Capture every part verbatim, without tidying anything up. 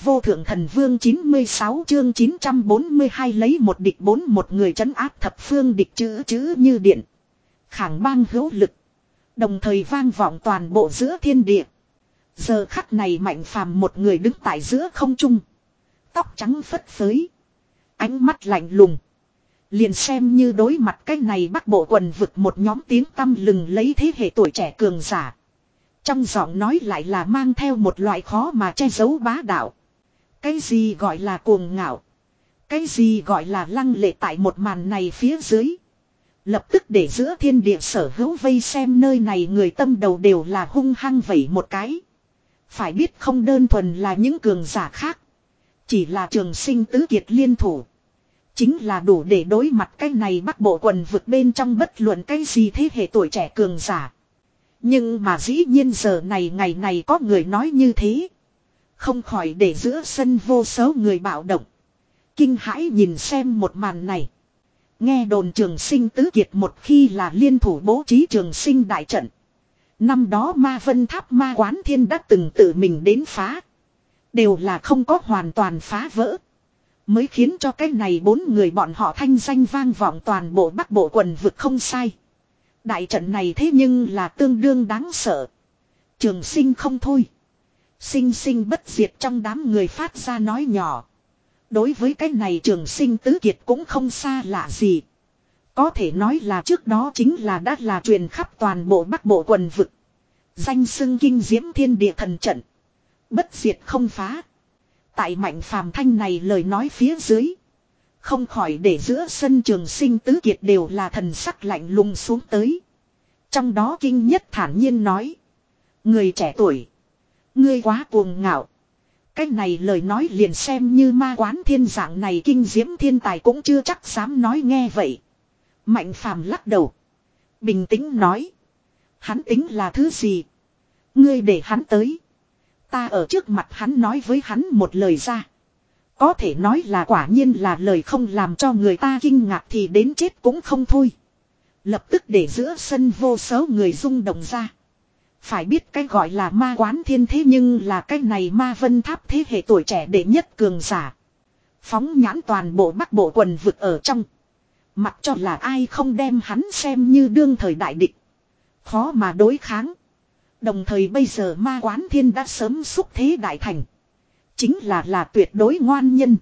vô thượng thần vương chín mươi sáu chương chín trăm bốn mươi hai lấy một địch bốn một người trấn áp thập phương địch chữ chữ như điện. Khảng bang hữu lực. Đồng thời vang vọng toàn bộ giữa thiên địa. Giờ khắc này Mạnh Phàm một người đứng tại giữa không trung. Tóc trắng phất phới. Ánh mắt lạnh lùng. Liền xem như đối mặt cái này Bắc Bộ quần vực một nhóm tiếng tăm lừng lấy thế hệ tuổi trẻ cường giả. Trong giọng nói lại là mang theo một loại khó mà che giấu bá đạo. Cái gì gọi là cuồng ngạo. Cái gì gọi là lăng lệ tại một màn này phía dưới. Lập tức để giữa thiên địa sở hữu vây xem nơi này người tâm đầu đều là hung hăng vẩy một cái. Phải biết không đơn thuần là những cường giả khác. Chỉ là Trường Sinh tứ kiệt liên thủ. Chính là đủ để đối mặt cái này Bắc Bộ quần vực bên trong bất luận cái gì thế hệ tuổi trẻ cường giả. Nhưng mà dĩ nhiên giờ này ngày này có người nói như thế. Không khỏi để giữa sân vô số người bạo động. Kinh hãi nhìn xem một màn này. Nghe đồn Trường Sinh tứ kiệt một khi là liên thủ bố trí Trường Sinh đại trận. Năm đó Ma Vân Tháp Ma Quán Thiên đã từng tự mình đến phá. Đều là không có hoàn toàn phá vỡ. Mới khiến cho cái này bốn người bọn họ thanh danh vang vọng toàn bộ Bắc Bộ quần vực không sai. Đại trận này thế nhưng là tương đương đáng sợ. Trường Sinh không thôi. Sinh sinh bất diệt trong đám người phát ra nói nhỏ. Đối với cái này Trường Sinh tứ kiệt cũng không xa lạ gì. Có thể nói là trước đó chính là đã là truyền khắp toàn bộ Bắc Bộ quần vực. Danh xưng kinh diễm thiên địa thần trận. Bất diệt không phá. Tại Mạnh Phàm thanh này lời nói phía dưới. Không khỏi để giữa sân Trường Sinh tứ kiệt đều là thần sắc lạnh lùng xuống tới. Trong đó kinh nhất thản nhiên nói. Người trẻ tuổi. Ngươi quá cuồng ngạo. Cái này lời nói liền xem như Ma Quán Thiên dạng này kinh diễm thiên tài cũng chưa chắc dám nói nghe vậy. Mạnh Phàm lắc đầu. Bình tĩnh nói. Hắn tính là thứ gì? Ngươi để hắn tới. Ta ở trước mặt hắn nói với hắn một lời ra. Có thể nói là quả nhiên là lời không làm cho người ta kinh ngạc thì đến chết cũng không thôi. Lập tức để giữa sân vô số người rung động ra. Phải biết cái gọi là Ma Quán Thiên thế nhưng là cái này Ma Vân Tháp thế hệ tuổi trẻ đệ nhất cường giả. Phóng nhãn toàn bộ Bắc Bộ quần vực ở trong. Mặc cho là ai không đem hắn xem như đương thời đại địch. Khó mà đối kháng. Đồng thời bây giờ Ma Quán Thiên đã sớm xúc thế đại thành. Chính là là tuyệt đối ngoan nhân.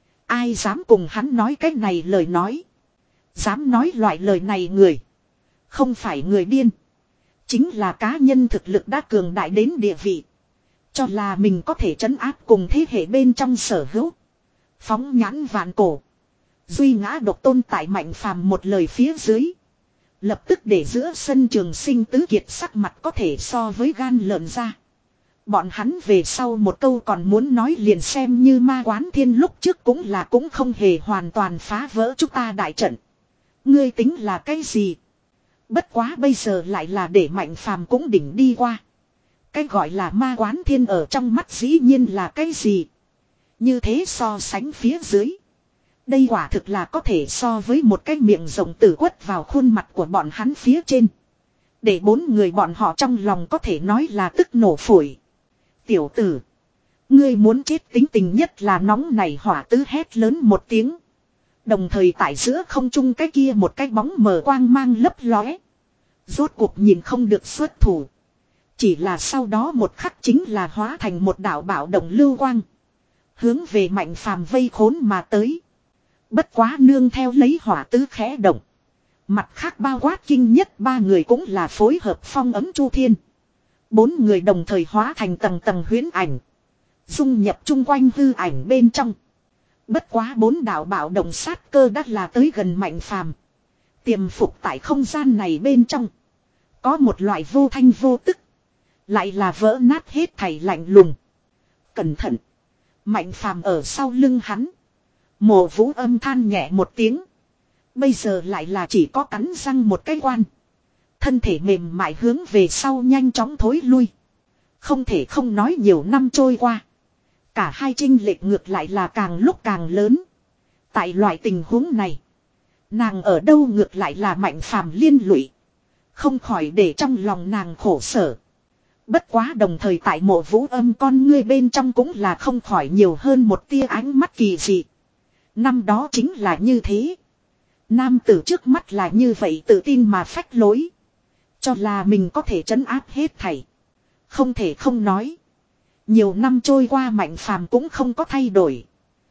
Ai dám cùng hắn nói cái này lời nói. Dám nói loại lời này người. Không phải người điên. Chính là cá nhân thực lực đã cường đại đến địa vị. Cho là mình có thể trấn áp cùng thế hệ bên trong sở hữu. Phóng nhãn vạn cổ. Duy ngã độc tôn tại Mạnh Phàm một lời phía dưới. Lập tức để giữa sân Trường Sinh tứ kiệt sắc mặt có thể so với gan lợn ra. Bọn hắn về sau một câu còn muốn nói liền xem như Ma Quán Thiên lúc trước cũng là cũng không hề hoàn toàn phá vỡ chúng ta đại trận. Ngươi tính là cái gì? Bất quá bây giờ lại là để Mạnh Phàm cũng đỉnh đi qua. Cái gọi là Ma Quán Thiên ở trong mắt dĩ nhiên là cái gì? Như thế so sánh phía dưới. Đây quả thực là có thể so với một cái miệng rộng tử quất vào khuôn mặt của bọn hắn phía trên. Để bốn người bọn họ trong lòng có thể nói là tức nổ phổi. Tiểu tử. Ngươi muốn chết tính tình nhất là nóng này hỏa tứ hét lớn một tiếng. Đồng thời tại giữa không trung cái kia một cái bóng mờ quang mang lấp lóe. Rốt cuộc nhìn không được xuất thủ. Chỉ là sau đó một khắc chính là hóa thành một đạo bạo động lưu quang. Hướng về Mạnh Phàm vây khốn mà tới. Bất quá nương theo lấy hỏa tứ khẽ động. Mặt khác bao quát kinh nhất ba người cũng là phối hợp phong ấm chu thiên. Bốn người đồng thời hóa thành tầng tầng huyễn ảnh. Dung nhập chung quanh hư ảnh bên trong. Bất quá bốn đạo bạo động sát cơ đắt là tới gần Mạnh Phàm. Tiềm phục tại không gian này bên trong. Có một loại vô thanh vô tức. Lại là vỡ nát hết thảy lạnh lùng. Cẩn thận. Mạnh Phàm ở sau lưng hắn. Mộ Vũ âm than nhẹ một tiếng. Bây giờ lại là chỉ có cắn răng một cái quan. Thân thể mềm mại hướng về sau nhanh chóng thối lui. Không thể không nói nhiều năm trôi qua. Cả hai chênh lệch ngược lại là càng lúc càng lớn. Tại loại tình huống này. Nàng ở đâu ngược lại là Mạnh Phàm liên lụy. Không khỏi để trong lòng nàng khổ sở. Bất quá đồng thời tại Mộ Vũ Âm con ngươi bên trong cũng là không khỏi nhiều hơn một tia ánh mắt kỳ dị. Năm đó chính là như thế. Nam tử trước mắt là như vậy tự tin mà phách lối. Cho là mình có thể trấn áp hết thảy. Không thể không nói. Nhiều năm trôi qua Mạnh Phàm cũng không có thay đổi.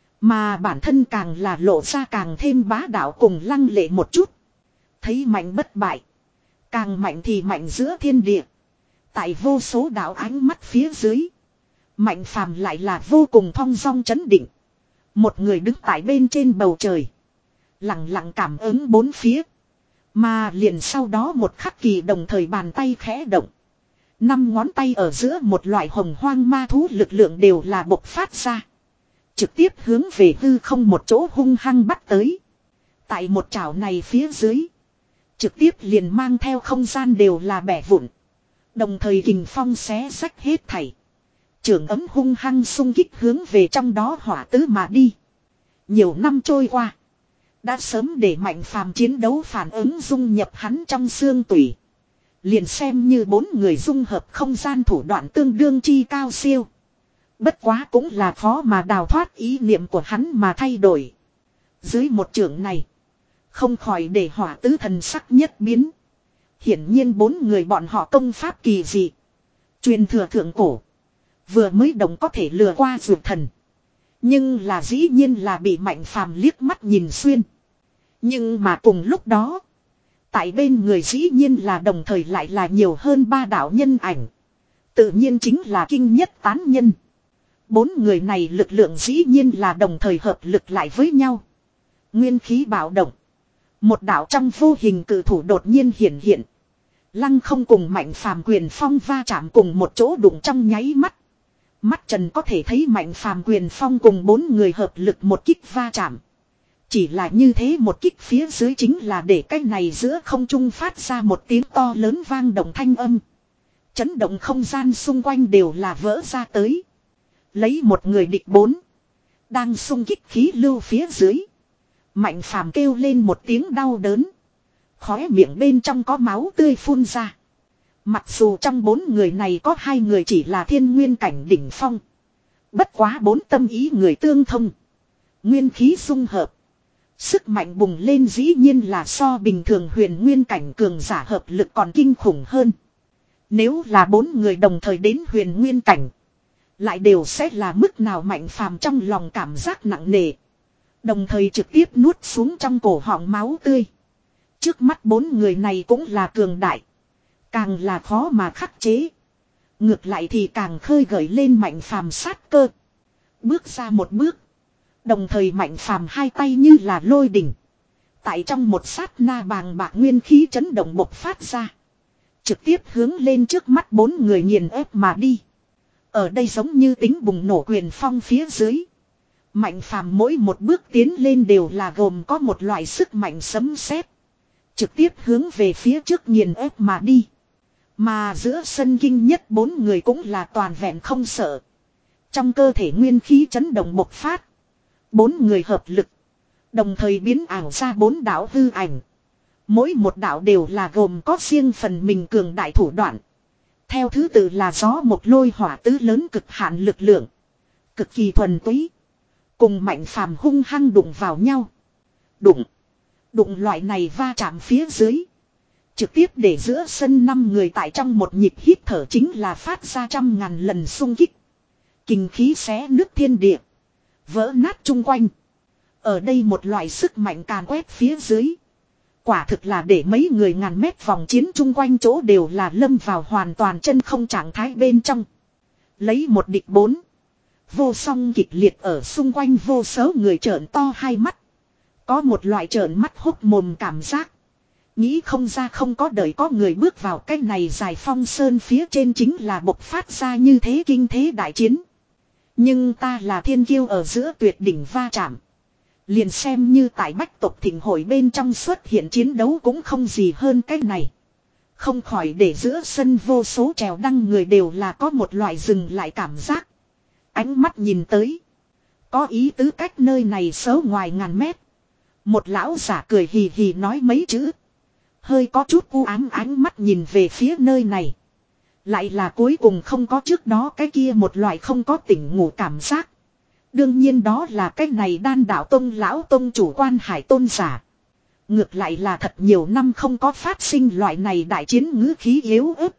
Mà bản thân càng là lộ ra càng thêm bá đạo cùng lăng lệ một chút. Thấy mạnh bất bại. Càng mạnh thì mạnh giữa thiên địa. Tại vô số đạo ánh mắt phía dưới. Mạnh Phàm lại là vô cùng thong dong chấn định. Một người đứng tại bên trên bầu trời. Lặng lặng cảm ứng bốn phía. Mà liền sau đó một khắc kỳ đồng thời bàn tay khẽ động. Năm ngón tay ở giữa một loại hồng hoang ma thú lực lượng đều là bộc phát ra. Trực tiếp hướng về hư không một chỗ hung hăng bắt tới. Tại một chảo này phía dưới. Trực tiếp liền mang theo không gian đều là bẻ vụn. Đồng thời kình phong xé rách hết thảy. Trường ấm hung hăng xung kích hướng về trong đó hỏa tứ mà đi. Nhiều năm trôi qua. Đã sớm để Mạnh Phàm chiến đấu phản ứng dung nhập hắn trong xương tủy. Liền xem như bốn người dung hợp không gian thủ đoạn tương đương chi cao siêu. Bất quá cũng là khó mà đào thoát ý niệm của hắn mà thay đổi. Dưới một trường này. Không khỏi để hỏa tứ thần sắc nhất biến. Hiển nhiên bốn người bọn họ công pháp kỳ dị. Truyền thừa thượng cổ. Vừa mới đồng có thể lừa qua dược thần. Nhưng là dĩ nhiên là bị Mạnh Phàm liếc mắt nhìn xuyên. Nhưng mà cùng lúc đó. Tại bên người dĩ nhiên là đồng thời lại là nhiều hơn ba đạo nhân ảnh. Tự nhiên chính là kinh nhất tán nhân. Bốn người này lực lượng dĩ nhiên là đồng thời hợp lực lại với nhau. Nguyên khí bạo động. Một đạo trong vô hình cự thủ đột nhiên hiển hiện. Lăng không cùng Mạnh Phàm quyền phong va chạm cùng một chỗ đụng trong nháy mắt. Mắt trần có thể thấy Mạnh Phàm quyền phong cùng bốn người hợp lực một kích va chạm. Chỉ là như thế một kích phía dưới chính là để cái này giữa không trung phát ra một tiếng to lớn vang động thanh âm. Chấn động không gian xung quanh đều là vỡ ra tới. Lấy một người địch bốn. Đang xung kích khí lưu phía dưới. Mạnh Phàm kêu lên một tiếng đau đớn. Khóe miệng bên trong có máu tươi phun ra. Mặc dù trong bốn người này có hai người chỉ là thiên nguyên cảnh đỉnh phong. Bất quá bốn tâm ý người tương thông. Nguyên khí xung hợp. Sức mạnh bùng lên dĩ nhiên là so bình thường huyền nguyên cảnh cường giả hợp lực còn kinh khủng hơn. Nếu là bốn người đồng thời đến huyền nguyên cảnh. Lại đều sẽ là mức nào Mạnh Phàm trong lòng cảm giác nặng nề. Đồng thời trực tiếp nuốt xuống trong cổ họng máu tươi. Trước mắt bốn người này cũng là cường đại. Càng là khó mà khắc chế. Ngược lại thì càng khơi gợi lên Mạnh Phàm sát cơ. Bước ra một bước. Đồng thời Mạnh Phàm hai tay như là lôi đỉnh. Tại trong một sát na bàng bạc nguyên khí chấn động bộc phát ra. Trực tiếp hướng lên trước mắt bốn người nghiền ép mà đi. Ở đây giống như tính bùng nổ quyền phong phía dưới. Mạnh Phàm mỗi một bước tiến lên đều là gồm có một loại sức mạnh sấm sét. Trực tiếp hướng về phía trước nghiền ép mà đi. Mà giữa sân kinh nhất bốn người cũng là toàn vẹn không sợ. Trong cơ thể nguyên khí chấn động bộc phát. Bốn người hợp lực. Đồng thời biến ảo ra bốn đạo hư ảnh. Mỗi một đạo đều là gồm có riêng phần mình cường đại thủ đoạn. Theo thứ tự là gió một lôi hỏa tứ lớn cực hạn lực lượng. Cực kỳ thuần túy. Cùng Mạnh Phàm hung hăng đụng vào nhau. Đụng. Đụng loại này va chạm phía dưới. Trực tiếp để giữa sân năm người tại trong một nhịp hít thở chính là phát ra trăm ngàn lần xung kích. Kình khí xé nước thiên địa. Vỡ nát chung quanh. Ở đây một loại sức mạnh càn quét phía dưới. Quả thực là để mấy người ngàn mét vòng chiến chung quanh chỗ đều là lâm vào hoàn toàn chân không trạng thái bên trong. Lấy một địch bốn. Vô song kịch liệt ở xung quanh vô số người trợn to hai mắt. Có một loại trợn mắt hốc mồm cảm giác. Nghĩ không ra không có đời có người bước vào cái này dài phong sơn phía trên chính là bộc phát ra như thế kinh thế đại chiến. Nhưng ta là thiên kiêu ở giữa tuyệt đỉnh va chạm. Liền xem như tại bách tộc thịnh hội bên trong xuất hiện chiến đấu cũng không gì hơn cái này. Không khỏi để giữa sân vô số trèo đăng người đều là có một loại dừng lại cảm giác. Ánh mắt nhìn tới. Có ý tứ cách nơi này xấu ngoài ngàn mét. Một lão giả cười hì hì nói mấy chữ. Hơi có chút u ám ánh mắt nhìn về phía nơi này. Lại là cuối cùng không có trước đó cái kia một loại không có tỉnh ngủ cảm giác. Đương nhiên đó là cái này đan đạo tông lão tông chủ Quan Hải tôn giả. Ngược lại là thật nhiều năm không có phát sinh loại này đại chiến ngữ khí yếu ớt.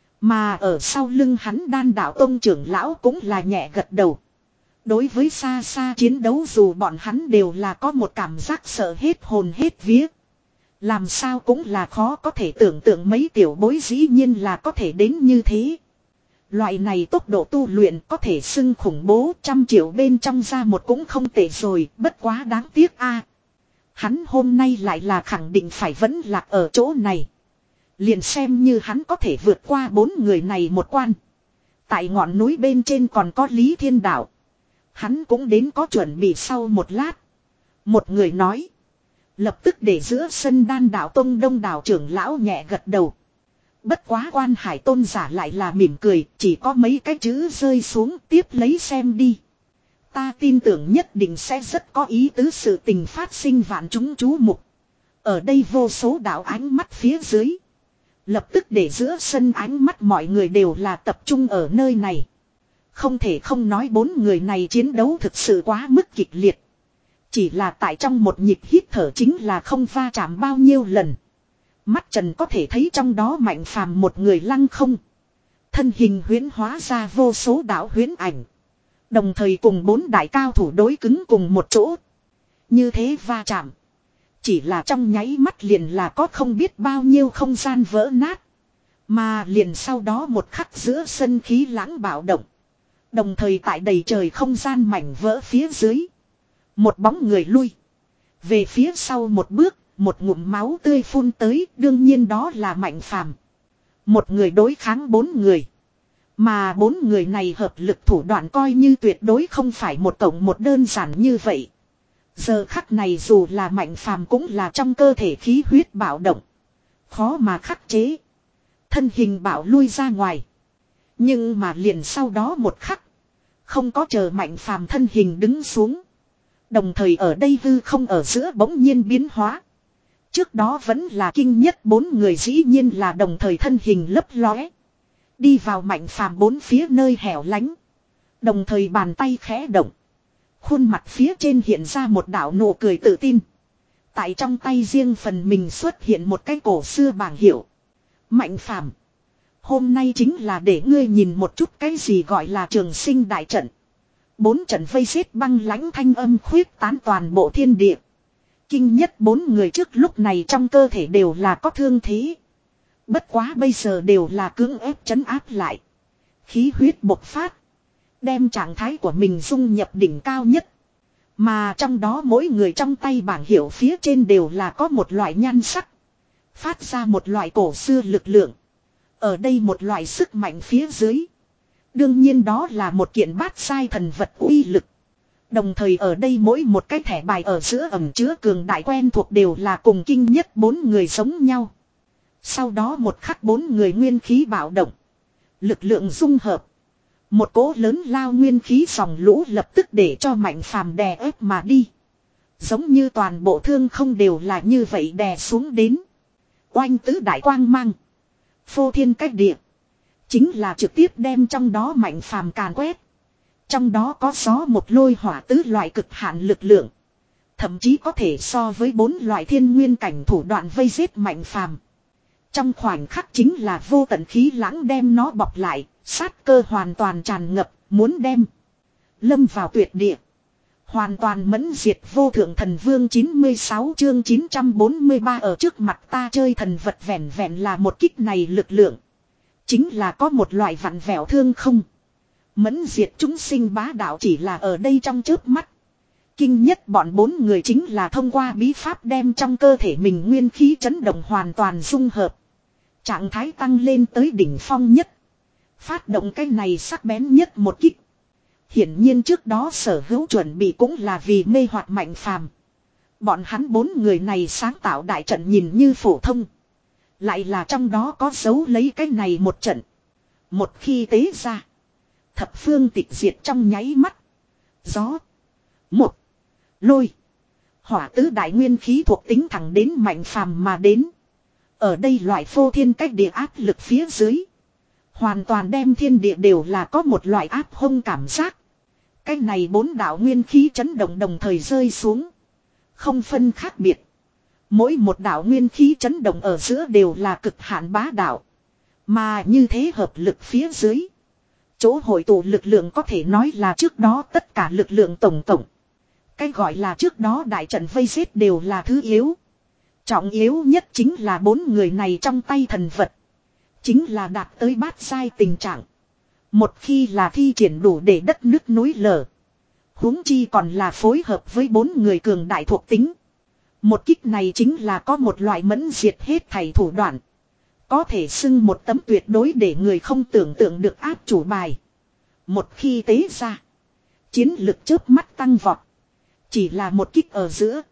Mà ở sau lưng hắn đan đạo tông trưởng lão cũng là nhẹ gật đầu. Đối với xa xa chiến đấu dù bọn hắn đều là có một cảm giác sợ hết hồn hết vía. Làm sao cũng là khó có thể tưởng tượng mấy tiểu bối dĩ nhiên là có thể đến như thế. Loại này tốc độ tu luyện có thể xưng khủng bố, trăm triệu bên trong ra một cũng không tệ rồi, bất quá đáng tiếc a. Hắn hôm nay lại là khẳng định phải vẫn lạc ở chỗ này. Liền xem như hắn có thể vượt qua bốn người này một quan. Tại ngọn núi bên trên còn có Lý Thiên Đạo. Hắn cũng đến có chuẩn bị sau một lát. Một người nói. Lập tức để giữa sân đan đạo tông đông đảo trưởng lão nhẹ gật đầu. Bất quá Quan Hải tôn giả lại là mỉm cười, chỉ có mấy cái chữ rơi xuống tiếp lấy xem đi. Ta tin tưởng nhất định sẽ rất có ý tứ sự tình phát sinh vạn chúng chú mục. Ở đây vô số đạo ánh mắt phía dưới. Lập tức để giữa sân ánh mắt mọi người đều là tập trung ở nơi này. Không thể không nói bốn người này chiến đấu thực sự quá mức kịch liệt. Chỉ là tại trong một nhịp hít thở chính là không va chạm bao nhiêu lần. Mắt Trần có thể thấy trong đó Mạnh Phàm một người lăng không. Thân hình huyễn hóa ra vô số đạo huyễn ảnh. Đồng thời cùng bốn đại cao thủ đối cứng cùng một chỗ. Như thế va chạm. Chỉ là trong nháy mắt liền là có không biết bao nhiêu không gian vỡ nát. Mà liền sau đó một khắc giữa sân khí lãng bạo động. Đồng thời tại đầy trời không gian mảnh vỡ phía dưới. Một bóng người lui. Về phía sau một bước, một ngụm máu tươi phun tới, đương nhiên đó là Mạnh Phàm. Một người đối kháng bốn người. Mà bốn người này hợp lực thủ đoạn coi như tuyệt đối không phải một tổng một đơn giản như vậy. Giờ khắc này dù là Mạnh Phàm cũng là trong cơ thể khí huyết bạo động. Khó mà khắc chế. Thân hình bạo lui ra ngoài. Nhưng mà liền sau đó một khắc. Không có chờ Mạnh Phàm thân hình đứng xuống. Đồng thời ở đây hư không ở giữa bỗng nhiên biến hóa. Trước đó vẫn là kinh nhất bốn người dĩ nhiên là đồng thời thân hình lấp lóe. Đi vào Mạnh Phàm bốn phía nơi hẻo lánh. Đồng thời bàn tay khẽ động. Khuôn mặt phía trên hiện ra một đạo nụ cười tự tin. Tại trong tay riêng phần mình xuất hiện một cái cổ xưa bảng hiệu. Mạnh Phàm, hôm nay chính là để ngươi nhìn một chút cái gì gọi là trường sinh đại trận. Bốn trận vây giết băng lãnh thanh âm khuyết tán toàn bộ thiên địa. Kinh nhất bốn người trước lúc này trong cơ thể đều là có thương thế. Bất quá bây giờ đều là cưỡng ép trấn áp lại. Khí huyết bộc phát. Đem trạng thái của mình dung nhập đỉnh cao nhất. Mà trong đó mỗi người trong tay bảng hiệu phía trên đều là có một loại nhan sắc. Phát ra một loại cổ xưa lực lượng. Ở đây một loại sức mạnh phía dưới. Đương nhiên đó là một kiện bát sai thần vật uy lực. Đồng thời ở đây mỗi một cái thẻ bài ở giữa ẩm chứa cường đại quen thuộc đều là cùng kinh nhất bốn người giống nhau. Sau đó một khắc bốn người nguyên khí bạo động. Lực lượng dung hợp. Một cỗ lớn lao nguyên khí dòng lũ lập tức để cho Mạnh Phàm đè ép mà đi. Giống như toàn bộ thương không đều là như vậy đè xuống đến. Oanh tứ đại quang mang. Phô thiên cách địa. Chính là trực tiếp đem trong đó Mạnh Phàm càn quét. Trong đó có gió một lôi hỏa tứ loại cực hạn lực lượng. Thậm chí có thể so với bốn loại thiên nguyên cảnh thủ đoạn vây giết Mạnh Phàm. Trong khoảnh khắc chính là vô tận khí lãng đem nó bọc lại, sát cơ hoàn toàn tràn ngập, muốn đem lâm vào tuyệt địa. Hoàn toàn mẫn diệt vô thượng thần vương chín mươi sáu chương chín trăm bốn mươi ba ở trước mặt ta chơi thần vật vẹn vẹn là một kích này lực lượng. Chính là có một loại vặn vẹo thương không. Mẫn diệt chúng sinh bá đạo chỉ là ở đây trong chớp mắt. Kinh nhất bọn bốn người chính là thông qua bí pháp đem trong cơ thể mình nguyên khí chấn động hoàn toàn dung hợp. Trạng thái tăng lên tới đỉnh phong nhất. Phát động cái này sắc bén nhất một kích. Hiển nhiên trước đó sở hữu chuẩn bị cũng là vì mê hoặc Mạnh Phàm. Bọn hắn bốn người này sáng tạo đại trận nhìn như phổ thông. Lại là trong đó có dấu lấy cái này một trận. Một khi tế ra. Thập phương tịch diệt trong nháy mắt. Gió. Một. Lôi. Hỏa tứ đại nguyên khí thuộc tính thẳng đến Mạnh Phàm mà đến. Ở đây loại phô thiên cách địa áp lực phía dưới. Hoàn toàn đem thiên địa đều là có một loại áp hông cảm giác. Cái này bốn đạo nguyên khí chấn động đồng thời rơi xuống. Không phân khác biệt. Mỗi một đạo nguyên khí chấn động ở giữa đều là cực hạn bá đạo. Mà như thế hợp lực phía dưới. Chỗ hội tụ lực lượng có thể nói là trước đó tất cả lực lượng tổng tổng. Cái gọi là trước đó đại trận vây giết đều là thứ yếu. Trọng yếu nhất chính là bốn người này trong tay thần vật. Chính là đạt tới bát giai tình trạng. Một khi là thi triển đủ để đất nước núi lở. Huống chi còn là phối hợp với bốn người cường đại thuộc tính. Một kích này chính là có một loại mẫn diệt hết thảy thủ đoạn. Có thể xưng một tấm tuyệt đối để người không tưởng tượng được áp chủ bài. Một khi tế ra. Chiến lực chớp mắt tăng vọt. Chỉ là một kích ở giữa.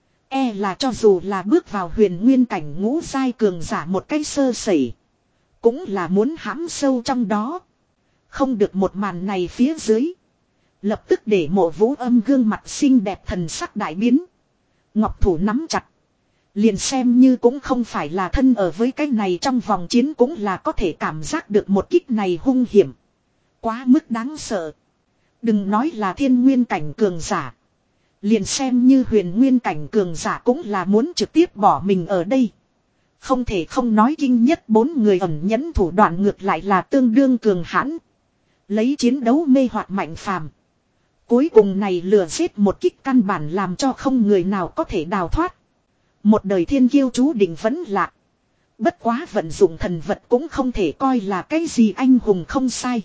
E là cho dù là bước vào huyền nguyên cảnh ngũ giai cường giả một cái sơ sẩy. Cũng là muốn hãm sâu trong đó. Không được một màn này phía dưới. Lập tức để Mộ Vũ Âm gương mặt xinh đẹp thần sắc đại biến. Ngọc thủ nắm chặt. Liền xem như cũng không phải là thân ở với cái này trong vòng chiến cũng là có thể cảm giác được một kích này hung hiểm. Quá mức đáng sợ. Đừng nói là thiên nguyên cảnh cường giả. Liền xem như huyền nguyên cảnh cường giả cũng là muốn trực tiếp bỏ mình ở đây. Không thể không nói kinh nhất bốn người ẩn nhẫn thủ đoạn ngược lại là tương đương cường hãn. Lấy chiến đấu mê hoặc Mạnh Phàm. Cuối cùng này lừa giết một kích căn bản làm cho không người nào có thể đào thoát. Một đời thiên kiêu chú định vẫn lạc. Bất quá vận dụng thần vật cũng không thể coi là cái gì anh hùng không sai.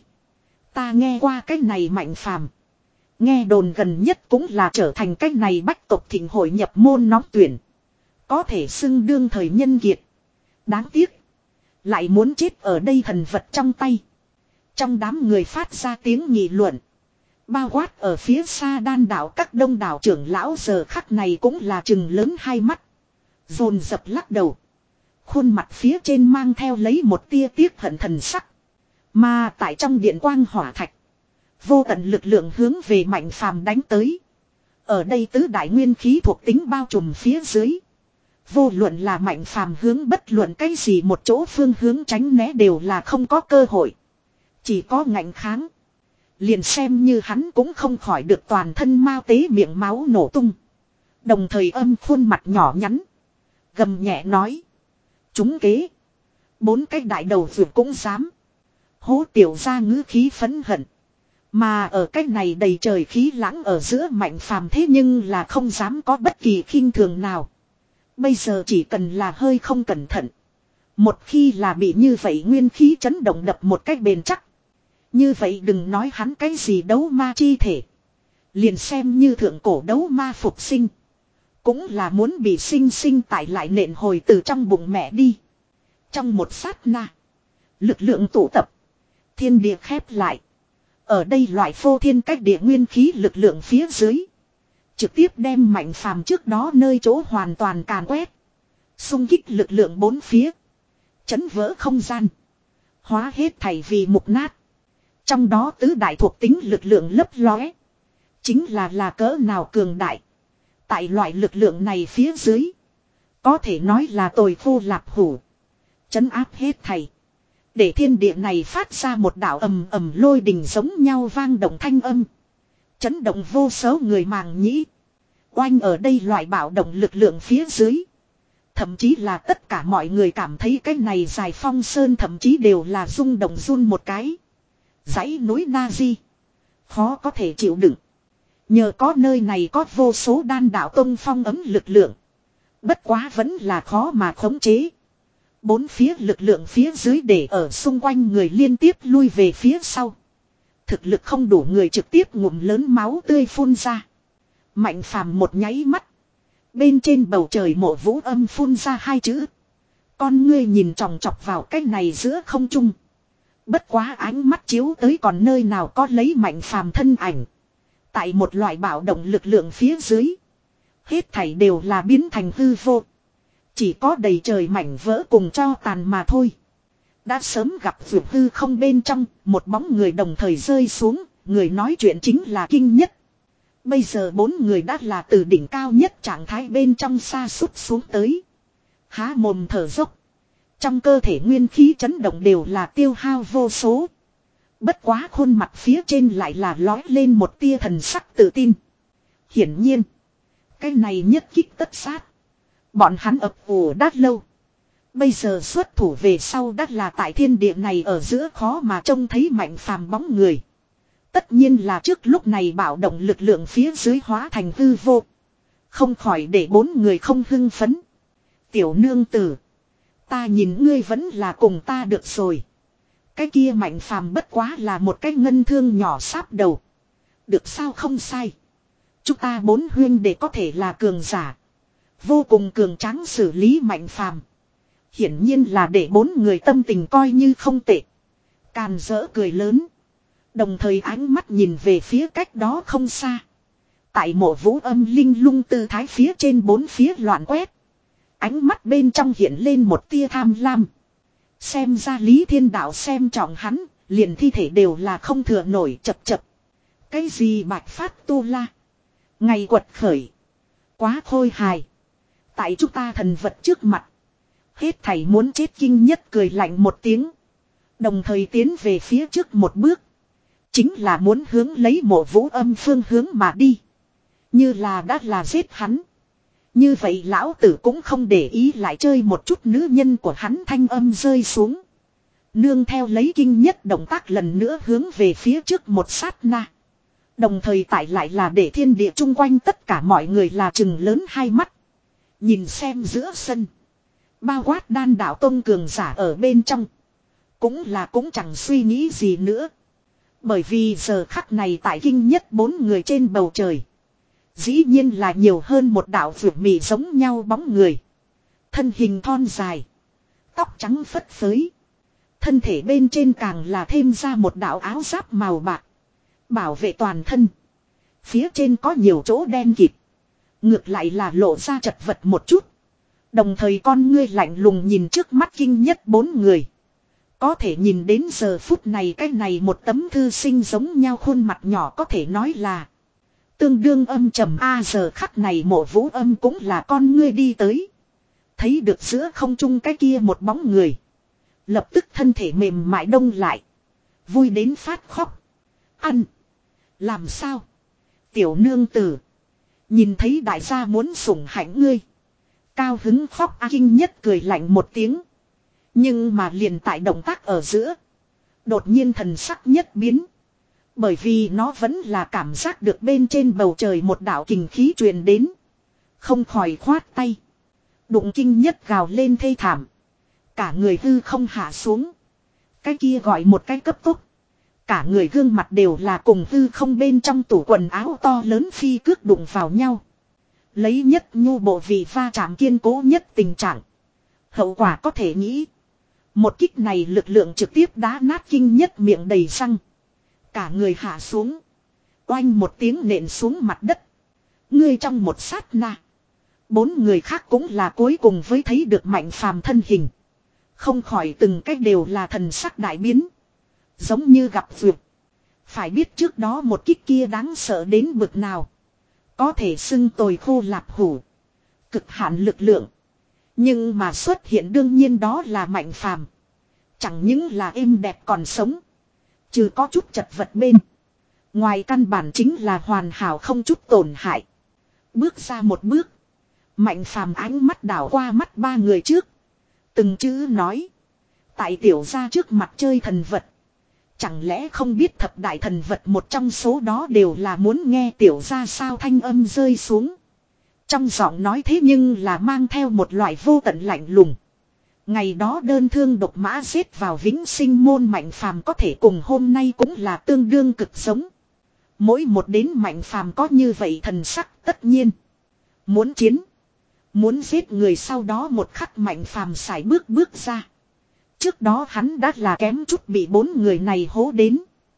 Ta nghe qua cái này Mạnh Phàm. Nghe đồn gần nhất cũng là trở thành cái này bách tộc thịnh hội nhập môn nóng tuyển. Có thể xưng đương thời nhân kiệt. Đáng tiếc. Lại muốn chết ở đây thần vật trong tay. Trong đám người phát ra tiếng nghị luận. Bao quát ở phía xa đan đảo các đông đảo trưởng lão giờ khắc này cũng là trừng lớn hai mắt. Dồn dập lắc đầu. Khuôn mặt phía trên mang theo lấy một tia tiếc hận thần sắc. Mà tại trong điện quang hỏa thạch. Vô tận lực lượng hướng về Mạnh Phàm đánh tới. Ở đây tứ đại nguyên khí thuộc tính bao trùm phía dưới. Vô luận là Mạnh Phàm hướng bất luận cái gì một chỗ phương hướng tránh né đều là không có cơ hội. Chỉ có ngạnh kháng. Liền xem như hắn cũng không khỏi được toàn thân mao tế miệng máu nổ tung. Đồng thời âm khuôn mặt nhỏ nhắn. Gầm nhẹ nói. Chúng kế. Bốn cái đại đầu vượt cũng dám. Hố tiểu ra ngữ khí phấn hận. Mà ở cái này đầy trời khí lãng ở giữa Mạnh Phàm thế nhưng là không dám có bất kỳ khinh thường nào. Bây giờ chỉ cần là hơi không cẩn thận. Một khi là bị như vậy nguyên khí chấn động đập một cách bền chắc. Như vậy đừng nói hắn cái gì đấu ma chi thể. Liền xem như thượng cổ đấu ma phục sinh. Cũng là muốn bị sinh sinh tại lại nện hồi từ trong bụng mẹ đi. Trong một sát na. Lực lượng tụ tập. Thiên địa khép lại. Ở đây loại phô thiên cách địa nguyên khí lực lượng phía dưới. Trực tiếp đem Mạnh Phàm trước đó nơi chỗ hoàn toàn càn quét. Xung kích lực lượng bốn phía. Chấn vỡ không gian. Hóa hết thảy vì mục nát. Trong đó tứ đại thuộc tính lực lượng lấp lóe. Chính là là cỡ nào cường đại. Tại loại lực lượng này phía dưới. Có thể nói là tồi khô lạp hủ. Chấn áp hết thảy. Để thiên địa này phát ra một đạo ầm ầm lôi đình giống nhau vang động thanh âm. Chấn động vô số người màng nhĩ. Oanh ở đây loại bạo động lực lượng phía dưới. Thậm chí là tất cả mọi người cảm thấy cái này dài phong sơn thậm chí đều là rung động run một cái. Dãy núi Na Di. Khó có thể chịu đựng. Nhờ có nơi này có vô số đan đạo tông phong ấm lực lượng. Bất quá vẫn là khó mà khống chế. Bốn phía lực lượng phía dưới để ở xung quanh người liên tiếp lui về phía sau. Thực lực không đủ người trực tiếp ngụm lớn máu tươi phun ra. Mạnh Phàm một nháy mắt. Bên trên bầu trời Mộ Vũ Âm phun ra hai chữ. Con ngươi nhìn tròng trọc vào cái này giữa không trung. Bất quá ánh mắt chiếu tới còn nơi nào có lấy Mạnh Phàm thân ảnh. Tại một loại bạo động lực lượng phía dưới. Hết thảy đều là biến thành hư vô. Chỉ có đầy trời mảnh vỡ cùng cho tàn mà thôi. Đã sớm gặp vượt hư không bên trong. Một bóng người đồng thời rơi xuống. Người nói chuyện chính là Kinh Nhất. Bây giờ bốn người đã là từ đỉnh cao nhất trạng thái bên trong xa sút xuống tới. Há mồm thở dốc. Trong cơ thể nguyên khí chấn động đều là tiêu hao vô số. Bất quá khuôn mặt phía trên lại là lói lên một tia thần sắc tự tin. Hiển nhiên. Cái này nhất kích tất sát. Bọn hắn ập ủ đã lâu. Bây giờ xuất thủ về sau đã là tại thiên địa này ở giữa khó mà trông thấy Mạnh Phàm bóng người. Tất nhiên là trước lúc này bạo động lực lượng phía dưới hóa thành hư vô. Không khỏi để bốn người không hưng phấn. Tiểu nương tử. Ta nhìn ngươi vẫn là cùng ta được rồi. Cái kia Mạnh Phàm bất quá là một cái ngân thương nhỏ sáp đầu. Được sao không sai. Chúng ta bốn huyên để có thể là cường giả. Vô cùng cường tráng xử lý Mạnh Phàm. Hiển nhiên là để bốn người tâm tình coi như không tệ. Càn rỡ cười lớn. Đồng thời ánh mắt nhìn về phía cách đó không xa. Tại mộ vũ âm linh lung tư thái phía trên bốn phía loạn quét. Ánh mắt bên trong hiện lên một tia tham lam. Xem ra Lý Thiên Đạo xem trọng hắn, liền thi thể đều là không thừa nổi chập chập. Cái gì bạch phát tu la. Ngày quật khởi. Quá khôi hài. Tại chúng ta thần vật trước mặt. Hết thảy muốn chết kinh nhất cười lạnh một tiếng. Đồng thời tiến về phía trước một bước. Chính là muốn hướng lấy mộ vũ âm phương hướng mà đi. Như là đã là giết hắn. Như vậy lão tử cũng không để ý lại chơi một chút nữ nhân của hắn thanh âm rơi xuống. Nương theo lấy kinh nhất động tác lần nữa hướng về phía trước một sát na. Đồng thời tại lại là để thiên địa chung quanh tất cả mọi người là chừng lớn hai mắt. Nhìn xem giữa sân. Bao quát đan đạo tông cường giả ở bên trong. Cũng là cũng chẳng suy nghĩ gì nữa. Bởi vì giờ khắc này tại kinh nhất bốn người trên bầu trời. Dĩ nhiên là nhiều hơn một đạo vượt mì giống nhau bóng người. Thân hình thon dài. Tóc trắng phất phới. Thân thể bên trên càng là thêm ra một đạo áo giáp màu bạc. Bảo vệ toàn thân. Phía trên có nhiều chỗ đen kịt. Ngược lại là lộ ra chật vật một chút. Đồng thời con ngươi lạnh lùng nhìn trước mắt kinh nhất bốn người. Có thể nhìn đến giờ phút này cái này một tấm thư sinh giống nhau khuôn mặt nhỏ có thể nói là. Tương đương âm trầm a giờ khắc này mộ vũ âm cũng là con ngươi đi tới. Thấy được giữa không trung cái kia một bóng người. Lập tức thân thể mềm mại đông lại. Vui đến phát khóc. Ăn. Làm sao? Tiểu nương tử. Nhìn thấy đại gia muốn sủng hạnh ngươi. Cao hứng khóc a kinh nhất cười lạnh một tiếng. Nhưng mà liền tại động tác ở giữa. Đột nhiên thần sắc nhất biến. Bởi vì nó vẫn là cảm giác được bên trên bầu trời một đạo kình khí truyền đến. Không khỏi khoát tay. Đụng kinh nhất gào lên thê thảm. Cả người hư không hạ xuống. Cái kia gọi một cái cấp tốc. Cả người gương mặt đều là cùng hư không bên trong tủ quần áo to lớn phi cước đụng vào nhau. Lấy nhất nhu bộ vị va chạm kiên cố nhất tình trạng. Hậu quả có thể nghĩ. Một kích này lực lượng trực tiếp đá nát kinh nhất miệng đầy răng. Cả người hạ xuống. Oanh một tiếng nện xuống mặt đất. Ngươi trong một sát na. Bốn người khác cũng là cuối cùng với thấy được Mạnh Phàm thân hình. Không khỏi từng cách đều là thần sắc đại biến. Giống như gặp vượt. Phải biết trước đó một kích kia đáng sợ đến bực nào. Có thể xưng tồi khô lạp hủ. Cực hạn lực lượng. Nhưng mà xuất hiện đương nhiên đó là Mạnh Phàm. Chẳng những là êm đẹp còn sống. Trừ có chút chật vật bên. Ngoài căn bản chính là hoàn hảo không chút tổn hại. Bước ra một bước. Mạnh Phàm ánh mắt đảo qua mắt ba người trước. Từng chữ nói. Tại tiểu gia trước mặt chơi thần vật. Chẳng lẽ không biết thập đại thần vật một trong số đó đều là muốn nghe tiểu gia sao thanh âm rơi xuống. Trong giọng nói thế nhưng là mang theo một loại vô tận lạnh lùng. Ngày đó đơn thương độc mã giết vào vĩnh sinh môn Mạnh Phàm có thể cùng hôm nay cũng là tương đương cực sống. Mỗi một đến Mạnh Phàm có như vậy thần sắc tất nhiên. Muốn chiến. Muốn giết người sau đó một khắc Mạnh Phàm sải bước bước ra. Trước đó hắn đã là kém chút bị bốn người này hố đến.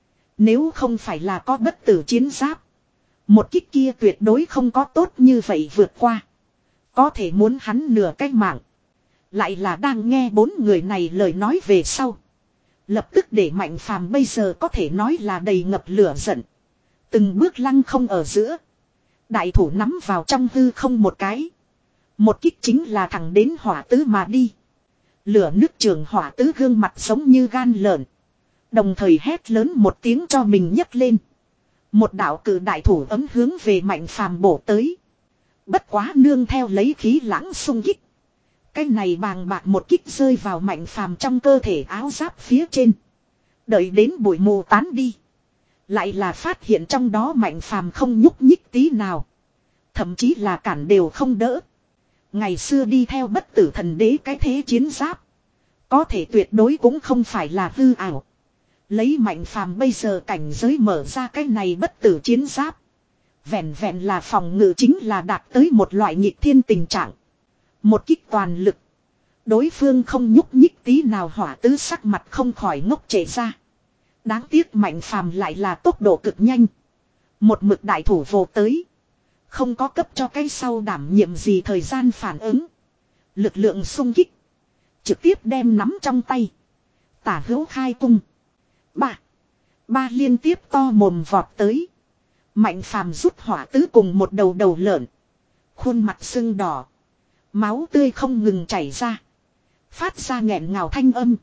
Nếu không phải là có bất tử chiến giáp. Một kích kia tuyệt đối không có tốt như vậy vượt qua. Có thể muốn hắn nửa cái mạng. Lại là đang nghe bốn người này lời nói về sau. Lập tức để Mạnh Phàm bây giờ có thể nói là đầy ngập lửa giận. Từng bước lăng không ở giữa. Đại thủ nắm vào trong hư không một cái. Một kích chính là thẳng đến hỏa tứ mà đi. Lửa nước trường hỏa tứ gương mặt giống như gan lợn. Đồng thời hét lớn một tiếng cho mình nhấc lên. Một đạo cử đại thủ ấm hướng về Mạnh Phàm bổ tới. Bất quá nương theo lấy khí lãng xung kích. Cái này bàng bạc một kích rơi vào Mạnh Phàm trong cơ thể áo giáp phía trên. Đợi đến bụi mù tán đi. Lại là phát hiện trong đó Mạnh Phàm không nhúc nhích tí nào. Thậm chí là cản đều không đỡ. Ngày xưa đi theo bất tử thần đế cái thế chiến giáp. Có thể tuyệt đối cũng không phải là hư ảo. Lấy Mạnh Phàm bây giờ cảnh giới mở ra cái này bất tử chiến giáp. Vẹn vẹn là phòng ngự chính là đạt tới một loại nhịp thiên tình trạng. Một kích toàn lực. Đối phương không nhúc nhích tí nào hỏa tứ sắc mặt không khỏi ngốc trệ ra. Đáng tiếc Mạnh Phàm lại là tốc độ cực nhanh. Một mực đại thủ vồ tới. Không có cấp cho cái sau đảm nhiệm gì thời gian phản ứng. Lực lượng xung kích. Trực tiếp đem nắm trong tay. Tả hữu khai cung. Ba. Ba liên tiếp to mồm vọt tới. Mạnh Phàm rút hỏa tứ cùng một đầu đầu lợn. Khuôn mặt sưng đỏ. Máu tươi không ngừng chảy ra. Phát ra nghẹn ngào thanh âm.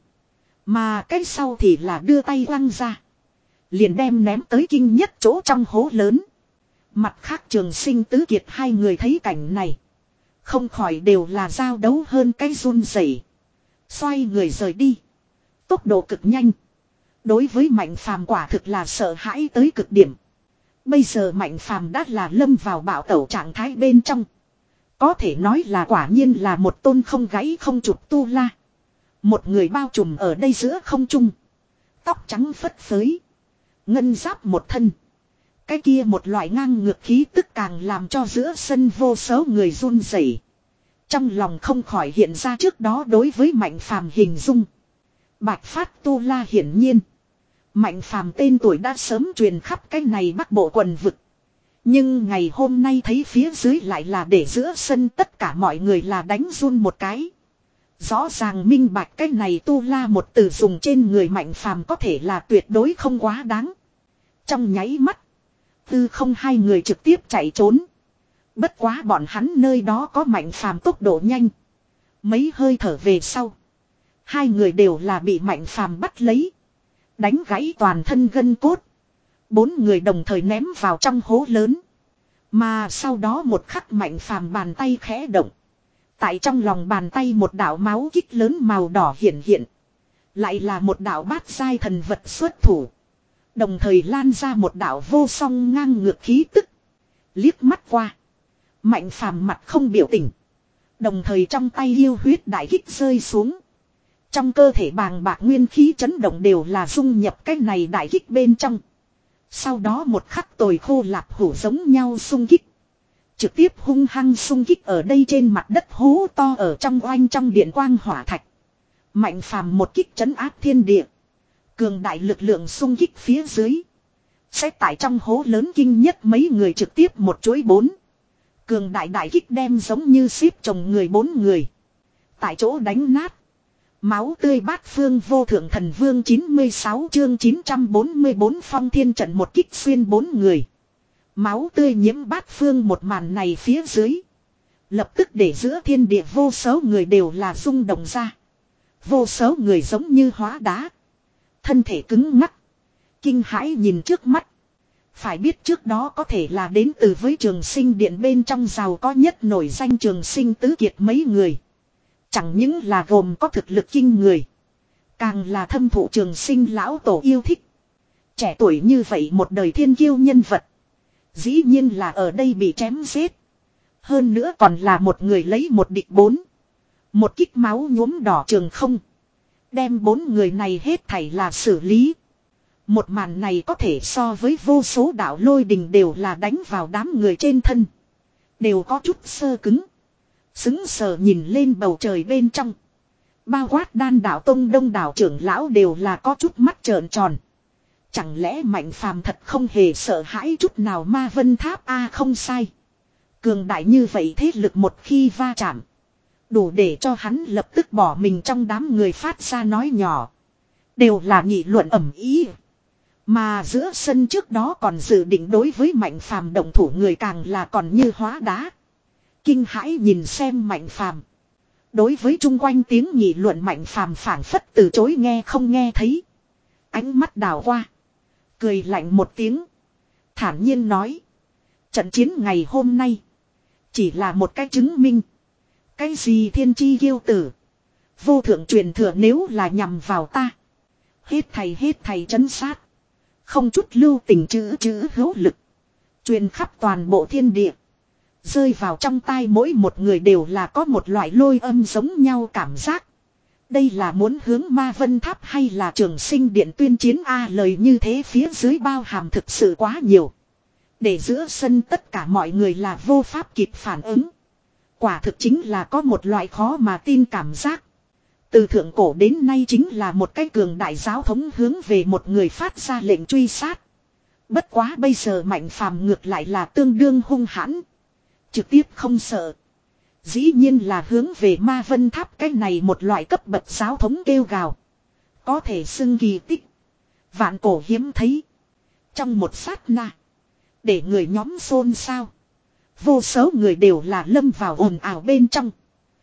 Mà cái sau thì là đưa tay quăng ra. Liền đem ném tới kinh nhất chỗ trong hố lớn. Mặt khác Trường Sinh Tứ Kiệt hai người thấy cảnh này. Không khỏi đều là giao đấu hơn cái run rẩy. Xoay người rời đi. Tốc độ cực nhanh. Đối với Mạnh Phàm quả thực là sợ hãi tới cực điểm. Bây giờ Mạnh Phàm đã là lâm vào bạo tẩu trạng thái bên trong. Có thể nói là quả nhiên là một tôn không gáy không chụp tu la. Một người bao trùm ở đây giữa không trung. Tóc trắng phất phới. Ngân giáp một thân. Cái kia một loại ngang ngược khí tức càng làm cho giữa sân vô số người run rẩy. Trong lòng không khỏi hiện ra trước đó đối với Mạnh Phàm hình dung. Bạch phát tu la hiển nhiên. Mạnh Phàm tên tuổi đã sớm truyền khắp cái này Bắc Bộ quần vực. Nhưng ngày hôm nay thấy phía dưới lại là để giữa sân tất cả mọi người là đánh run một cái. Rõ ràng minh bạch cái này tu la một từ dùng trên người Mạnh Phàm có thể là tuyệt đối không quá đáng. Trong nháy mắt. Tư không hai người trực tiếp chạy trốn. Bất quá bọn hắn nơi đó có Mạnh Phàm tốc độ nhanh. Mấy hơi thở về sau. Hai người đều là bị Mạnh Phàm bắt lấy. Đánh gãy toàn thân gân cốt. Bốn người đồng thời ném vào trong hố lớn. Mà sau đó một khắc Mạnh Phàm bàn tay khẽ động. Tại trong lòng bàn tay một đạo máu kích lớn màu đỏ hiện hiện. Lại là một đạo bát giai thần vật xuất thủ. Đồng thời lan ra một đạo vô song ngang ngược khí tức. Liếc mắt qua. Mạnh Phàm mặt không biểu tình. Đồng thời trong tay yêu huyết đại kích rơi xuống. Trong cơ thể bàng bạc nguyên khí chấn động đều là dung nhập cái này đại kích bên trong. Sau đó một khắc tồi khô lạp hủ giống nhau xung kích. Trực tiếp hung hăng xung kích ở đây trên mặt đất hố to ở trong oanh trong điện quang hỏa thạch. Mạnh Phàm một kích trấn áp thiên địa. Cường đại lực lượng xung kích phía dưới. Sẽ tại trong hố lớn kinh nhất mấy người trực tiếp một chuỗi bốn. Cường đại đại kích đem giống như xếp chồng người bốn người. Tại chỗ đánh nát. Máu tươi bát phương vô thượng thần vương chín mươi sáu chương chín trăm bốn mươi bốn phong thiên trận một kích xuyên bốn người. Máu tươi nhiễm bát phương một màn này phía dưới. Lập tức để giữa thiên địa vô số người đều là rung động ra. Vô số người giống như hóa đá. Thân thể cứng ngắc. Kinh hãi nhìn trước mắt. Phải biết trước đó có thể là đến từ với Trường Sinh Điện bên trong giàu có nhất nổi danh Trường Sinh Tứ Kiệt mấy người. Chẳng những là gồm có thực lực kinh người. Càng là thâm thụ Trường Sinh lão tổ yêu thích. Trẻ tuổi như vậy một đời thiên kiêu nhân vật. Dĩ nhiên là ở đây bị chém giết. Hơn nữa còn là một người lấy một địch bốn. Một kích máu nhuốm đỏ trường không. Đem bốn người này hết thảy là xử lý. Một màn này có thể so với vô số đạo lôi đình đều là đánh vào đám người trên thân. Đều có chút sơ cứng. Xứng sờ nhìn lên bầu trời bên trong. Bao quát đan đạo tông đông đảo trưởng lão đều là có chút mắt trợn tròn. Chẳng lẽ Mạnh Phàm thật không hề sợ hãi chút nào Ma Vân Tháp a không sai. Cường đại như vậy thế lực một khi va chạm. Đủ để cho hắn lập tức bỏ mình trong đám người phát ra nói nhỏ. Đều là nghị luận ầm ĩ. Mà giữa sân trước đó còn dự định đối với Mạnh Phàm động thủ người càng là còn như hóa đá. Kinh hãi nhìn xem Mạnh Phàm. Đối với chung quanh tiếng nghị luận Mạnh Phàm phảng phất từ chối nghe không nghe thấy. Ánh mắt đảo qua. Cười lạnh một tiếng. Thản nhiên nói. Trận chiến ngày hôm nay. Chỉ là một cái chứng minh. Cái gì thiên chi kiêu tử. Vô thượng truyền thừa nếu là nhằm vào ta. Hết thầy hết thầy trấn sát. Không chút lưu tình chữ chữ hữu lực. Truyền khắp toàn bộ thiên địa. Rơi vào trong tai mỗi một người đều là có một loại lôi âm giống nhau cảm giác. Đây là muốn hướng Ma Vân Tháp hay là Trường Sinh Điện tuyên chiến a lời như thế phía dưới bao hàm thực sự quá nhiều. Để giữa sân tất cả mọi người là vô pháp kịp phản ứng. Quả thực chính là có một loại khó mà tin cảm giác. Từ thượng cổ đến nay chính là một cái cường đại giáo thống hướng về một người phát ra lệnh truy sát. Bất quá bây giờ Mạnh Phàm ngược lại là tương đương hung hãn. Trực tiếp không sợ. Dĩ nhiên là hướng về Ma Vân Tháp cái này một loại cấp bậc giáo thống kêu gào. Có thể xưng kỳ tích. Vạn cổ hiếm thấy. Trong một sát na. Để người nhóm xôn xao. Vô số người đều là lâm vào ồn ào bên trong.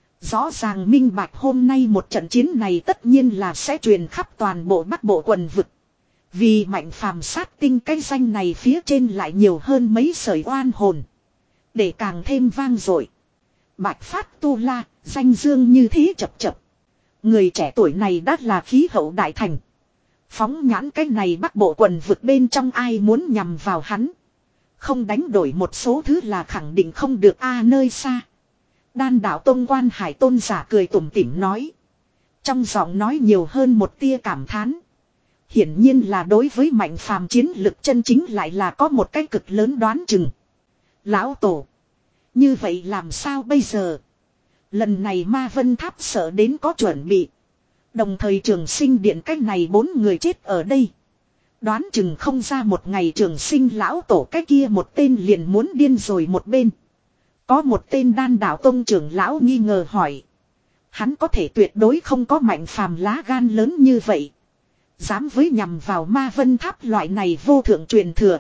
Rõ ràng minh bạch hôm nay một trận chiến này tất nhiên là sẽ truyền khắp toàn bộ Bắc Bộ quần vực. Vì Mạnh Phàm sát tinh cái danh này phía trên lại nhiều hơn mấy sợi oan hồn. Để càng thêm vang dội. Bạch Phát Tu La, danh dương như thế chập chập. Người trẻ tuổi này đã là khí hậu đại thành. Phóng nhãn cái này Bắc Bộ quần vực bên trong ai muốn nhằm vào hắn. Không đánh đổi một số thứ là khẳng định không được a nơi xa. Đan đạo Tông Quan Hải Tôn giả cười tủm tỉm nói. Trong giọng nói nhiều hơn một tia cảm thán. Hiển nhiên là đối với Mạnh Phàm chiến lực chân chính lại là có một cái cực lớn đoán chừng. Lão Tổ. Như vậy làm sao bây giờ? Lần này Ma Vân Tháp sợ đến có chuẩn bị. Đồng thời Trường Sinh Điện cách này bốn người chết ở đây. Đoán chừng không ra một ngày Trường Sinh lão tổ cái kia một tên liền muốn điên rồi một bên. Có một tên Đan đạo Tông trưởng lão nghi ngờ hỏi. Hắn có thể tuyệt đối không có Mạnh Phàm lá gan lớn như vậy. Dám với nhằm vào Ma Vân Tháp loại này vô thượng truyền thừa.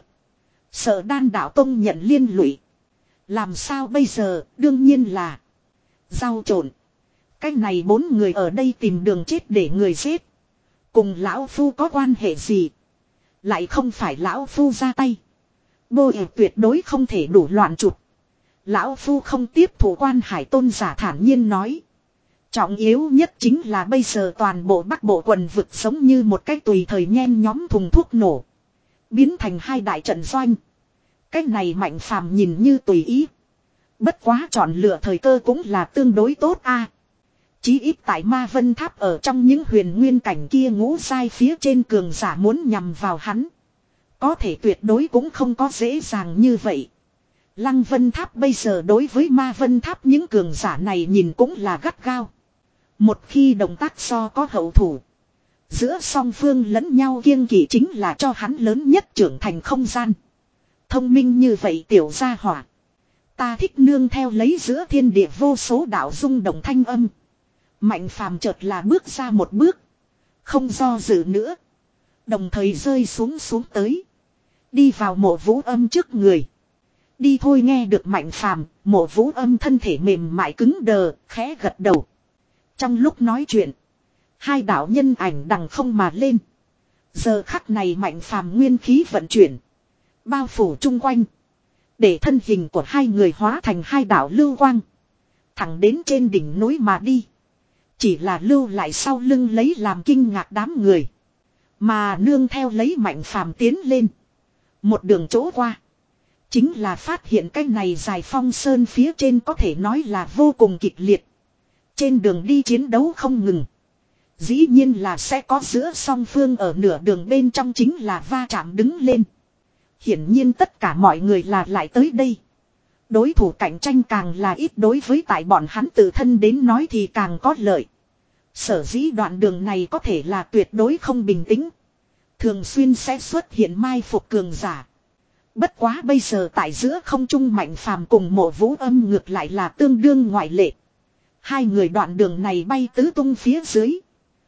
Sợ Đan đạo Tông nhận liên lụy. Làm sao bây giờ, đương nhiên là rau trộn. Cái này bốn người ở đây tìm đường chết để người giết. Cùng lão phu có quan hệ gì? Lại không phải lão phu ra tay. Bô ỉ tuyệt đối không thể đủ loạn chụp. Lão phu không tiếp thủ Quan Hải Tôn giả thản nhiên nói. Trọng yếu nhất chính là bây giờ toàn bộ Bắc Bộ quần vực giống như một cái tùy thời nhen nhóm thùng thuốc nổ. Biến thành hai đại trận doanh. Cái này Mạnh Phàm nhìn như tùy ý. Bất quá chọn lựa thời cơ cũng là tương đối tốt a. Chí ít tại Ma Vân Tháp ở trong những huyền nguyên cảnh kia ngũ sai phía trên cường giả muốn nhằm vào hắn. Có thể tuyệt đối cũng không có dễ dàng như vậy. Lăng Vân Tháp bây giờ đối với Ma Vân Tháp những cường giả này nhìn cũng là gắt gao. Một khi động tác so có hậu thủ. Giữa song phương lẫn nhau kiêng kỵ chính là cho hắn lớn nhất trưởng thành không gian. Thông minh như vậy tiểu gia hỏa. Ta thích nương theo lấy giữa thiên địa vô số đạo rung động thanh âm. Mạnh Phàm chợt là bước ra một bước. Không do dự nữa. Đồng thời rơi xuống xuống tới. Đi vào Mộ Vũ Âm trước người. Đi thôi nghe được Mạnh Phàm, Mộ Vũ Âm thân thể mềm mại cứng đờ, khẽ gật đầu. Trong lúc nói chuyện. Hai đạo nhân ảnh đằng không mà lên. Giờ khắc này Mạnh Phàm nguyên khí vận chuyển. Bao phủ chung quanh. Để thân hình của hai người hóa thành hai đạo lưu quang. Thẳng đến trên đỉnh núi mà đi. Chỉ là lưu lại sau lưng lấy làm kinh ngạc đám người. Mà nương theo lấy Mạnh Phàm tiến lên. Một đường chỗ qua. Chính là phát hiện cái này dài phong sơn phía trên có thể nói là vô cùng kịch liệt. Trên đường đi chiến đấu không ngừng. Dĩ nhiên là sẽ có giữa song phương ở nửa đường bên trong chính là va chạm đứng lên. Hiển nhiên tất cả mọi người là lại tới đây. Đối thủ cạnh tranh càng là ít đối với tại bọn hắn tự thân đến nói thì càng có lợi. Sở dĩ đoạn đường này có thể là tuyệt đối không bình tĩnh. Thường xuyên sẽ xuất hiện mai phục cường giả. Bất quá bây giờ tại giữa không trung Mạnh Phàm cùng Mộ Vũ Âm ngược lại là tương đương ngoại lệ. Hai người đoạn đường này bay tứ tung phía dưới.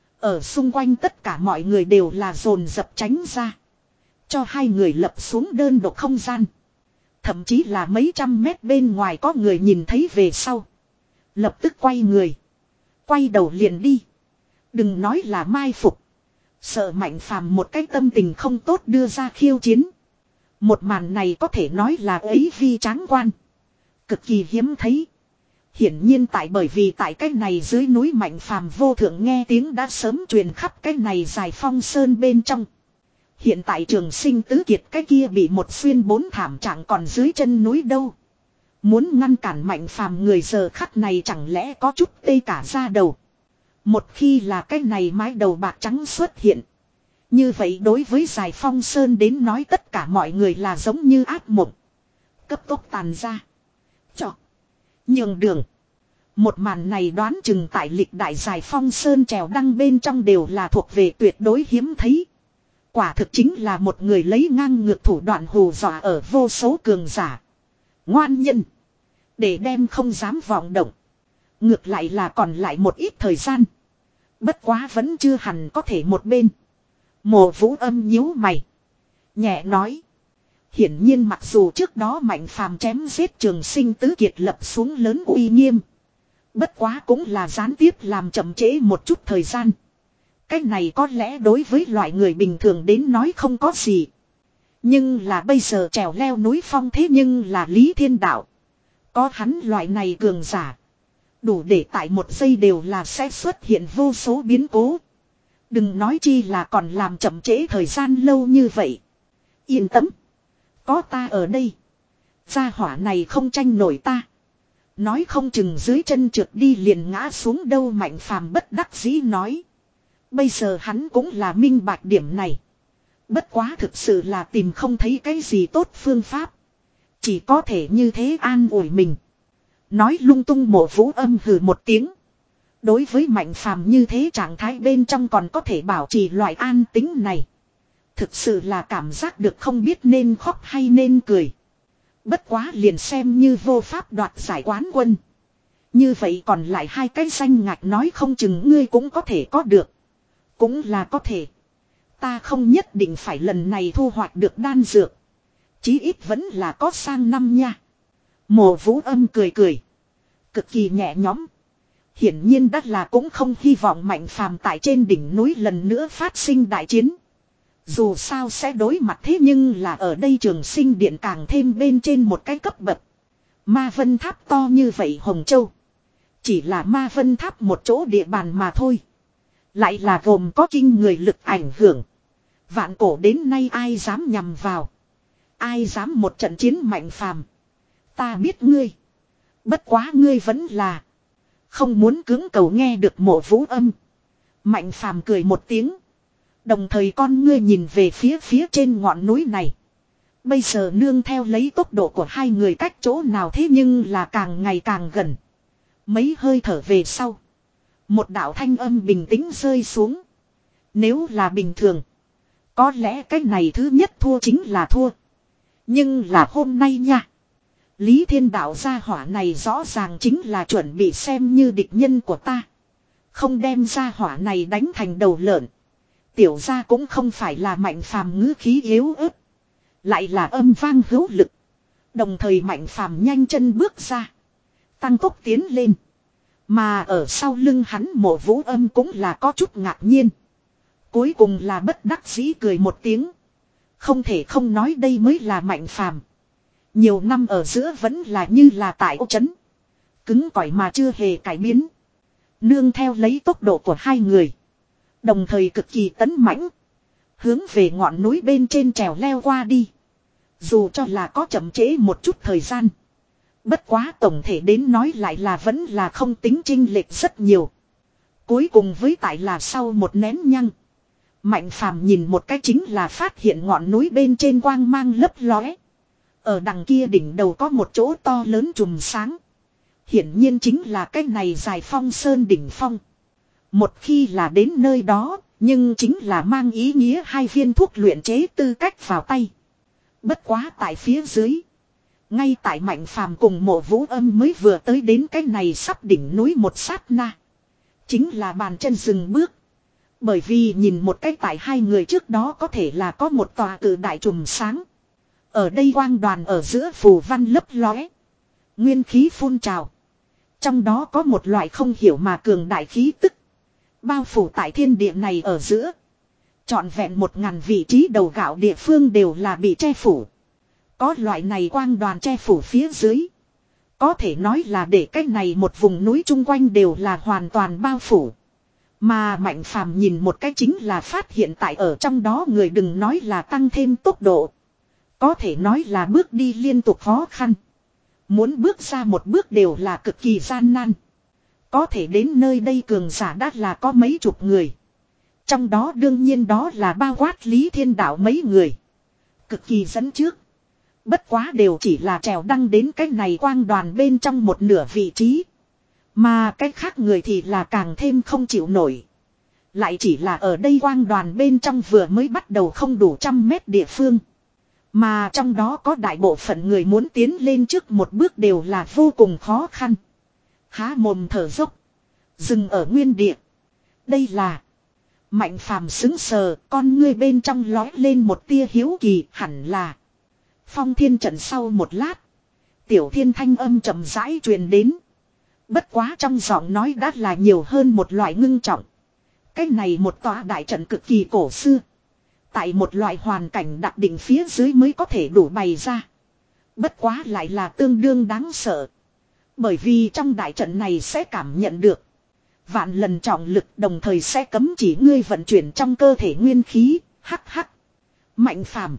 Ở xung quanh tất cả mọi người đều là dồn dập tránh ra. Cho hai người lập xuống đơn độc không gian. Thậm chí là mấy trăm mét bên ngoài có người nhìn thấy về sau. Lập tức quay người. Quay đầu liền đi. Đừng nói là mai phục. Sợ Mạnh Phàm một cái tâm tình không tốt đưa ra khiêu chiến. Một màn này có thể nói là ấy vi tráng quan. Cực kỳ hiếm thấy. Hiển nhiên tại bởi vì tại cái này dưới núi Mạnh Phàm vô thượng nghe tiếng đã sớm truyền khắp cái này dài phong sơn bên trong. Hiện tại Trường Sinh tứ kiệt cái kia bị một xuyên bốn thảm trạng còn dưới chân núi đâu. Muốn ngăn cản Mạnh Phàm người giờ khắc này chẳng lẽ có chút tê cả da đầu. Một khi là cái này mái đầu bạc trắng xuất hiện. Như vậy đối với dài phong sơn đến nói tất cả mọi người là giống như ác mộng. Cấp tốc tàn ra. Cho. Nhường đường. Một màn này đoán chừng tại lịch đại dài phong sơn trèo đăng bên trong đều là thuộc về tuyệt đối hiếm thấy. Quả thực chính là một người lấy ngang ngược thủ đoạn hù dọa ở vô số cường giả. Ngoan nhân. Để đem không dám vọng động. Ngược lại là còn lại một ít thời gian. Bất quá vẫn chưa hẳn có thể một bên. Mộ Vũ Âm nhíu mày. Nhẹ nói. Hiển nhiên mặc dù trước đó Mạnh Phàm chém giết Trường Sinh tứ kiệt lập xuống lớn uy nghiêm. Bất quá cũng là gián tiếp làm chậm trễ một chút thời gian. Cái này có lẽ đối với loại người bình thường đến nói không có gì. Nhưng là bây giờ trèo leo núi phong thế nhưng là Lý Thiên Đạo. Có hắn loại này cường giả. Đủ để tại một giây đều là sẽ xuất hiện vô số biến cố. Đừng nói chi là còn làm chậm trễ thời gian lâu như vậy. Yên tâm. Có ta ở đây. Gia hỏa này không tranh nổi ta. Nói không chừng dưới chân trượt đi liền ngã xuống đâu Mạnh Phàm bất đắc dĩ nói. Bây giờ hắn cũng là minh bạch điểm này. Bất quá thực sự là tìm không thấy cái gì tốt phương pháp. Chỉ có thể như thế an ủi mình. Nói lung tung Mộ Vũ Âm hừ một tiếng. Đối với Mạnh Phàm như thế trạng thái bên trong còn có thể bảo trì loại an tính này. Thực sự là cảm giác được không biết nên khóc hay nên cười. Bất quá liền xem như vô pháp đoạt giải quán quân. Như vậy còn lại hai cái danh ngạch nói không chừng ngươi cũng có thể có được. Cũng là có thể. Ta không nhất định phải lần này thu hoạch được đan dược. Chí ít vẫn là có sang năm nha. Mộ Vũ Âm cười cười. Cực kỳ nhẹ nhõm. Hiển nhiên đắt là cũng không hy vọng Mạnh Phàm tại trên đỉnh núi lần nữa phát sinh đại chiến. Dù sao sẽ đối mặt thế nhưng là ở đây Trường Sinh điện càng thêm bên trên một cái cấp bậc. Ma Vân Tháp to như vậy Hồng Châu. Chỉ là Ma Vân Tháp một chỗ địa bàn mà thôi. Lại là gồm có kinh người lực ảnh hưởng. Vạn cổ đến nay ai dám nhằm vào. Ai dám một trận chiến Mạnh Phàm. Ta biết ngươi. Bất quá ngươi vẫn là. Không muốn cưỡng cầu nghe được Mộ Vũ Âm. Mạnh Phàm cười một tiếng. Đồng thời con ngươi nhìn về phía phía trên ngọn núi này. Bây giờ nương theo lấy tốc độ của hai người cách chỗ nào thế nhưng là càng ngày càng gần. Mấy hơi thở về sau. Một đạo thanh âm bình tĩnh rơi xuống. Nếu là bình thường. Có lẽ cái này thứ nhất thua chính là thua. Nhưng là hôm nay nha. Lý Thiên Đạo gia hỏa này rõ ràng chính là chuẩn bị xem như địch nhân của ta. Không đem gia hỏa này đánh thành đầu lợn. Tiểu gia cũng không phải là Mạnh Phàm ngữ khí yếu ớt. Lại là âm vang hữu lực. Đồng thời Mạnh Phàm nhanh chân bước ra. Tăng tốc tiến lên. Mà ở sau lưng hắn Mộ Vũ Âm cũng là có chút ngạc nhiên. Cuối cùng là bất đắc dĩ cười một tiếng. Không thể không nói đây mới là Mạnh Phàm. Nhiều năm ở giữa vẫn là như là tại ô trấn. Cứng cỏi mà chưa hề cải biến. Nương theo lấy tốc độ của hai người. Đồng thời cực kỳ tấn mãnh. Hướng về ngọn núi bên trên trèo leo qua đi. Dù cho là có chậm trễ một chút thời gian. Bất quá tổng thể đến nói lại là vẫn là không tính chênh lệch rất nhiều. Cuối cùng với tại là sau một nén nhăng. Mạnh Phàm nhìn một cái chính là phát hiện ngọn núi bên trên quang mang lấp lóe. Ở đằng kia đỉnh đầu có một chỗ to lớn chùm sáng. Hiển nhiên chính là cái này dài phong sơn đỉnh phong. Một khi là đến nơi đó, nhưng chính là mang ý nghĩa hai viên thuốc luyện chế tư cách vào tay. Bất quá tại phía dưới. Ngay tại Mạnh Phàm cùng Mộ Vũ Âm mới vừa tới đến cái này sắp đỉnh núi một sát na. Chính là bàn chân dừng bước. Bởi vì nhìn một cái tại hai người trước đó có thể là có một tòa cử đại trùm sáng. Ở đây quang đoàn ở giữa phù văn lấp lóe. Nguyên khí phun trào. Trong đó có một loại không hiểu mà cường đại khí tức. Bao phủ tại thiên địa này ở giữa. Trọn vẹn một ngàn vị trí đầu gạo địa phương đều là bị che phủ. Có loại này quang đoàn che phủ phía dưới. Có thể nói là để cách này một vùng núi chung quanh đều là hoàn toàn bao phủ. Mà Mạnh Phàm nhìn một cách chính là phát hiện tại ở trong đó người đừng nói là tăng thêm tốc độ. Có thể nói là bước đi liên tục khó khăn. Muốn bước ra một bước đều là cực kỳ gian nan. Có thể đến nơi đây cường giả đã là có mấy chục người. Trong đó đương nhiên đó là bao quát Lý Thiên Đạo mấy người. Cực kỳ dẫn trước. Bất quá đều chỉ là trèo đăng đến cái này quang đoàn bên trong một nửa vị trí. Mà cái khác người thì là càng thêm không chịu nổi. Lại chỉ là ở đây quang đoàn bên trong vừa mới bắt đầu không đủ trăm mét địa phương. Mà trong đó có đại bộ phận người muốn tiến lên trước một bước đều là vô cùng khó khăn. Há mồm thở dốc. Dừng ở nguyên địa. Đây là... Mạnh Phàm xứng sờ, con ngươi bên trong lói lên một tia hiếu kỳ, hẳn là. Phong thiên trận sau một lát. Tiểu thiên thanh âm chậm rãi truyền đến. Bất quá trong giọng nói đã là nhiều hơn một loại ngưng trọng. Cái này một tòa đại trận cực kỳ cổ xưa. Tại một loại hoàn cảnh đặc định phía dưới mới có thể đủ bày ra. Bất quá lại là tương đương đáng sợ. Bởi vì trong đại trận này sẽ cảm nhận được. Vạn lần trọng lực đồng thời sẽ cấm chỉ ngươi vận chuyển trong cơ thể nguyên khí. Hắc hắc. Mạnh Phàm.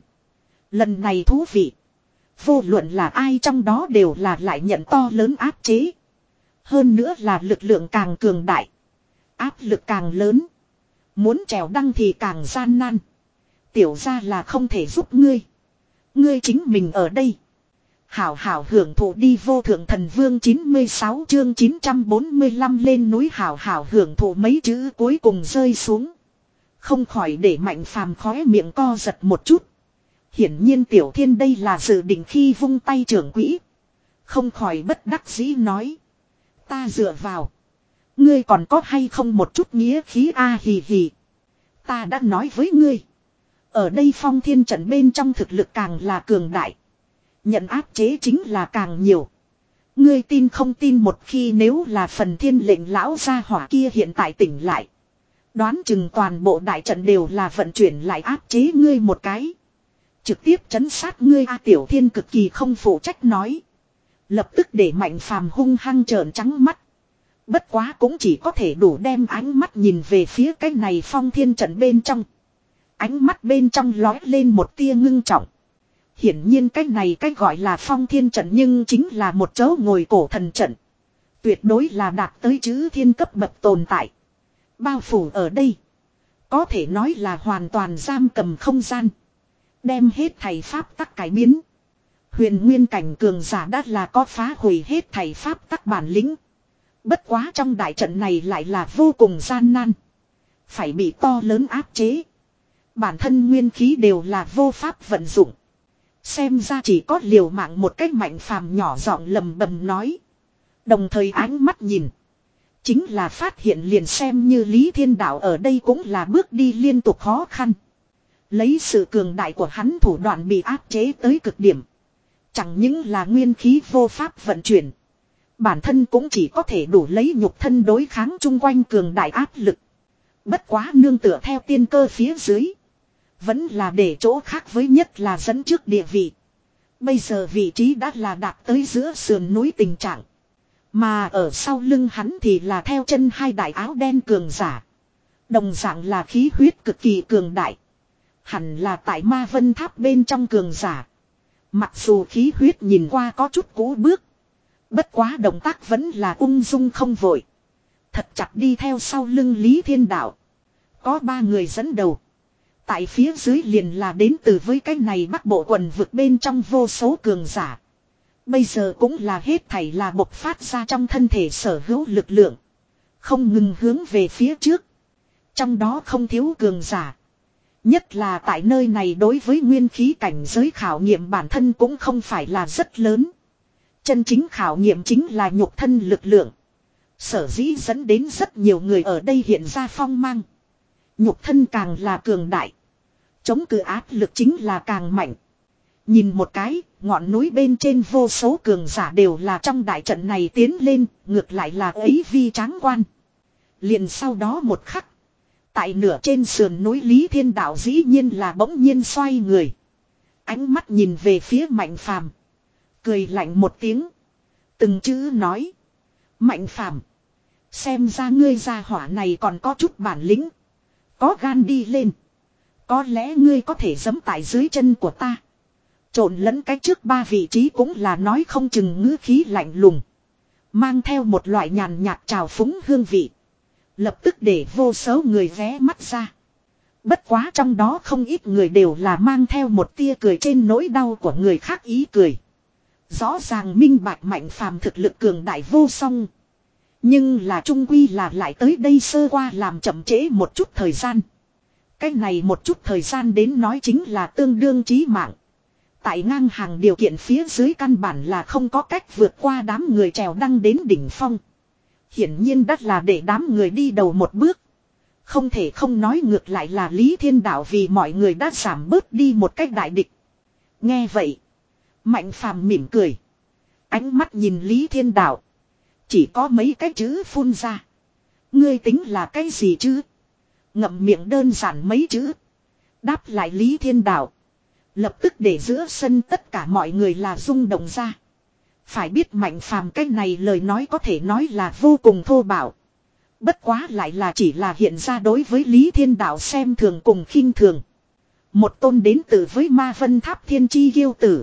Lần này thú vị. Vô luận là ai trong đó đều là lại nhận to lớn áp chế. Hơn nữa là lực lượng càng cường đại. Áp lực càng lớn. Muốn trèo đăng thì càng gian nan. Tiểu ra là không thể giúp ngươi. Ngươi chính mình ở đây. Hảo hảo hưởng thụ đi vô thượng thần vương chín mươi sáu chương chín trăm bốn mươi lăm lên núi hảo hảo hưởng thụ mấy chữ cuối cùng rơi xuống. Không khỏi để Mạnh Phàm khóe miệng co giật một chút. Hiển nhiên Tiểu Thiên đây là dự định khi vung tay trưởng quỹ. Không khỏi bất đắc dĩ nói. Ta dựa vào. Ngươi còn có hay không một chút nghĩa khí a hì hì. Ta đã nói với ngươi. Ở đây phong thiên trận bên trong thực lực càng là cường đại. Nhận áp chế chính là càng nhiều. Ngươi tin không tin một khi nếu là phần thiên lệnh lão gia hỏa kia hiện tại tỉnh lại. Đoán chừng toàn bộ đại trận đều là vận chuyển lại áp chế ngươi một cái. Trực tiếp trấn sát ngươi a Tiểu Thiên cực kỳ không phụ trách nói. Lập tức để Mạnh Phàm hung hăng trợn trắng mắt. Bất quá cũng chỉ có thể đủ đem ánh mắt nhìn về phía cái này phong thiên trận bên trong. Ánh mắt bên trong lói lên một tia ngưng trọng. Hiển nhiên cái này cái gọi là phong thiên trận nhưng chính là một chỗ ngồi cổ thần trận. Tuyệt đối là đạt tới chữ thiên cấp bậc tồn tại. Bao phủ ở đây. Có thể nói là hoàn toàn giam cầm không gian. Đem hết thầy pháp tắc cải biến. Huyền nguyên cảnh cường giả đã là có phá hủy hết thầy pháp tắc bản lĩnh. Bất quá trong đại trận này lại là vô cùng gian nan. Phải bị to lớn áp chế. Bản thân nguyên khí đều là vô pháp vận dụng. Xem ra chỉ có liều mạng một cách Mạnh Phàm nhỏ giọng lầm bầm nói. Đồng thời ánh mắt nhìn. Chính là phát hiện liền xem như Lý Thiên Đạo ở đây cũng là bước đi liên tục khó khăn. Lấy sự cường đại của hắn thủ đoạn bị áp chế tới cực điểm. Chẳng những là nguyên khí vô pháp vận chuyển. Bản thân cũng chỉ có thể đủ lấy nhục thân đối kháng chung quanh cường đại áp lực. Bất quá nương tựa theo tiên cơ phía dưới. Vẫn là để chỗ khác với nhất là dẫn trước địa vị. Bây giờ vị trí đã là đạt tới giữa sườn núi tình trạng. Mà ở sau lưng hắn thì là theo chân hai đại áo đen cường giả. Đồng dạng là khí huyết cực kỳ cường đại. Hẳn là tại Ma Vân Tháp bên trong cường giả. Mặc dù khí huyết nhìn qua có chút cũ bước. Bất quá động tác vẫn là ung dung không vội. Thật chặt đi theo sau lưng Lý Thiên Đạo. Có ba người dẫn đầu. Tại phía dưới liền là đến từ với cái này Bắc Bộ quần vực bên trong vô số cường giả. Bây giờ cũng là hết thảy là bộc phát ra trong thân thể sở hữu lực lượng. Không ngừng hướng về phía trước. Trong đó không thiếu cường giả. Nhất là tại nơi này đối với nguyên khí cảnh giới khảo nghiệm bản thân cũng không phải là rất lớn. Chân chính khảo nghiệm chính là nhục thân lực lượng. Sở dĩ dẫn đến rất nhiều người ở đây hiện ra phong mang. Nhục thân càng là cường đại. Chống cự áp lực chính là càng mạnh. Nhìn một cái, ngọn núi bên trên vô số cường giả đều là trong đại trận này tiến lên, ngược lại là ấy vi tráng quan. Liền sau đó một khắc. Tại nửa trên sườn núi Lý Thiên Đạo dĩ nhiên là bỗng nhiên xoay người. Ánh mắt nhìn về phía Mạnh Phàm, cười lạnh một tiếng. Từng chữ nói. Mạnh Phàm, xem ra ngươi gia hỏa này còn có chút bản lĩnh. Có gan đi lên. Có lẽ ngươi có thể giẫm tại dưới chân của ta. Trộn lẫn cái trước ba vị trí cũng là nói không chừng ngữ khí lạnh lùng. Mang theo một loại nhàn nhạt trào phúng hương vị. Lập tức để vô số người ghé mắt ra. Bất quá trong đó không ít người đều là mang theo một tia cười trên nỗi đau của người khác ý cười. Rõ ràng minh bạch Mạnh Phàm thực lực cường đại vô song. Nhưng là trung quy là lại tới đây sơ qua làm chậm trễ một chút thời gian. Cái này một chút thời gian đến nói chính là tương đương chí mạng. Tại ngang hàng điều kiện phía dưới căn bản là không có cách vượt qua đám người trèo đăng đến đỉnh phong. Hiển nhiên đắt là để đám người đi đầu một bước. Không thể không nói ngược lại là Lý Thiên Đạo vì mọi người đã giảm bớt đi một cách đại địch. Nghe vậy. Mạnh Phàm mỉm cười. Ánh mắt nhìn Lý Thiên Đạo. Chỉ có mấy cái chữ phun ra. Ngươi tính là cái gì chứ? Ngậm miệng đơn giản mấy chữ. Đáp lại Lý Thiên Đạo. Lập tức để giữa sân tất cả mọi người là rung động ra. Phải biết Mạnh Phàm cái này lời nói có thể nói là vô cùng thô bạo. Bất quá lại là chỉ là hiện ra đối với Lý Thiên Đạo xem thường cùng khinh thường. Một tôn đến từ với Ma Vân Tháp Thiên Chi Kiêu Tử.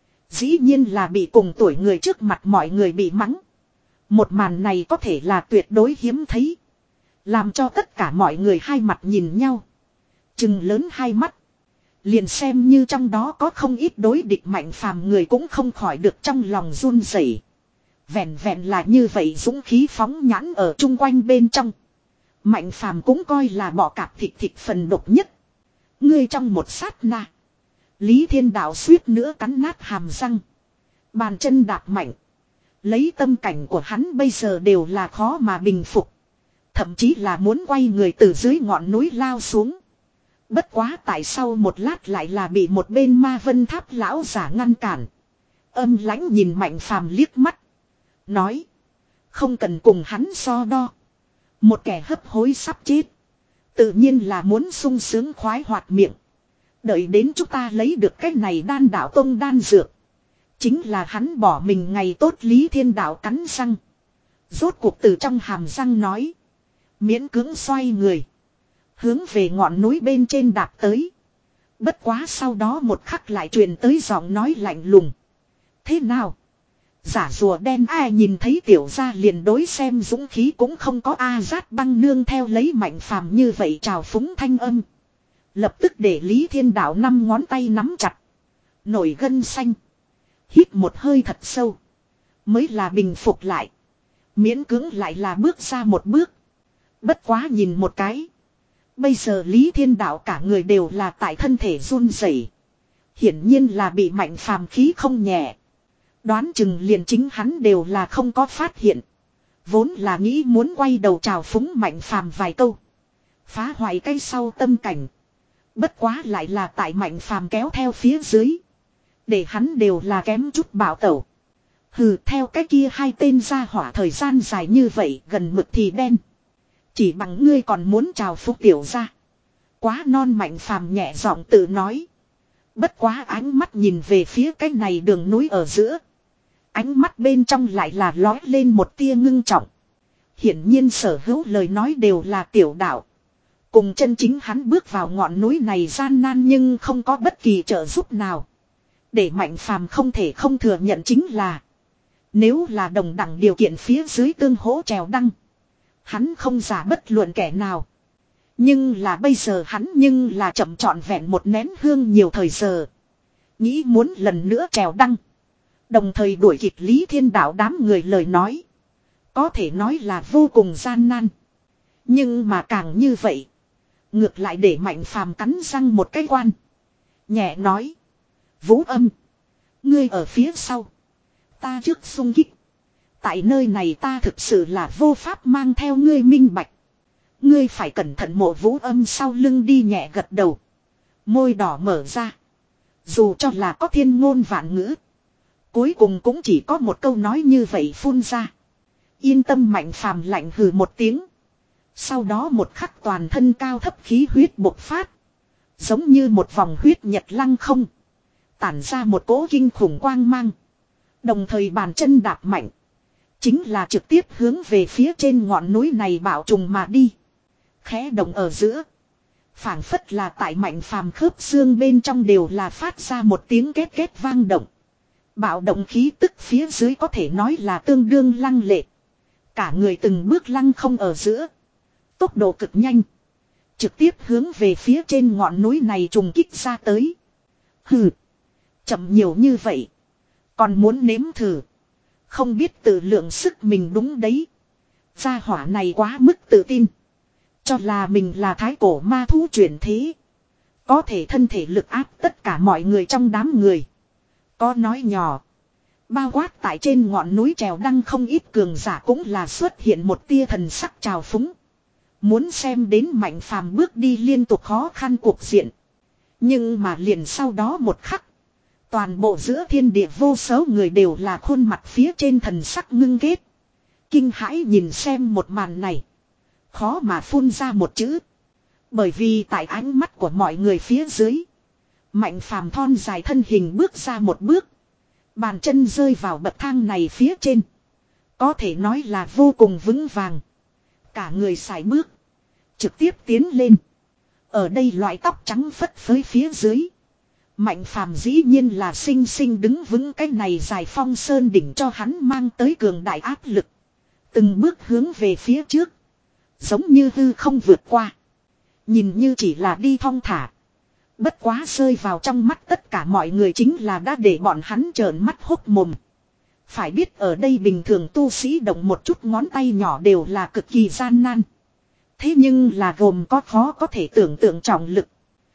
Dĩ nhiên là bị cùng tuổi người trước mặt mọi người bị mắng. Một màn này có thể là tuyệt đối hiếm thấy. Làm cho tất cả mọi người hai mặt nhìn nhau. Chừng lớn hai mắt. Liền xem như trong đó có không ít đối địch Mạnh Phàm người cũng không khỏi được trong lòng run rẩy. Vẹn vẹn là như vậy dũng khí phóng nhãn ở chung quanh bên trong. Mạnh Phàm cũng coi là bỏ cạp thịt thịt phần độc nhất. Ngươi trong một sát na. Lý Thiên Đạo suýt nữa cắn nát hàm răng. Bàn chân đạp mạnh. Lấy tâm cảnh của hắn bây giờ đều là khó mà bình phục. Thậm chí là muốn quay người từ dưới ngọn núi lao xuống. Bất quá tại sao một lát lại là bị một bên Ma Vân Tháp lão giả ngăn cản. Âm lãnh nhìn Mạnh Phàm liếc mắt. Nói. Không cần cùng hắn so đo. Một kẻ hấp hối sắp chết. Tự nhiên là muốn sung sướng khoái hoạt miệng. Đợi đến chúng ta lấy được cái này đan đạo tông đan dược. Chính là hắn bỏ mình ngày tốt. Lý Thiên Đạo cắn răng. Rốt cuộc từ trong hàm răng nói. Miễn cưỡng xoay người. Hướng về ngọn núi bên trên đạp tới. Bất quá sau đó một khắc lại truyền tới giọng nói lạnh lùng. Thế nào? Giả rùa đen ai nhìn thấy tiểu gia liền đối xem dũng khí cũng không có a. Rát băng nương theo lấy Mạnh Phàm như vậy trào phúng thanh âm. Lập tức để Lý Thiên Đạo năm ngón tay nắm chặt. Nổi gân xanh. Hít một hơi thật sâu. Mới là bình phục lại. Miễn cưỡng lại là bước ra một bước. Bất quá nhìn một cái. Bây giờ Lý Thiên Đạo cả người đều là tại thân thể run rẩy. Hiển nhiên là bị Mạnh Phàm khí không nhẹ. Đoán chừng liền chính hắn đều là không có phát hiện. Vốn là nghĩ muốn quay đầu chào phúng Mạnh Phàm vài câu. Phá hoại cái sau tâm cảnh. Bất quá lại là tại Mạnh Phàm kéo theo phía dưới. Để hắn đều là kém chút bảo tẩu. Hừ, theo cái kia hai tên ra hỏa thời gian dài như vậy gần mực thì đen. Chỉ bằng ngươi còn muốn chào phúc tiểu ra. Quá non. Mạnh Phàm nhẹ giọng tự nói. Bất quá ánh mắt nhìn về phía cái này đường núi ở giữa. Ánh mắt bên trong lại là lói lên một tia ngưng trọng. Hiển nhiên sở hữu lời nói đều là tiểu đạo. Cùng chân chính hắn bước vào ngọn núi này gian nan nhưng không có bất kỳ trợ giúp nào. Để Mạnh Phàm không thể không thừa nhận chính là. Nếu là đồng đẳng điều kiện phía dưới tương hỗ trèo đăng. Hắn không giả bất luận kẻ nào. Nhưng là bây giờ hắn nhưng là chậm trọn vẹn một nén hương nhiều thời giờ. Nghĩ muốn lần nữa trèo đăng. Đồng thời đuổi kịp Lý Thiên Đạo đám người lời nói. Có thể nói là vô cùng gian nan. Nhưng mà càng như vậy. Ngược lại để Mạnh Phàm cắn răng một cái quan. Nhẹ nói. Vũ Âm. Ngươi ở phía sau. Ta trước xung kích. Tại nơi này ta thực sự là vô pháp mang theo ngươi minh bạch. Ngươi phải cẩn thận. Mộ Vũ Âm sau lưng đi nhẹ gật đầu. Môi đỏ mở ra. Dù cho là có thiên ngôn vạn ngữ. Cuối cùng cũng chỉ có một câu nói như vậy phun ra. Yên tâm, Mạnh Phàm lạnh hừ một tiếng. Sau đó một khắc toàn thân cao thấp khí huyết bộc phát. Giống như một vòng huyết nhật lăng không. Tản ra một cỗ kinh khủng quang mang. Đồng thời bàn chân đạp mạnh. Chính là trực tiếp hướng về phía trên ngọn núi này bạo trùng mà đi. Khẽ động ở giữa. Phảng phất là tại Mạnh Phàm khớp xương bên trong đều là phát ra một tiếng két két vang động. Bạo động khí tức phía dưới có thể nói là tương đương lăng lệ. Cả người từng bước lăng không ở giữa. Tốc độ cực nhanh. Trực tiếp hướng về phía trên ngọn núi này trùng kích ra tới. Hừ. Chậm nhiều như vậy. Còn muốn nếm thử. Không biết tự lượng sức mình đúng đấy. Gia hỏa này quá mức tự tin. Cho là mình là thái cổ ma thú chuyển thế. Có thể thân thể lực áp tất cả mọi người trong đám người. Có nói nhỏ. Bao quát tại trên ngọn núi trèo đăng không ít cường giả cũng là xuất hiện một tia thần sắc trào phúng. Muốn xem đến Mạnh Phàm bước đi liên tục khó khăn cuộc diện. Nhưng mà liền sau đó một khắc. Toàn bộ giữa thiên địa vô số người đều là khuôn mặt phía trên thần sắc ngưng kết. Kinh hãi nhìn xem một màn này. Khó mà phun ra một chữ. Bởi vì tại ánh mắt của mọi người phía dưới. Mạnh Phàm thon dài thân hình bước ra một bước. Bàn chân rơi vào bậc thang này phía trên. Có thể nói là vô cùng vững vàng. Cả người sải bước. Trực tiếp tiến lên. Ở đây loại tóc trắng phất phới phía dưới. Mạnh Phàm dĩ nhiên là sinh sinh đứng vững cái này dài phong sơn đỉnh cho hắn mang tới cường đại áp lực. Từng bước hướng về phía trước. Giống như hư không vượt qua. Nhìn như chỉ là đi thong thả. Bất quá rơi vào trong mắt tất cả mọi người chính là đã để bọn hắn trợn mắt hốc mồm. Phải biết ở đây bình thường tu sĩ động một chút ngón tay nhỏ đều là cực kỳ gian nan. Thế nhưng là gồm có khó có thể tưởng tượng trọng lực.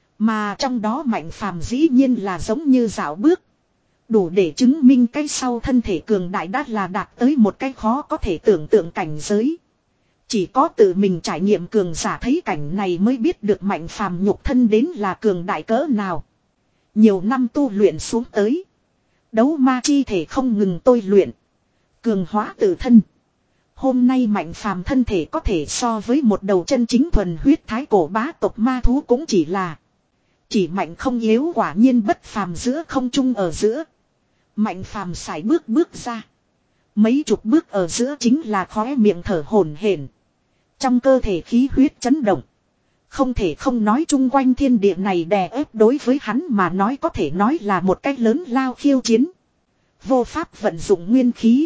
Mà trong đó Mạnh Phàm dĩ nhiên là giống như dạo bước. Đủ để chứng minh cái sau thân thể cường đại đã là đạt tới một cái khó có thể tưởng tượng cảnh giới. Chỉ có tự mình trải nghiệm cường giả thấy cảnh này mới biết được Mạnh Phàm nhục thân đến là cường đại cỡ nào. Nhiều năm tu luyện xuống tới. Đấu ma chi thể không ngừng tôi luyện. Cường hóa tự thân. Hôm nay Mạnh Phàm thân thể có thể so với một đầu chân chính thuần huyết thái cổ bá tộc ma thú cũng chỉ là. Chỉ mạnh không yếu, quả nhiên bất phàm giữa không trung ở giữa. Mạnh Phàm sải bước bước ra. Mấy chục bước ở giữa chính là khóe miệng thở hổn hển. Trong cơ thể khí huyết chấn động. Không thể không nói chung quanh thiên địa này đè ép đối với hắn mà nói có thể nói là một cách lớn lao khiêu chiến. Vô pháp vận dụng nguyên khí.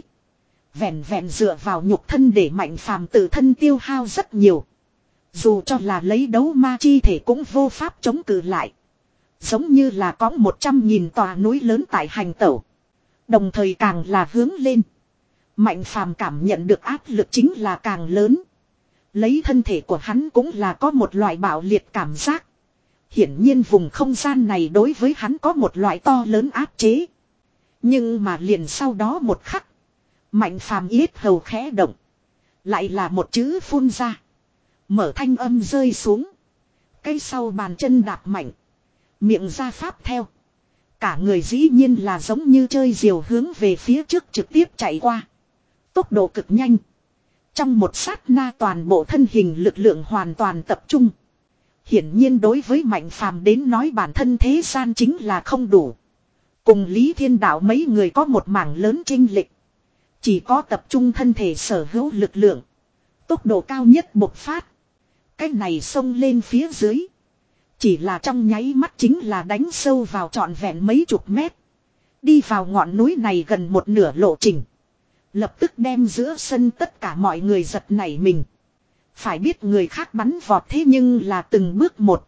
Vẹn vẹn dựa vào nhục thân để Mạnh Phàm tự thân tiêu hao rất nhiều. Dù cho là lấy đấu ma chi thể cũng vô pháp chống cự lại. Giống như là có một trăm nghìn tòa núi lớn tại hành tẩu. Đồng thời càng là hướng lên. Mạnh Phàm cảm nhận được áp lực chính là càng lớn. Lấy thân thể của hắn cũng là có một loại bạo liệt cảm giác. Hiển nhiên vùng không gian này đối với hắn có một loại to lớn áp chế. Nhưng mà liền sau đó một khắc. Mạnh Phàm yết hầu khẽ động. Lại là một chữ phun ra. Mở thanh âm rơi xuống. Cái sau bàn chân đạp mạnh. Miệng ra pháp theo. Cả người dĩ nhiên là giống như chơi diều hướng về phía trước trực tiếp chạy qua. Tốc độ cực nhanh. Trong một sát na toàn bộ thân hình lực lượng hoàn toàn tập trung. Hiển nhiên đối với Mạnh Phàm đến nói bản thân thế gian chính là không đủ. Cùng Lý Thiên Đạo mấy người có một mảng lớn chênh lệch. Chỉ có tập trung thân thể sở hữu lực lượng. Tốc độ cao nhất bộc phát. Cái này xông lên phía dưới. Chỉ là trong nháy mắt chính là đánh sâu vào trọn vẹn mấy chục mét. Đi vào ngọn núi này gần một nửa lộ trình. Lập tức đem giữa sân tất cả mọi người giật nảy mình. Phải biết người khác bắn vọt thế nhưng là từng bước một.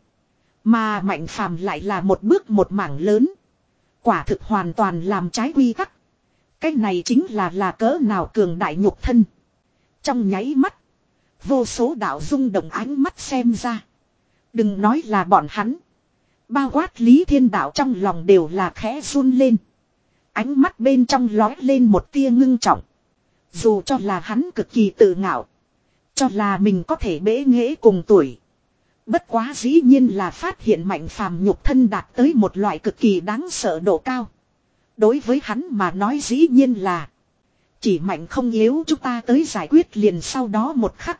Mà Mạnh Phàm lại là một bước một mảng lớn. Quả thực hoàn toàn làm trái quy tắc. Cái này chính là là cỡ nào cường đại nhục thân. Trong nháy mắt. Vô số đạo rung động ánh mắt xem ra. Đừng nói là bọn hắn. Bao quát Lý Thiên Đạo trong lòng đều là khẽ run lên. Ánh mắt bên trong lói lên một tia ngưng trọng. Dù cho là hắn cực kỳ tự ngạo. Cho là mình có thể bế nghễ cùng tuổi. Bất quá dĩ nhiên là phát hiện Mạnh Phàm nhục thân đạt tới một loại cực kỳ đáng sợ độ cao. Đối với hắn mà nói dĩ nhiên là chỉ mạnh không yếu, chúng ta tới giải quyết liền. Sau đó một khắc,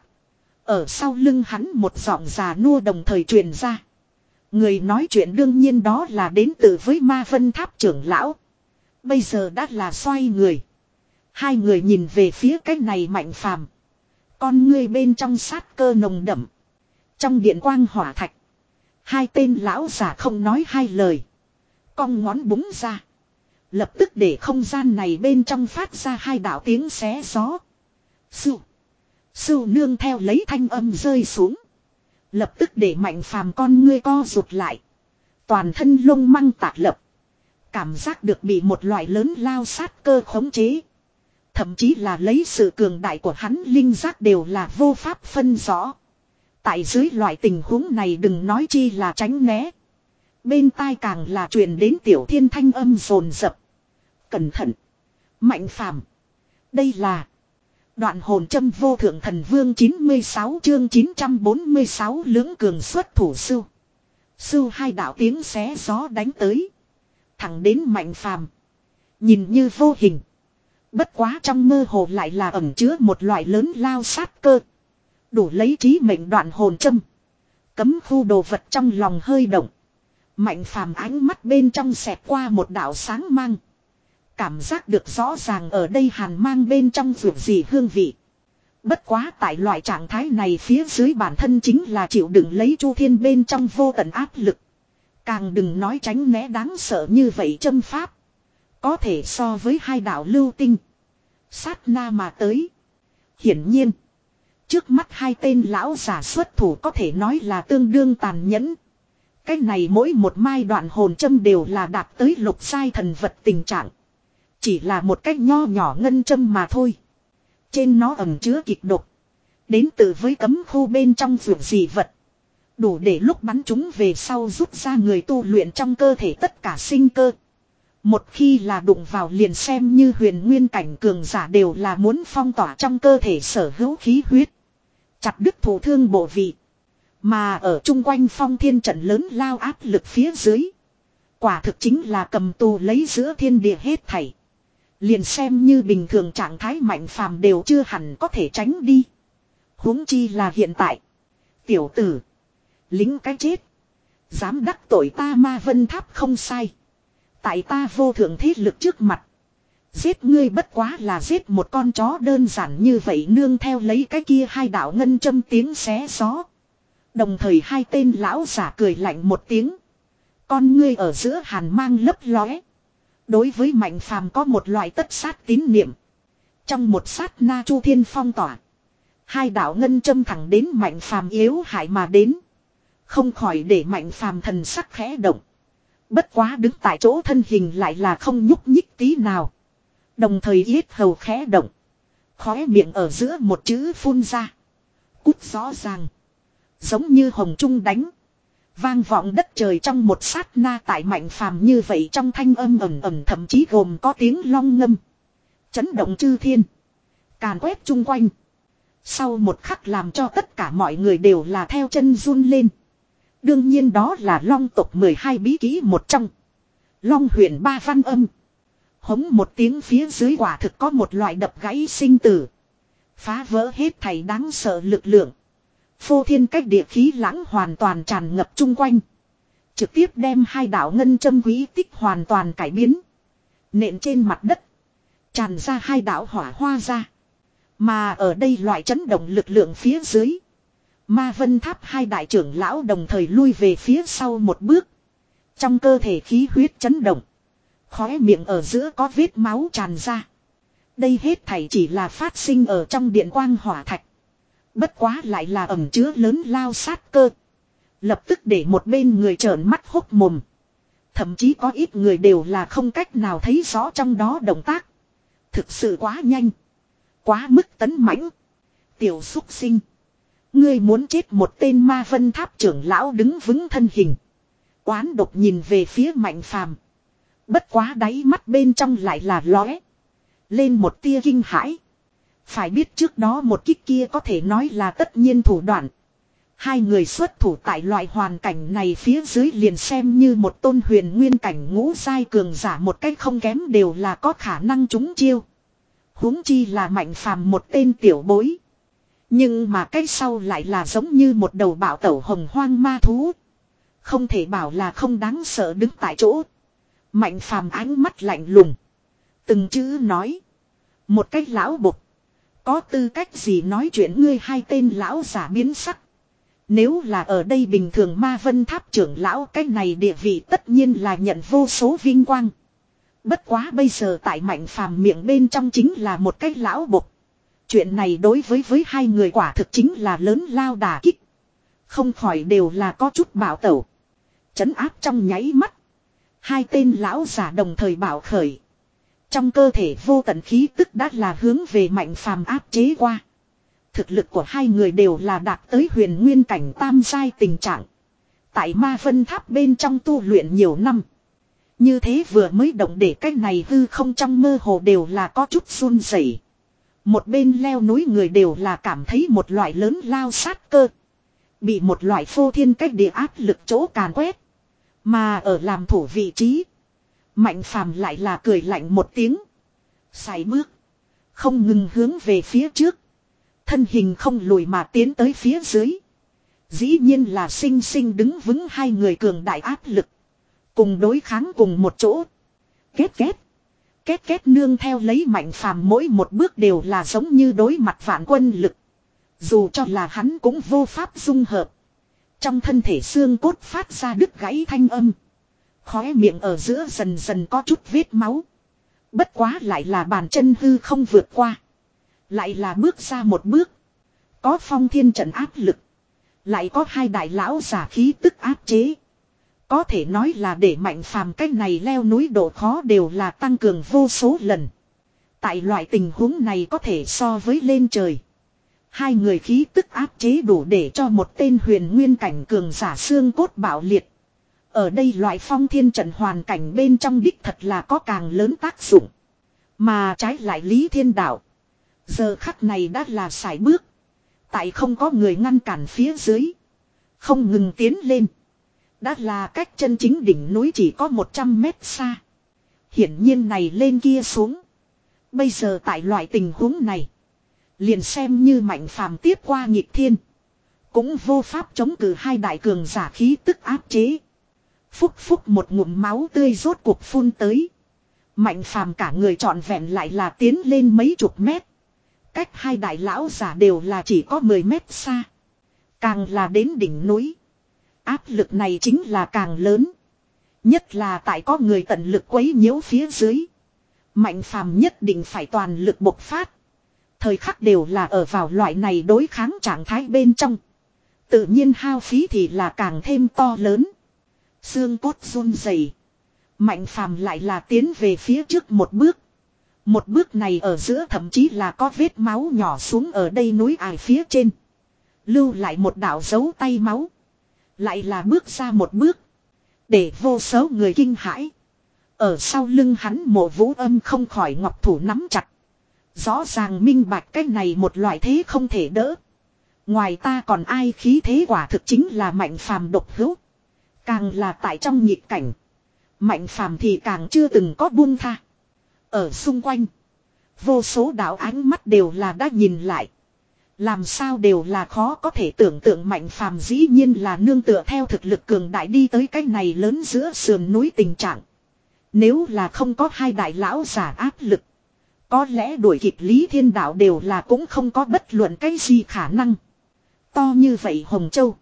ở sau lưng hắn một giọng già nua đồng thời truyền ra. Người nói chuyện đương nhiên đó là đến từ với Ma Vân Tháp trưởng lão. Bây giờ đã là xoay người. Hai người nhìn về phía cái này Mạnh Phàm, con ngươi bên trong sát cơ nồng đậm. Trong điện quang hỏa thạch, hai tên lão giả không nói hai lời, cong ngón búng ra, lập tức để không gian này bên trong phát ra hai đạo tiếng xé gió. Sưu, sưu nương theo lấy thanh âm rơi xuống, lập tức để Mạnh Phàm con ngươi co rụt lại, toàn thân lông măng tạc lập, cảm giác được bị một loại lớn lao sát cơ khống chế. Thậm chí là lấy sự cường đại của hắn linh giác đều là vô pháp phân rõ. Tại dưới loại tình huống này đừng nói chi là tránh né. Bên tai càng là truyền đến Tiểu Thiên thanh âm rồn rập. Cẩn thận. Mạnh Phàm. Đây là Đoạn hồn châm vô thượng thần vương chín mươi sáu chương chín trăm bốn mươi sáu lưỡng cường xuất thủ sưu. Sưu hai đạo tiếng xé gió đánh tới. Thẳng đến Mạnh Phàm. Nhìn như vô hình. Bất quá trong mơ hồ lại là ẩn chứa một loại lớn lao sát cơ. Đủ lấy trí mệnh đoạn hồn châm. Cấm khu đồ vật trong lòng hơi động. Mạnh Phàm ánh mắt bên trong xẹt qua một đạo sáng mang. Cảm giác được rõ ràng ở đây hàn mang bên trong vượt gì hương vị. Bất quá tại loại trạng thái này phía dưới bản thân chính là chịu đựng lấy Chu Thiên bên trong vô tận áp lực. Càng đừng nói tránh né đáng sợ như vậy châm pháp. Có thể so với hai đạo lưu tinh. Sát na mà tới. Hiển nhiên. Trước mắt hai tên lão giả xuất thủ có thể nói là tương đương tàn nhẫn. Cái này mỗi một mai đoạn hồn châm đều là đạt tới lục sai thần vật tình trạng. Chỉ là một cách nho nhỏ ngân châm mà thôi. Trên nó ẩn chứa kịch độc. Đến từ với cấm khu bên trong vượt dị vật. Đủ để lúc bắn chúng về sau rút ra người tu luyện trong cơ thể tất cả sinh cơ. Một khi là đụng vào liền xem như huyền nguyên cảnh cường giả đều là muốn phong tỏa trong cơ thể sở hữu khí huyết. Chặt đứt thủ thương bộ vị. Mà ở chung quanh phong thiên trận lớn lao áp lực phía dưới. Quả thực chính là cầm tù lấy giữa thiên địa hết thảy. Liền xem như bình thường trạng thái Mạnh Phàm đều chưa hẳn có thể tránh đi. Huống chi là hiện tại. Tiểu tử. Lính cái chết. Dám đắc tội ta Ma Vân Tháp không sai. Tại ta vô thượng thế lực trước mặt. Giết ngươi bất quá là giết một con chó đơn giản như vậy, nương theo lấy cái kia hai đạo ngân châm tiếng xé gió. Đồng thời hai tên lão giả cười lạnh một tiếng. Con ngươi ở giữa hàn mang lấp lóe. Đối với Mạnh Phàm có một loại tất sát tín niệm. Trong một sát na Chu Thiên phong tỏa. Hai đạo ngân châm thẳng đến Mạnh Phàm yếu hại mà đến. Không khỏi để Mạnh Phàm thần sắc khẽ động. Bất quá đứng tại chỗ thân hình lại là không nhúc nhích tí nào. Đồng thời yết hầu khẽ động. Khóe miệng ở giữa một chữ phun ra. Cút rõ ràng. Giống như hồng trung đánh. Vang vọng đất trời trong một sát na tại Mạnh Phàm như vậy trong thanh âm ầm ầm, thậm chí gồm có tiếng long ngâm. Chấn động chư thiên. Càn quét chung quanh. Sau một khắc làm cho tất cả mọi người đều là theo chân run lên. Đương nhiên đó là long tộc mười hai bí kỹ một trong. Long huyền ba văn âm. Hống một tiếng phía dưới quả thực có một loại đập gãy sinh tử. Phá vỡ hết thảy đáng sợ lực lượng. Phô thiên cách địa khí lãng hoàn toàn tràn ngập chung quanh. Trực tiếp đem hai đạo ngân châm quý tích hoàn toàn cải biến. Nện trên mặt đất. Tràn ra hai đạo hỏa hoa ra. Mà ở đây loại chấn động lực lượng phía dưới. Ma Vân Tháp hai đại trưởng lão đồng thời lui về phía sau một bước. Trong cơ thể khí huyết chấn động. Khóe miệng ở giữa có vết máu tràn ra. Đây hết thảy chỉ là phát sinh ở trong điện quang hỏa thạch. Bất quá lại là ẩm chứa lớn lao sát cơ. Lập tức để một bên người trợn mắt hốc mồm. Thậm chí có ít người đều là không cách nào thấy rõ trong đó động tác. Thực sự quá nhanh. Quá mức tấn mãnh. Tiểu xúc sinh. Ngươi muốn chết, một tên Ma Vân Tháp trưởng lão đứng vững thân hình. Oán độc nhìn về phía Mạnh Phàm. Bất quá đáy mắt bên trong lại là lóe lên một tia kinh hãi. Phải biết trước đó một kích kia có thể nói là tất nhiên thủ đoạn. Hai người xuất thủ tại loại hoàn cảnh này phía dưới liền xem như một tôn huyền nguyên cảnh ngũ giai cường giả một cách không kém đều là có khả năng trúng chiêu. Huống chi là Mạnh Phàm một tên tiểu bối. Nhưng mà cái sau lại là giống như một đầu bạo tẩu hồng hoang ma thú. Không thể bảo là không đáng sợ đứng tại chỗ. Mạnh Phàm ánh mắt lạnh lùng. Từng chữ nói. Một cái lão bục. Có tư cách gì nói chuyện ngươi hai tên lão giả biến sắc. Nếu là ở đây bình thường Ma Vân Tháp trưởng lão cái này địa vị tất nhiên là nhận vô số vinh quang. Bất quá bây giờ tại Mạnh Phàm miệng bên trong chính là một cái lão bục. Chuyện này đối với với hai người quả thực chính là lớn lao đả kích. Không khỏi đều là có chút bảo tẩu. Chấn áp trong nháy mắt. Hai tên lão giả đồng thời bảo khởi. Trong cơ thể vô tận khí tức đã là hướng về Mạnh Phàm áp chế qua. Thực lực của hai người đều là đạt tới huyền nguyên cảnh tam giai tình trạng. Tại Ma Vân Tháp bên trong tu luyện nhiều năm. Như thế vừa mới động để cái này hư không trong mơ hồ đều là có chút run rẩy. Một bên leo núi người đều là cảm thấy một loại lớn lao sát cơ. Bị một loại phô thiên cách địa áp lực chỗ càn quét. Mà ở làm thủ vị trí. Mạnh Phàm lại là cười lạnh một tiếng. Sải bước. Không ngừng hướng về phía trước. Thân hình không lùi mà tiến tới phía dưới. Dĩ nhiên là sinh sinh đứng vững hai người cường đại áp lực. Cùng đối kháng cùng một chỗ. Kết kết. Kết kết nương theo lấy Mạnh Phàm mỗi một bước đều là giống như đối mặt vạn quân lực. Dù cho là hắn cũng vô pháp dung hợp. Trong thân thể xương cốt phát ra đứt gãy thanh âm. Khóe miệng ở giữa dần dần có chút vết máu. Bất quá lại là bàn chân hư không vượt qua. Lại là bước ra một bước. Có phong thiên trận áp lực. Lại có hai đại lão giả khí tức áp chế. Có thể nói là để Mạnh Phàm cách này leo núi độ khó đều là tăng cường vô số lần. Tại loại tình huống này có thể so với lên trời. Hai người khí tức áp chế đủ để cho một tên huyền nguyên cảnh cường giả xương cốt bạo liệt. Ở đây loại phong thiên trận hoàn cảnh bên trong đích thật là có càng lớn tác dụng. Mà trái lại Lý Thiên Đạo. Giờ khắc này đã là sải bước. Tại không có người ngăn cản phía dưới. Không ngừng tiến lên. Đã là cách chân chính đỉnh núi chỉ có một trăm mét xa. Hiển nhiên này lên kia xuống. Bây giờ tại loại tình huống này. Liền xem như Mạnh Phàm tiếp qua nhịp thiên. Cũng vô pháp chống cự hai đại cường giả khí tức áp chế. Phúc phúc một ngụm máu tươi rốt cuộc phun tới. Mạnh Phàm cả người trọn vẹn lại là tiến lên mấy chục mét. Cách hai đại lão giả đều là chỉ có mười mét xa. Càng là đến đỉnh núi. Áp lực này chính là càng lớn. Nhất là tại có người tận lực quấy nhiễu phía dưới. Mạnh Phàm nhất định phải toàn lực bộc phát. Thời khắc đều là ở vào loại này đối kháng trạng thái bên trong. Tự nhiên hao phí thì là càng thêm to lớn. Xương cốt run rẩy. Mạnh Phàm lại là tiến về phía trước một bước. Một bước này ở giữa thậm chí là có vết máu nhỏ xuống ở đây núi ải phía trên. Lưu lại một đạo dấu tay máu. Lại là bước ra một bước. Để vô số người kinh hãi. Ở sau lưng hắn Mộ Vũ Âm không khỏi ngọc thủ nắm chặt. Rõ ràng minh bạch cái này một loại thế không thể đỡ. Ngoài ta còn ai khí thế quả thực chính là Mạnh Phàm độc hữu. Càng là tại trong nhịp cảnh. Mạnh Phàm thì càng chưa từng có buông tha. Ở xung quanh. Vô số đạo ánh mắt đều là đã nhìn lại. Làm sao đều là khó có thể tưởng tượng Mạnh Phàm dĩ nhiên là nương tựa theo thực lực cường đại đi tới cái này lớn giữa sườn núi tình trạng. Nếu là không có hai đại lão giả áp lực. Có lẽ đuổi kịp Lý Thiên Đạo đều là cũng không có bất luận cái gì khả năng. To như vậy Hồng Châu.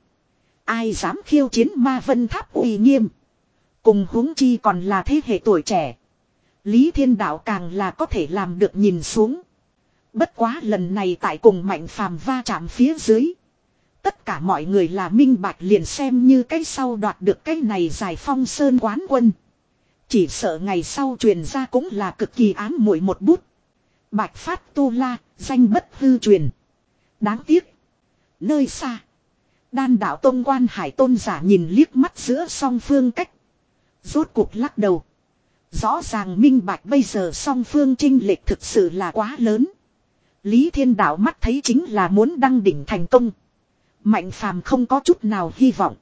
Ai dám khiêu chiến Ma Vân Tháp uy nghiêm. Cùng huống chi còn là thế hệ tuổi trẻ. Lý Thiên Đạo càng là có thể làm được nhìn xuống. Bất quá lần này tại cùng Mạnh Phàm va chạm phía dưới. Tất cả mọi người là minh bạch liền xem như cái sau đoạt được cái này giải phong sơn quán quân. Chỉ sợ ngày sau truyền ra cũng là cực kỳ ám muội một bút. Bạch Phát Tu La, danh bất hư truyền. Đáng tiếc. Nơi xa. Đan đạo Tông Quan Hải Tôn giả nhìn liếc mắt giữa song phương cách. Rốt cuộc lắc đầu. Rõ ràng minh bạch bây giờ song phương chênh lệch thực sự là quá lớn. Lý Thiên Đạo mắt thấy chính là muốn đăng đỉnh thành công. Mạnh phàm không có chút nào hy vọng.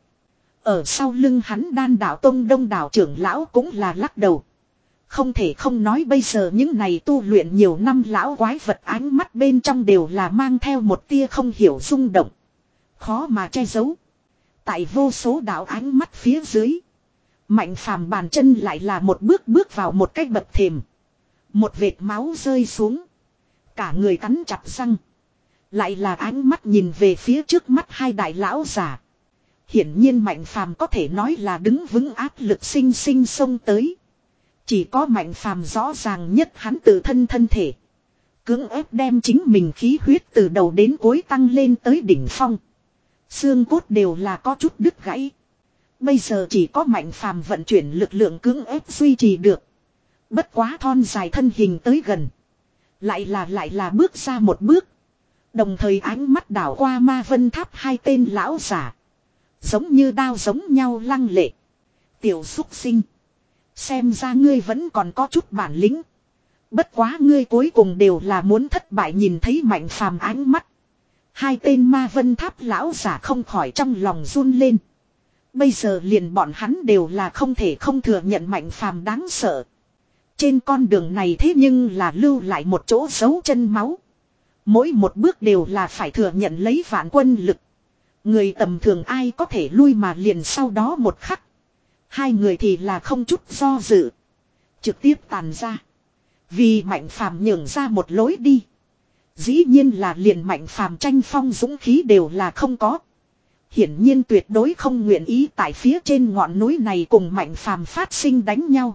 Ở sau lưng hắn Đan đạo tông đông đảo trưởng lão cũng là lắc đầu. Không thể không nói bây giờ những này tu luyện nhiều năm lão quái vật ánh mắt bên trong đều là mang theo một tia không hiểu rung động. Khó mà che giấu. Tại vô số đạo ánh mắt phía dưới. Mạnh phàm bàn chân lại là một bước bước vào một cái bậc thềm. Một vệt máu rơi xuống. Cả người cắn chặt răng. Lại là ánh mắt nhìn về phía trước mắt hai đại lão giả. Hiển nhiên Mạnh phàm có thể nói là đứng vững áp lực sinh sinh xông tới. Chỉ có Mạnh phàm rõ ràng nhất hắn tự thân thân thể. Cưỡng ép đem chính mình khí huyết từ đầu đến cuối tăng lên tới đỉnh phong. Xương cốt đều là có chút đứt gãy. Bây giờ chỉ có Mạnh phàm vận chuyển lực lượng cưỡng ép duy trì được. Bất quá thon dài thân hình tới gần. Lại là lại là bước ra một bước. Đồng thời ánh mắt đảo qua Ma Vân Tháp hai tên lão giả. Giống như đao giống nhau lăng lệ. Tiểu xúc sinh. Xem ra ngươi vẫn còn có chút bản lĩnh. Bất quá ngươi cuối cùng đều là muốn thất bại nhìn thấy Mạnh phàm ánh mắt. Hai tên Ma Vân Tháp lão giả không khỏi trong lòng run lên. Bây giờ liền bọn hắn đều là không thể không thừa nhận Mạnh phàm đáng sợ. Trên con đường này thế nhưng là lưu lại một chỗ dấu chân máu. Mỗi một bước đều là phải thừa nhận lấy vạn quân lực. Người tầm thường ai có thể lui mà liền sau đó một khắc. Hai người thì là không chút do dự. Trực tiếp tàn ra. Vì Mạnh phàm nhường ra một lối đi. Dĩ nhiên là liền Mạnh phàm tranh phong dũng khí đều là không có. Hiển nhiên tuyệt đối không nguyện ý tại phía trên ngọn núi này cùng Mạnh phàm phát sinh đánh nhau.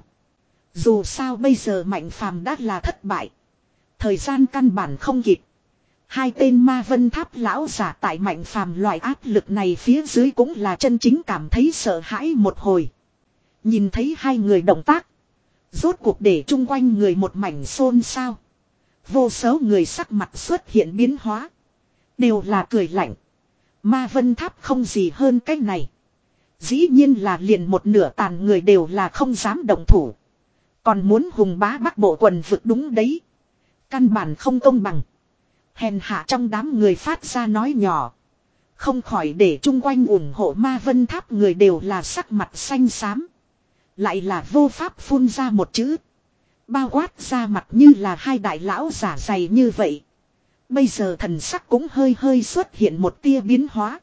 Dù sao bây giờ Mạnh phàm đã là thất bại. Thời gian căn bản không kịp. Hai tên Ma Vân Tháp lão giả tại Mạnh phàm loại áp lực này phía dưới cũng là chân chính cảm thấy sợ hãi một hồi. Nhìn thấy hai người động tác. Rốt cuộc để chung quanh người một mảnh xôn xao. Vô số người sắc mặt xuất hiện biến hóa. Đều là cười lạnh. Ma Vân Tháp không gì hơn cái này. Dĩ nhiên là liền một nửa tàn người đều là không dám động thủ. Còn muốn hùng bá Bắc Bộ quần vực đúng đấy. Căn bản không công bằng. Hèn hạ trong đám người phát ra nói nhỏ. Không khỏi để chung quanh ủng hộ Ma Vân Tháp người đều là sắc mặt xanh xám. Lại là vô pháp phun ra một chữ. Bao quát ra mặt như là hai đại lão giả dày như vậy. Bây giờ thần sắc cũng hơi hơi xuất hiện một tia biến hóa.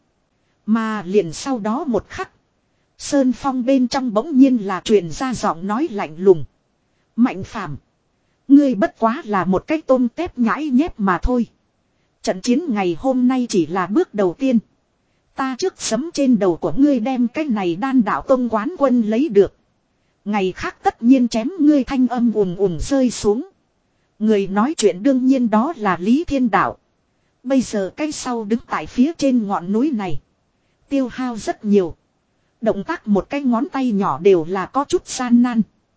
Mà liền sau đó một khắc. Sơn phong bên trong bỗng nhiên là truyền ra giọng nói lạnh lùng. Mạnh phàm. Ngươi bất quá là một cái tôm tép nhãi nhép mà thôi. Trận chiến ngày hôm nay chỉ là bước đầu tiên. Ta trước sấm trên đầu của ngươi đem cái này Đan đạo tông quán quân lấy được. Ngày khác tất nhiên chém ngươi thanh âm ùm ùm rơi xuống. Người nói chuyện đương nhiên đó là Lý Thiên Đạo. Bây giờ cái sau đứng tại phía trên ngọn núi này. Tiêu hao rất nhiều. Động tác một cái ngón tay nhỏ đều là có chút gian nan.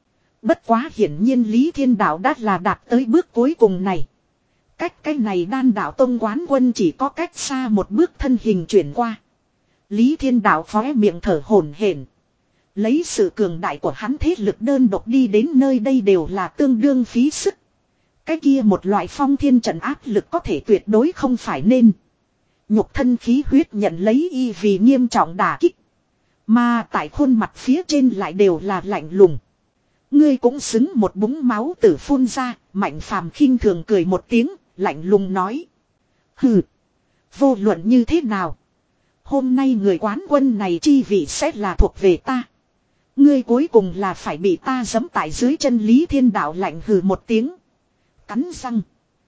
Bất quá hiển nhiên Lý Thiên Đạo đã là đạt tới bước cuối cùng này. Cách cái này Đan đạo tông quán quân chỉ có cách xa một bước thân hình chuyển qua. Lý Thiên Đạo khóe miệng thở hổn hển. Lấy sự cường đại của hắn thế lực đơn độc đi đến nơi đây đều là tương đương phí sức. Cái kia một loại phong thiên trận áp lực có thể tuyệt đối không phải nên. Nhục thân khí huyết nhận lấy y vì nghiêm trọng đả kích. Mà tại khuôn mặt phía trên lại đều là lạnh lùng. Ngươi cũng xứng một búng máu tử phun ra, Mạnh phàm khinh thường cười một tiếng, lạnh lùng nói. Hừ, vô luận như thế nào. Hôm nay người quán quân này chi vị sẽ là thuộc về ta. Ngươi cuối cùng là phải bị ta giẫm tại dưới chân Lý Thiên Đạo lạnh hừ một tiếng. Cắn răng.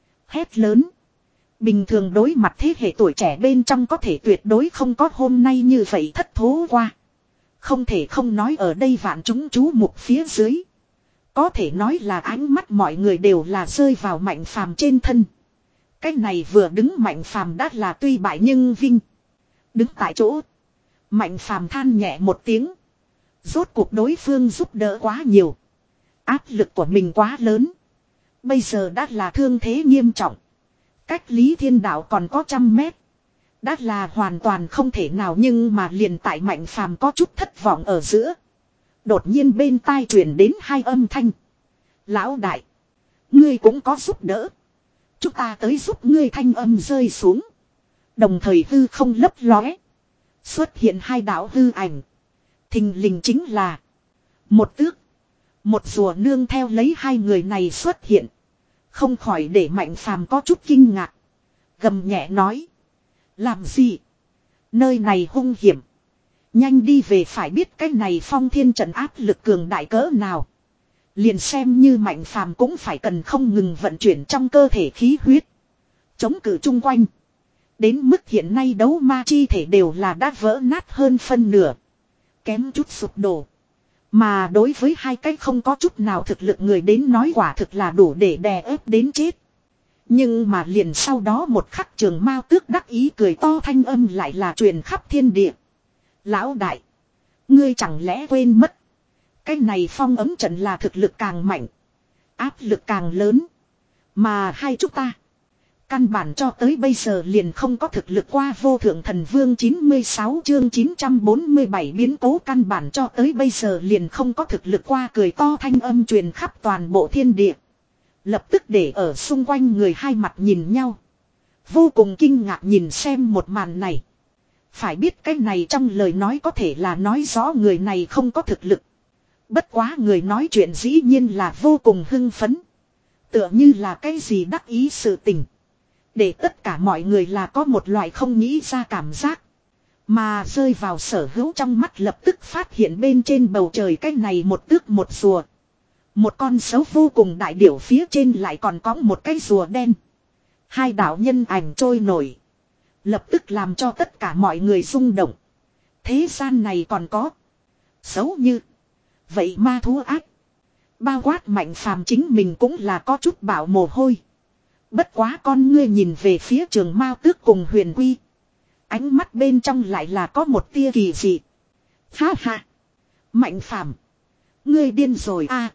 Hét lớn. Bình thường đối mặt thế hệ tuổi trẻ bên trong có thể tuyệt đối không có hôm nay như vậy thất thố qua. Không thể không nói ở đây vạn chúng chú mục phía dưới. Có thể nói là ánh mắt mọi người đều là rơi vào Mạnh phàm trên thân. Cái này vừa đứng Mạnh phàm đã là tuy bại nhưng vinh. Đứng tại chỗ. Mạnh phàm than nhẹ một tiếng. Rốt cuộc đối phương giúp đỡ quá nhiều. Áp lực của mình quá lớn. Bây giờ đã là thương thế nghiêm trọng. Cách Lý Thiên Đạo còn có trăm mét. Đã là hoàn toàn không thể nào nhưng mà liền tại Mạnh phàm có chút thất vọng ở giữa. Đột nhiên bên tai truyền đến hai âm thanh. Lão đại. Ngươi cũng có giúp đỡ. Chúng ta tới giúp ngươi thanh âm rơi xuống. Đồng thời hư không lấp lóe. Xuất hiện hai đạo hư ảnh. Thình lình chính là một tước, một rùa nương theo lấy hai người này xuất hiện. Không khỏi để Mạnh Phàm có chút kinh ngạc. Gầm nhẹ nói. Làm gì? Nơi này hung hiểm. Nhanh đi về, phải biết cái này phong thiên trận áp lực cường đại cỡ nào. Liền xem như Mạnh Phàm cũng phải cần không ngừng vận chuyển trong cơ thể khí huyết. Chống cự chung quanh. Đến mức hiện nay đấu ma chi thể đều là đã vỡ nát hơn phân nửa. Kém chút sụp đổ. Mà đối với hai cái không có chút nào thực lực người đến nói quả thực là đủ để đè ép đến chết. Nhưng mà liền sau đó một khắc Trường Mao Tước đắc ý cười to, thanh âm lại là truyền khắp thiên địa. Lão đại, ngươi chẳng lẽ quên mất. Cái này phong ấm trận là thực lực càng mạnh, áp lực càng lớn. Mà hai chúng ta căn bản cho tới bây giờ liền không có thực lực qua. Vô thượng thần vương chín mươi sáu chương chín trăm bốn mươi bảy biến cố căn bản cho tới bây giờ liền không có thực lực qua. Cười to thanh âm truyền khắp toàn bộ thiên địa. Lập tức để ở xung quanh người hai mặt nhìn nhau. Vô cùng kinh ngạc nhìn xem một màn này. Phải biết cái này trong lời nói có thể là nói rõ người này không có thực lực. Bất quá người nói chuyện dĩ nhiên là vô cùng hưng phấn. Tựa như là cái gì đắc ý sự tình. Để tất cả mọi người là có một loại không nghĩ ra cảm giác. Mà rơi vào sở hữu trong mắt lập tức phát hiện bên trên bầu trời cái này một tước một rùa. Một con sấu vô cùng đại điểu phía trên lại còn có một cái rùa đen. Hai đạo nhân ảnh trôi nổi. Lập tức làm cho tất cả mọi người rung động. Thế gian này còn có xấu như vậy ma thú ác. Bao quát Mạnh Phàm chính mình cũng là có chút bạo mồ hôi. Bất quá con ngươi nhìn về phía Trường Mao Tước cùng Huyền Quy. Ánh mắt bên trong lại là có một tia kỳ dị. Ha ha. Mạnh Phàm, ngươi điên rồi à.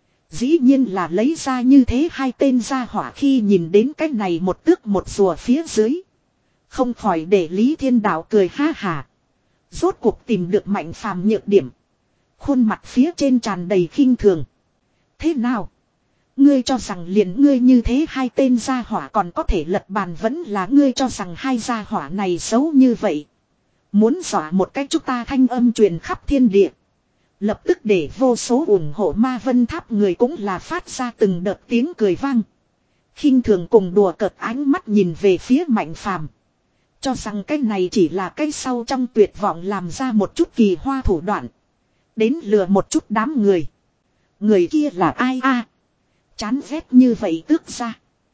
Dĩ nhiên là lấy ra như thế hai tên gia hỏa. Khi nhìn đến cái này một tước một rùa phía dưới, không khỏi để Lý Thiên Đạo cười ha hà. Rốt cuộc tìm được Mạnh Phàm nhược điểm. Khuôn mặt phía trên tràn đầy khinh thường. Thế nào? Ngươi cho rằng liền ngươi như thế hai tên gia hỏa còn có thể lật bàn, vẫn là ngươi cho rằng hai gia hỏa này xấu như vậy. Muốn dọa một cách chúng ta, thanh âm truyền khắp thiên địa. Lập tức để vô số ủng hộ Ma Vân Tháp người cũng là phát ra từng đợt tiếng cười vang. Khinh thường cùng đùa cợt ánh mắt nhìn về phía Mạnh Phàm. Cho rằng cái này chỉ là cái sau trong tuyệt vọng làm ra một chút kỳ hoa thủ đoạn. Đến lừa một chút đám người. Người kia là ai a? À, chán ghét như vậy tước ra.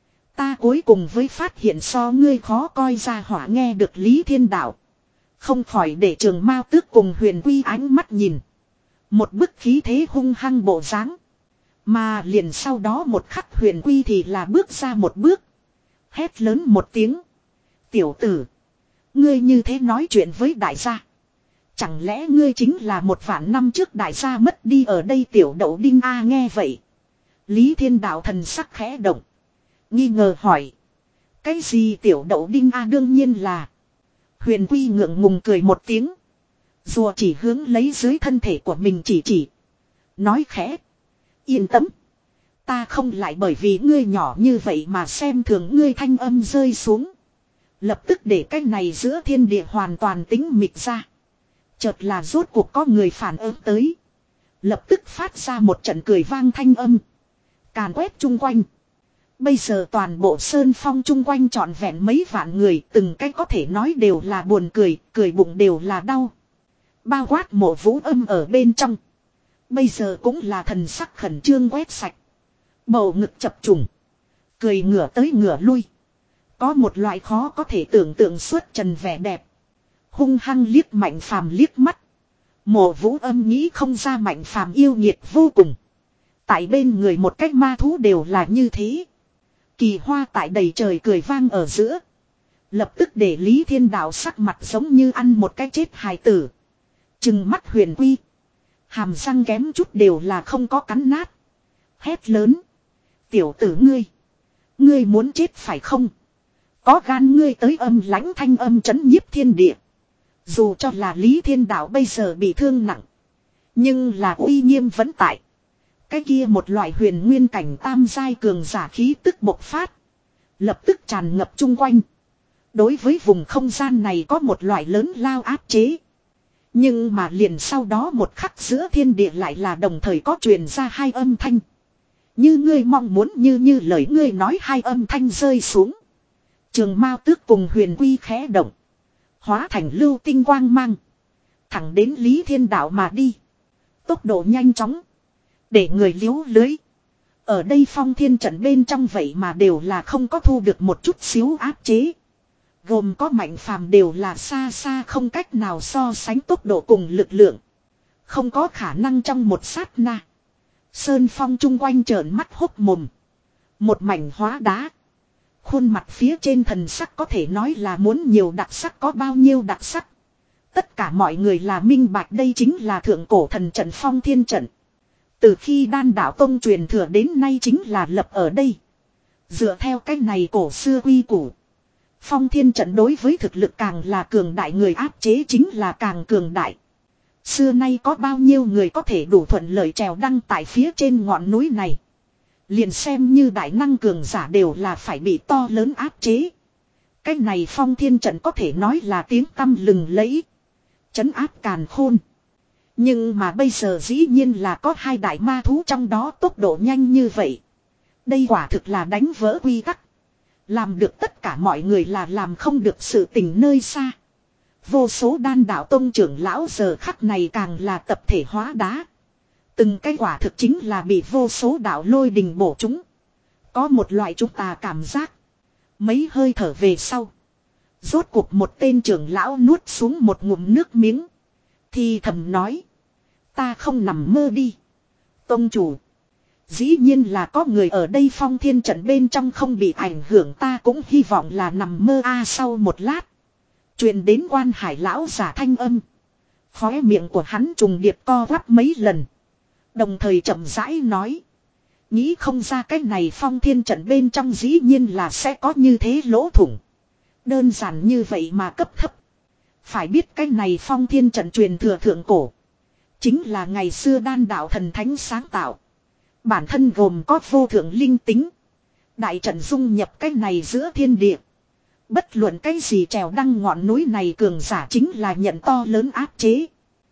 Ta cuối cùng với phát hiện so ngươi khó coi ra hỏa. Nghe được Lý Thiên Đạo, không khỏi để Trường Mao Tước cùng Huyền Quy ánh mắt nhìn. Một bức khí thế hung hăng bộ dáng. Mà liền sau đó một khắc Huyền Quy thì là bước ra một bước. Hét lớn một tiếng. Tiểu tử, ngươi như thế nói chuyện với đại gia, chẳng lẽ ngươi chính là một vạn năm trước đại gia mất đi ở đây tiểu đậu đinh a? À, nghe vậy Lý Thiên Đạo thần sắc khẽ động, nghi ngờ hỏi. Cái gì tiểu đậu đinh a? À, đương nhiên là. Huyền Quy ngượng ngùng cười một tiếng. Rùa chỉ hướng lấy dưới thân thể của mình chỉ chỉ. Nói khẽ. Yên tâm. Ta không lại bởi vì ngươi nhỏ như vậy mà xem thường ngươi. Thanh âm rơi xuống. Lập tức để cái này giữa thiên địa hoàn toàn tĩnh mịch ra. Chợt là rốt cuộc có người phản ứng tới. Lập tức phát ra một trận cười vang thanh âm. Càn quét chung quanh. Bây giờ toàn bộ sơn phong chung quanh trọn vẹn mấy vạn người. Từng cái có thể nói đều là buồn cười. Cười bụng đều là đau. Bao quát Mộ Vũ Âm ở bên trong. Bây giờ cũng là thần sắc khẩn trương quét sạch. Bầu ngực chập trùng. Cười ngửa tới ngửa lui. Có một loại khó có thể tưởng tượng suốt trần vẻ đẹp. Hung hăng liếc Mạnh Phàm liếc mắt. Mộ Vũ Âm nghĩ không ra Mạnh Phàm yêu nghiệt vô cùng. Tại bên người một cách ma thú đều là như thế. Kỳ hoa tại đầy trời cười vang ở giữa. Lập tức để Lý Thiên Đạo sắc mặt giống như ăn một cái chết hài tử. Trừng mắt Huyền Quy. Hàm răng kém chút đều là không có cắn nát. Hét lớn. Tiểu tử ngươi. Ngươi muốn chết phải không? Có gan ngươi tới âm lãnh thanh âm trấn nhiếp thiên địa. Dù cho là Lý Thiên Đạo bây giờ bị thương nặng. Nhưng là uy nghiêm vẫn tại. Cái kia một loại huyền nguyên cảnh tam giai cường giả khí tức bộc phát. Lập tức tràn ngập chung quanh. Đối với vùng không gian này có một loại lớn lao áp chế. Nhưng mà liền sau đó một khắc giữa thiên địa lại là đồng thời có truyền ra hai âm thanh. Như ngươi mong muốn, như như lời ngươi nói, hai âm thanh rơi xuống. Trường Mao Tước cùng Huyền Quy khẽ động. Hóa thành lưu tinh quang mang. Thẳng đến Lý Thiên Đạo mà đi. Tốc độ nhanh chóng. Để người liếu lưới. Ở đây phong thiên trận bên trong vậy mà đều là không có thu được một chút xíu áp chế. Gồm có mạnh phàm đều là xa xa không cách nào so sánh tốc độ cùng lực lượng. Không có khả năng trong một sát na. Sơn Phong chung quanh trợn mắt hốc mồm. Một mảnh hóa đá. Khuôn mặt phía trên thần sắc có thể nói là muốn nhiều đặc sắc có bao nhiêu đặc sắc. Tất cả mọi người là minh bạch đây chính là thượng cổ thần trận Phong Thiên Trận. Từ khi Đan Đạo Tông truyền thừa đến nay chính là lập ở đây. Dựa theo cách này cổ xưa quy củ. Phong Thiên Trận đối với thực lực càng là cường đại, người áp chế chính là càng cường đại. Xưa nay có bao nhiêu người có thể đủ thuận lợi trèo đăng tại phía trên ngọn núi này. Liền xem như đại năng cường giả đều là phải bị to lớn áp chế. Cái này Phong Thiên Trận có thể nói là tiếng tăm lừng lẫy. Trấn áp càn khôn. Nhưng mà bây giờ dĩ nhiên là có hai đại ma thú trong đó tốc độ nhanh như vậy. Đây quả thực là đánh vỡ quy tắc. Làm được tất cả mọi người là làm không được sự tình nơi xa. Vô số Đan Đạo Tông trưởng lão giờ khắc này càng là tập thể hóa đá. Từng cái quả thực chính là bị vô số đạo lôi đình bổ chúng. Có một loại chúng ta cảm giác. Mấy hơi thở về sau. Rốt cuộc một tên trưởng lão nuốt xuống một ngụm nước miếng. Thì thầm nói. Ta không nằm mơ đi. Tông chủ. Dĩ nhiên là có người ở đây Phong Thiên Trận bên trong không bị ảnh hưởng, ta cũng hy vọng là nằm mơ a. Sau một lát. Truyền đến Quan Hải lão giả thanh âm. Khóe miệng của hắn trùng điệp co quắp mấy lần. Đồng thời chậm rãi nói. Nghĩ không ra cái này Phong Thiên Trận bên trong dĩ nhiên là sẽ có như thế lỗ thủng. Đơn giản như vậy mà cấp thấp. Phải biết cái này Phong Thiên Trận truyền thừa thượng cổ. Chính là ngày xưa Đan Đạo thần thánh sáng tạo. Bản thân gồm có vô thượng linh tính. Đại trận dung nhập cái này giữa thiên địa. Bất luận cái gì trèo đăng ngọn núi này cường giả chính là nhận to lớn áp chế.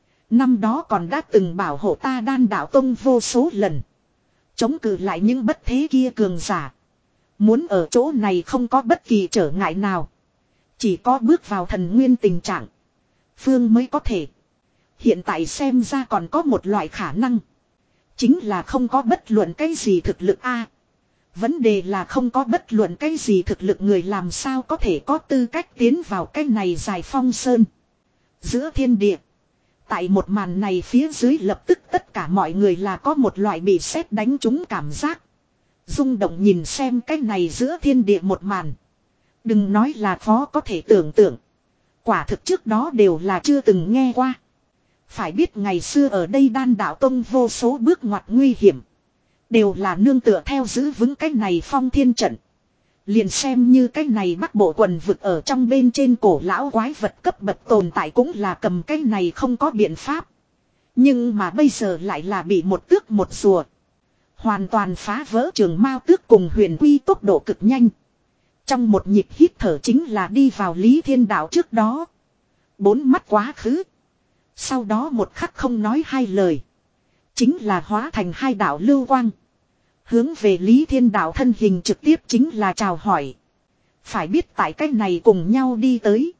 Năm đó còn đã từng bảo hộ ta Đan Đạo Tông vô số lần. Chống cự lại những bất thế kia cường giả. Muốn ở chỗ này không có bất kỳ trở ngại nào. Chỉ có bước vào thần nguyên tình trạng. Phương mới có thể. Hiện tại xem ra còn có một loại khả năng. Chính là không có bất luận cái gì thực lực a. Vấn đề là không có bất luận cái gì thực lực người làm sao có thể có tư cách tiến vào cái này dài phong sơn. Giữa thiên địa. Tại một màn này phía dưới lập tức tất cả mọi người là có một loại bị sét đánh trúng cảm giác. Rung động nhìn xem cái này giữa thiên địa một màn. Đừng nói là khó có thể tưởng tượng. Quả thực trước đó đều là chưa từng nghe qua. Phải biết ngày xưa ở đây Đan Đạo Tông vô số bước ngoặt nguy hiểm. Đều là nương tựa theo giữ vững cái này Phong Thiên Trận. Liền xem như cái này Bắc Bộ quần vực ở trong bên trên cổ lão quái vật cấp bậc tồn tại cũng là cầm cái này không có biện pháp. Nhưng mà bây giờ lại là bị một tước một rùa. Hoàn toàn phá vỡ Trường Mao Tước cùng Huyền Quy tốc độ cực nhanh. Trong một nhịp hít thở chính là đi vào Lý Thiên Đạo trước đó. Bốn mắt quá khứ. Sau đó một khắc không nói hai lời. Chính là hóa thành hai đạo lưu quang. Hướng về Lý Thiên Đạo thân hình trực tiếp chính là chào hỏi. Phải biết tại cách này cùng nhau đi tới.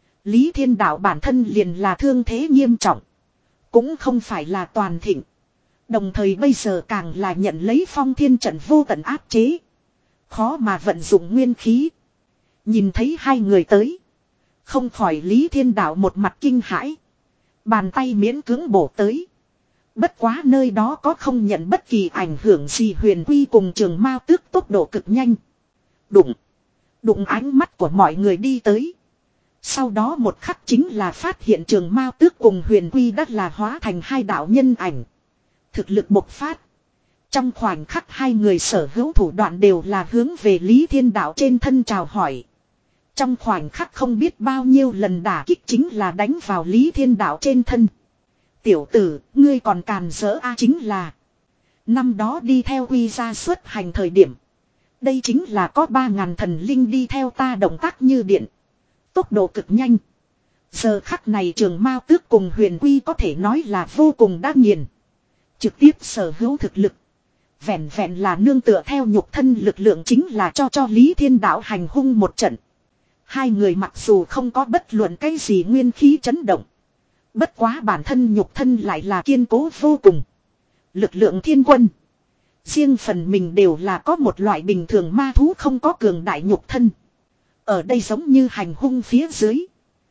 Lý Thiên Đạo bản thân liền là thương thế nghiêm trọng. Cũng không phải là toàn thịnh. Đồng thời bây giờ càng là nhận lấy Phong Thiên Trận vô tận áp chế. Khó mà vận dụng nguyên khí. Nhìn thấy hai người tới. Không khỏi Lý Thiên Đạo một mặt kinh hãi. Bàn tay miễn cưỡng bổ tới. Bất quá nơi đó có không nhận bất kỳ ảnh hưởng gì Huyền Quy cùng Trường Mao Tước tốc độ cực nhanh. Đụng. Đụng ánh mắt của mọi người đi tới. Sau đó một khắc chính là phát hiện Trường Mao Tước cùng Huyền Quy đất là hóa thành hai đạo nhân ảnh. Thực lực bộc phát. Trong khoảnh khắc hai người sở hữu thủ đoạn đều là hướng về Lý Thiên Đạo trên thân chào hỏi. Trong khoảnh khắc không biết bao nhiêu lần đả kích chính là đánh vào Lý Thiên Đạo trên thân. Tiểu tử, ngươi còn càn rỡ a chính là. Năm đó đi theo Quy ra xuất hành thời điểm. Đây chính là có ba ngàn thần linh đi theo ta động tác như điện. Tốc độ cực nhanh. Giờ khắc này Trường Mao Tước cùng Huyền Quy có thể nói là vô cùng đã nghiền. Trực tiếp sở hữu thực lực. Vẹn vẹn là nương tựa theo nhục thân lực lượng chính là cho cho Lý Thiên Đạo hành hung một trận. Hai người mặc dù không có bất luận cái gì nguyên khí chấn động. Bất quá bản thân nhục thân lại là kiên cố vô cùng. Lực lượng thiên quân. Riêng phần mình đều là có một loại bình thường ma thú không có cường đại nhục thân. Ở đây giống như hành hung phía dưới.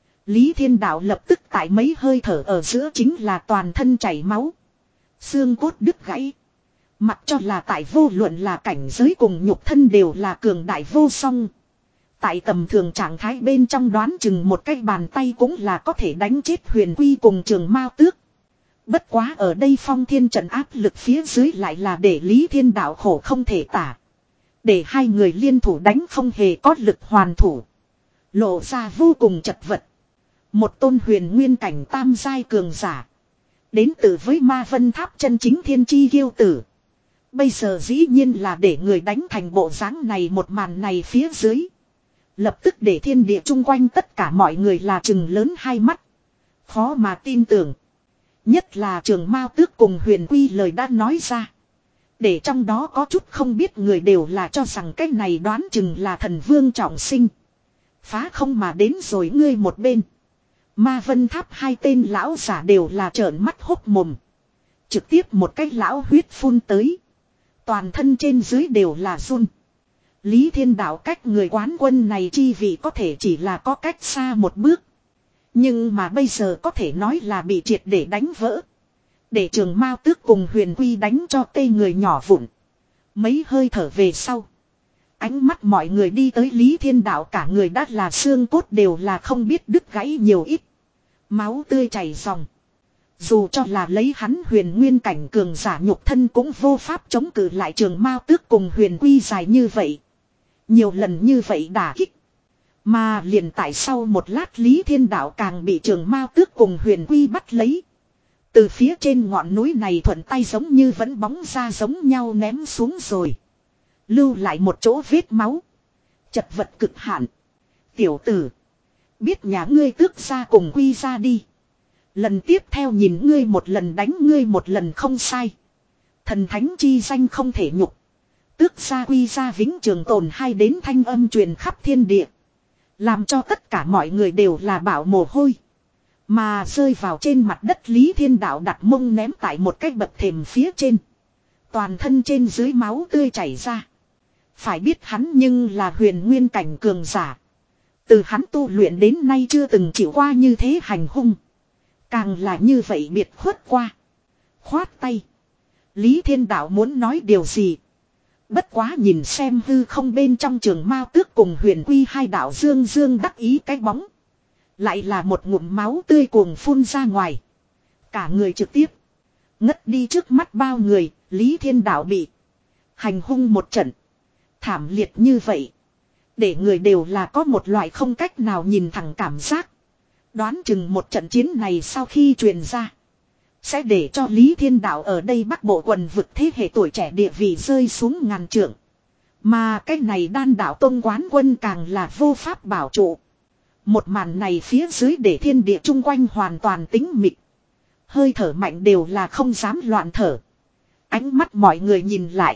Lý Thiên Đạo lập tức tại mấy hơi thở ở giữa chính là toàn thân chảy máu. Xương cốt đứt gãy. Mặc cho là tại vô luận là cảnh giới cùng nhục thân đều là cường đại vô song. Tại tầm thường trạng thái bên trong đoán chừng một cái bàn tay cũng là có thể đánh chết Huyền Quy cùng Trường Mao Tước. Bất quá ở đây phong thiên trận áp lực phía dưới lại là để Lý Thiên Đạo khổ không thể tả. Để hai người liên thủ đánh không hề có lực hoàn thủ. Lộ ra vô cùng chật vật. Một tôn huyền nguyên cảnh tam giai cường giả. Đến từ với Ma Vân Tháp chân chính thiên chi kiêu tử. Bây giờ dĩ nhiên là để người đánh thành bộ dáng này, một màn này phía dưới. Lập tức để thiên địa chung quanh tất cả mọi người là trừng lớn hai mắt. Khó mà tin tưởng. Nhất là Trường Mao Tước cùng Huyền Quy lời đã nói ra. Để trong đó có chút không biết người đều là cho rằng cái này đoán chừng là thần vương trọng sinh. Phá không mà đến rồi ngươi một bên. Ma Vân Tháp hai tên lão giả đều là trợn mắt hốc mồm. Trực tiếp một cái lão huyết phun tới. Toàn thân trên dưới đều là run. Lý Thiên Đạo cách người quán quân này chi vị có thể chỉ là có cách xa một bước. Nhưng mà bây giờ có thể nói là bị triệt để đánh vỡ. Để Trường Mao Tước cùng Huyền Quy đánh cho tê người nhỏ vụn. Mấy hơi thở về sau. Ánh mắt mọi người đi tới Lý Thiên Đạo, cả người đã là xương cốt đều là không biết đứt gãy nhiều ít. Máu tươi chảy ròng. Dù cho là lấy hắn huyền nguyên cảnh cường giả nhục thân cũng vô pháp chống cự lại Trường Mao Tước cùng Huyền Quy dài như vậy. Nhiều lần như vậy đả kích. Mà liền tại sau một lát Lý Thiên Đạo càng bị Trường Mao Tước cùng Huyền Quy bắt lấy. Từ phía trên ngọn núi này thuận tay giống như vẫn bóng ra giống nhau ném xuống rồi. Lưu lại một chỗ vết máu. Chật vật cực hạn. Tiểu tử. Biết nhà ngươi Tước ra cùng Quy ra đi. Lần tiếp theo nhìn ngươi một lần đánh ngươi một lần không sai. Thần thánh chi danh không thể nhục. Tước ra Quy ra vĩnh trường tồn, hai đến thanh âm truyền khắp thiên địa. Làm cho tất cả mọi người đều là bảo mồ hôi. Mà rơi vào trên mặt đất Lý Thiên Đạo đặt mông ném tại một cái bậc thềm phía trên. Toàn thân trên dưới máu tươi chảy ra. Phải biết hắn nhưng là huyền nguyên cảnh cường giả. Từ hắn tu luyện đến nay chưa từng chịu qua như thế hành hung. Càng là như vậy biệt khuất qua. Khoát tay. Lý Thiên Đạo muốn nói điều gì. Bất quá nhìn xem hư không bên trong Trường Mao Tước cùng Huyền Quy hai đạo dương dương đắc ý cái bóng. Lại là một ngụm máu tươi cuồng phun ra ngoài. Cả người trực tiếp. Ngất đi trước mắt bao người, Lý Thiên Đạo bị hành hung một trận. Thảm liệt như vậy. Để người đều là có một loại không cách nào nhìn thẳng cảm giác. Đoán chừng một trận chiến này sau khi truyền ra. Sẽ để cho Lý Thiên Đạo ở đây Bắc Bộ quần vực thế hệ tuổi trẻ địa vị rơi xuống ngàn trượng. Mà cái này Đan Đạo Tông quán quân càng là vô pháp bảo trụ. Một màn này phía dưới để thiên địa chung quanh hoàn toàn tĩnh mịch. Hơi thở mạnh đều là không dám loạn thở. Ánh mắt mọi người nhìn lại.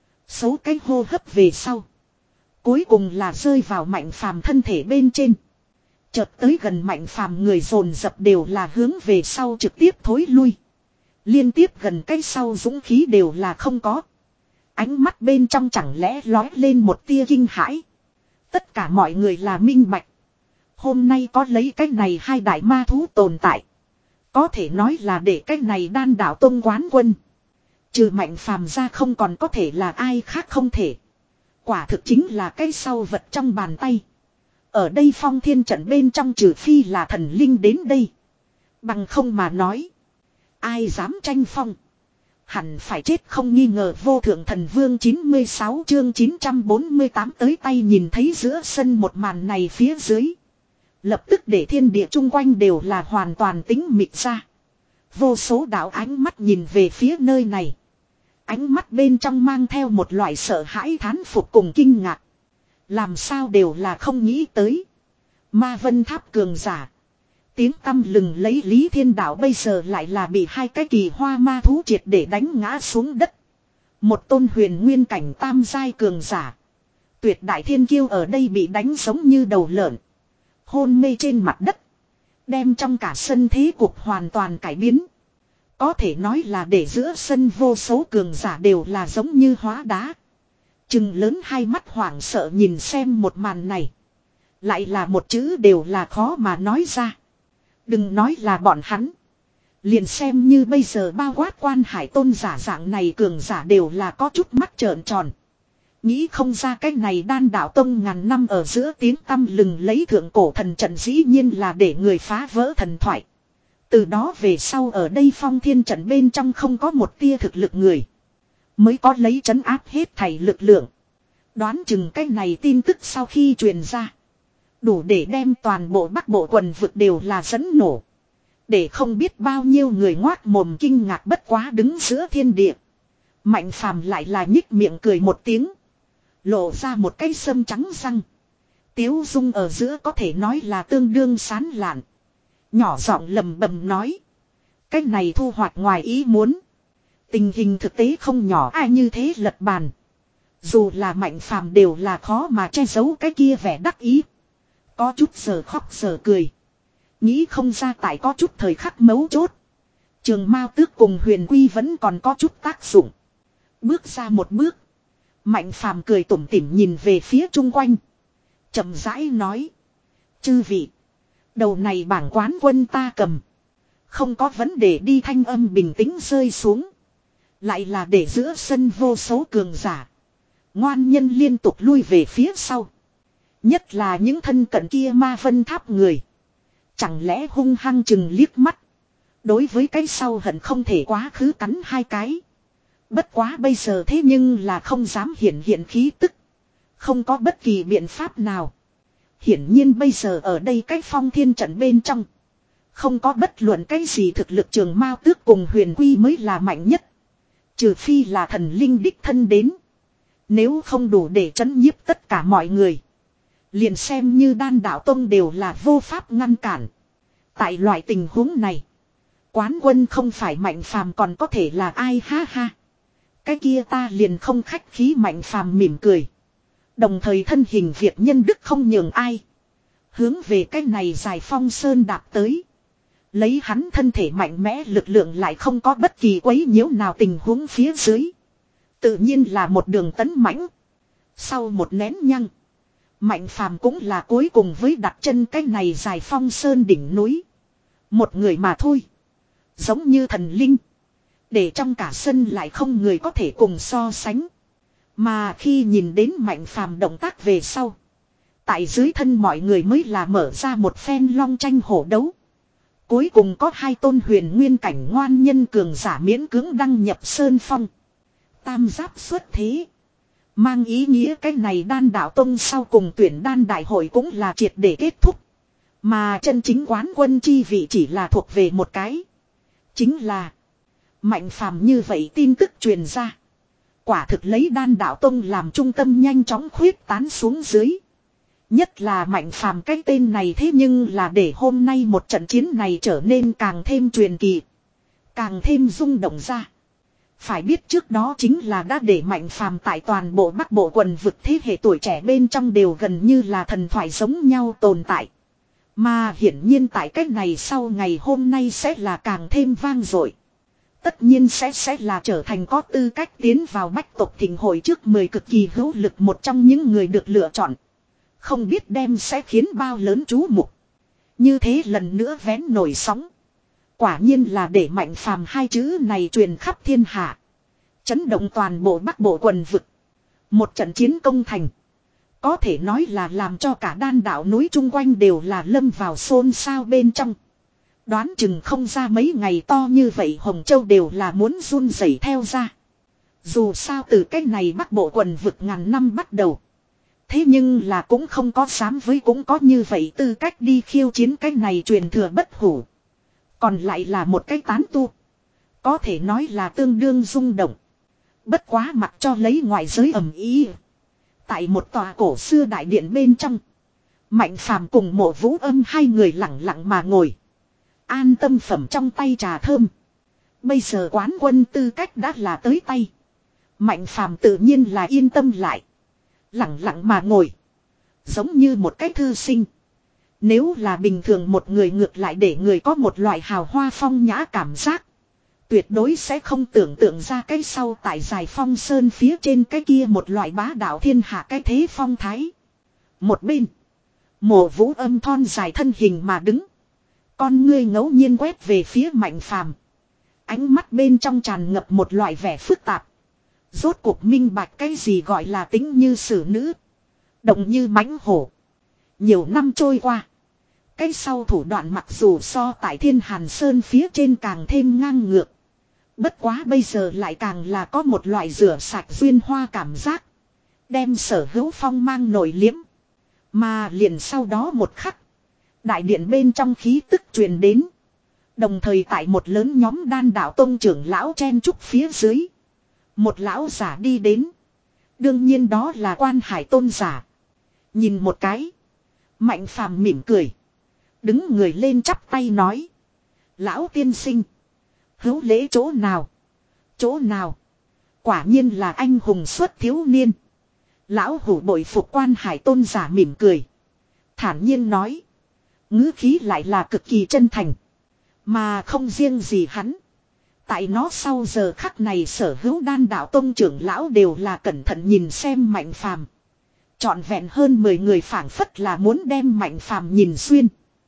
Số cái hô hấp về sau. Cuối cùng là rơi vào Mạnh Phàm thân thể bên trên. Chợt tới gần Mạnh Phàm người dồn dập đều là hướng về sau trực tiếp thối lui. Liên tiếp gần cái sau dũng khí đều là không có. Ánh mắt bên trong chẳng lẽ lói lên một tia kinh hãi. Tất cả mọi người là minh bạch. Hôm nay có lấy cái này hai đại ma thú tồn tại. Có thể nói là để cái này Đan Đạo Tông quán quân. Trừ Mạnh Phàm ra không còn có thể là ai khác không thể. Quả thực chính là cái sau vật trong bàn tay. Ở đây phong thiên trận bên trong trừ phi là thần linh đến đây. Bằng không mà nói. Ai dám tranh phong. Hẳn phải chết không nghi ngờ. Vô thượng thần vương chín mươi sáu chương chín trăm bốn mươi tám tới tay nhìn thấy giữa sân một màn này phía dưới. Lập tức để thiên địa chung quanh đều là hoàn toàn tĩnh mịch ra. Vô số đạo ánh mắt nhìn về phía nơi này. Ánh mắt bên trong mang theo một loại sợ hãi thán phục cùng kinh ngạc. Làm sao đều là không nghĩ tới. Ma Vân Tháp cường giả. Tiếng tăm lừng lấy Lý Thiên Đạo bây giờ lại là bị hai cái kỳ hoa ma thú triệt để đánh ngã xuống đất. Một tôn huyền nguyên cảnh tam giai cường giả. Tuyệt đại thiên kiêu ở đây bị đánh giống như đầu lợn. Hôn mê trên mặt đất. Đem trong cả sân thế cục hoàn toàn cải biến. Có thể nói là để giữa sân vô số cường giả đều là giống như hóa đá. Chừng lớn hai mắt hoảng sợ nhìn xem một màn này. Lại là một chữ đều là khó mà nói ra. Đừng nói là bọn hắn. Liền xem như bây giờ bao quát quan hải tôn giả dạng này cường giả đều là có chút mắt trợn tròn. Nghĩ không ra cái này đan đạo tông ngàn năm ở giữa tiếng tăm lừng lấy thượng cổ thần trận dĩ nhiên là để người phá vỡ thần thoại. Từ đó về sau ở đây phong thiên trận bên trong không có một tia thực lực người. Mới có lấy trấn áp hết thảy lực lượng. Đoán chừng cái này tin tức sau khi truyền ra. Đủ để đem toàn bộ bắc bộ quần vực đều là dẫn nổ. Để không biết bao nhiêu người ngoác mồm kinh ngạc bất quá đứng giữa thiên địa. Mạnh phàm lại là nhích miệng cười một tiếng. Lộ ra một cái sâm trắng răng. Tiếu dung ở giữa có thể nói là tương đương sán lạn. Nhỏ giọng lầm bầm nói. Cái này thu hoạch ngoài ý muốn. Tình hình thực tế không nhỏ ai như thế lật bàn. Dù là mạnh phàm đều là khó mà che giấu cái kia vẻ đắc ý. Có chút giờ khóc giờ cười. Nghĩ không ra tại có chút thời khắc mấu chốt. Trường Mao Tước cùng Huyền Quy vẫn còn có chút tác dụng. Bước ra một bước. Mạnh phàm cười tủm tỉm nhìn về phía chung quanh. Chậm rãi nói. Chư vị. Đầu này bảng quán quân ta cầm. Không có vấn đề đi, thanh âm bình tĩnh rơi xuống. Lại là để giữa sân vô số cường giả. Ngoan nhân liên tục lui về phía sau. Nhất là những thân cận kia Ma Vân Tháp người. Chẳng lẽ hung hăng chừng liếc mắt. Đối với cái sau hận không thể quá khứ cắn hai cái. Bất quá bây giờ thế nhưng là không dám hiển hiện khí tức. Không có bất kỳ biện pháp nào. Hiển nhiên bây giờ ở đây cái phong thiên trận bên trong. Không có bất luận cái gì thực lực Trường Mao Tước cùng Huyền Quy mới là mạnh nhất. Trừ phi là thần linh đích thân đến. Nếu không đủ để trấn nhiếp tất cả mọi người. Liền xem như đan đạo tông đều là vô pháp ngăn cản. Tại loại tình huống này. Quán quân không phải Mạnh Phàm còn có thể là ai, ha ha. Cái kia ta liền không khách khí. Mạnh Phàm mỉm cười. Đồng thời thân hình Việt nhân đức không nhường ai. Hướng về cái này dài phong sơn đạp tới. Lấy hắn thân thể mạnh mẽ lực lượng lại không có bất kỳ quấy nhiễu nào tình huống phía dưới. Tự nhiên là một đường tấn mãnh. Sau một nén nhăng. Mạnh Phàm cũng là cuối cùng với đặt chân cái này dài phong sơn đỉnh núi. Một người mà thôi. Giống như thần linh. Để trong cả sân lại không người có thể cùng so sánh. Mà khi nhìn đến Mạnh Phàm động tác về sau. Tại dưới thân mọi người mới là mở ra một phen long tranh hổ đấu. Cuối cùng có hai tôn huyền nguyên cảnh ngoan nhân cường giả miễn cưỡng đăng nhập sơn phong. Tam giáp xuất thế. Mang ý nghĩa cái này đan đạo tông sau cùng tuyển đan đại hội cũng là triệt để kết thúc. Mà chân chính quán quân chi vị chỉ là thuộc về một cái. Chính là Mạnh Phàm. Như vậy tin tức truyền ra. Quả thực lấy đan đạo tông làm trung tâm nhanh chóng khuyết tán xuống dưới. Nhất là Mạnh Phàm cái tên này thế nhưng là để hôm nay một trận chiến này trở nên càng thêm truyền kỳ. Càng thêm rung động ra. Phải biết trước đó chính là đã để Mạnh Phàm tại toàn bộ Bắc Bộ quần vực thế hệ tuổi trẻ bên trong đều gần như là thần thoại giống nhau tồn tại. Mà hiển nhiên tại cách này sau ngày hôm nay sẽ là càng thêm vang dội. Tất nhiên sẽ sẽ là trở thành có tư cách tiến vào bách tộc thịnh hội trước mười cực kỳ hữu lực một trong những người được lựa chọn. Không biết đem sẽ khiến bao lớn chú mục. Như thế lần nữa vén nổi sóng. Quả nhiên là để Mạnh Phàm hai chữ này truyền khắp thiên hạ. Chấn động toàn bộ Bắc Bộ quần vực. Một trận chiến công thành. Có thể nói là làm cho cả đan đảo núi chung quanh đều là lâm vào xôn xao bên trong. Đoán chừng không ra mấy ngày to như vậy Hồng Châu đều là muốn run rẩy theo ra. Dù sao từ cái này Bắc Bộ quần vực ngàn năm bắt đầu. Thế nhưng là cũng không có dám với cũng có như vậy tư cách đi khiêu chiến cái này truyền thừa bất hủ. Còn lại là một cái tán tu. Có thể nói là tương đương rung động. Bất quá mặc cho lấy ngoại giới ầm ý. Tại một tòa cổ xưa đại điện bên trong. Mạnh Phàm cùng Mộ Vũ Âm hai người lặng lặng mà ngồi. An tâm phẩm trong tay trà thơm. Bây giờ quán quân tư cách đã là tới tay. Mạnh Phàm tự nhiên là yên tâm lại. Lặng lặng mà ngồi. Giống như một cái thư sinh. Nếu là bình thường một người ngược lại để người có một loại hào hoa phong nhã cảm giác. Tuyệt đối sẽ không tưởng tượng ra cái sau tại Giải Phong Sơn phía trên cái kia một loại bá đạo thiên hạ cái thế phong thái. Một bên. Mộ Vũ Âm thon dài thân hình mà đứng. Con ngươi ngẫu nhiên quét về phía Mạnh Phàm. Ánh mắt bên trong tràn ngập một loại vẻ phức tạp. Rốt cuộc minh bạch cái gì gọi là tính như xử nữ. Động như mãnh hổ. Nhiều năm trôi qua. Cái sau thủ đoạn mặc dù so tại Thiên Hàn Sơn phía trên càng thêm ngang ngược. Bất quá bây giờ lại càng là có một loại rửa sạch duyên hoa cảm giác. Đem sở hữu phong mang nổi liếm. Mà liền sau đó một khắc. Đại điện bên trong khí tức truyền đến. Đồng thời tại một lớn nhóm đan đạo tông trưởng lão chen trúc phía dưới. Một lão giả đi đến. Đương nhiên đó là Quan Hải Tôn giả. Nhìn một cái. Mạnh Phàm mỉm cười. Đứng người lên chắp tay nói. Lão tiên sinh. Hữu lễ chỗ nào? Chỗ nào? Quả nhiên là anh hùng xuất thiếu niên. Lão hủ bội phục Quan Hải Tôn giả mỉm cười. Thản nhiên nói. Ngữ khí lại là cực kỳ chân thành. Mà không riêng gì hắn. Tại nó sau giờ khắc này sở hữu đan đạo tông trưởng lão đều là cẩn thận nhìn xem Mạnh Phàm. Trọn vẹn hơn mười người phảng phất là muốn đem Mạnh Phàm nhìn xuyên.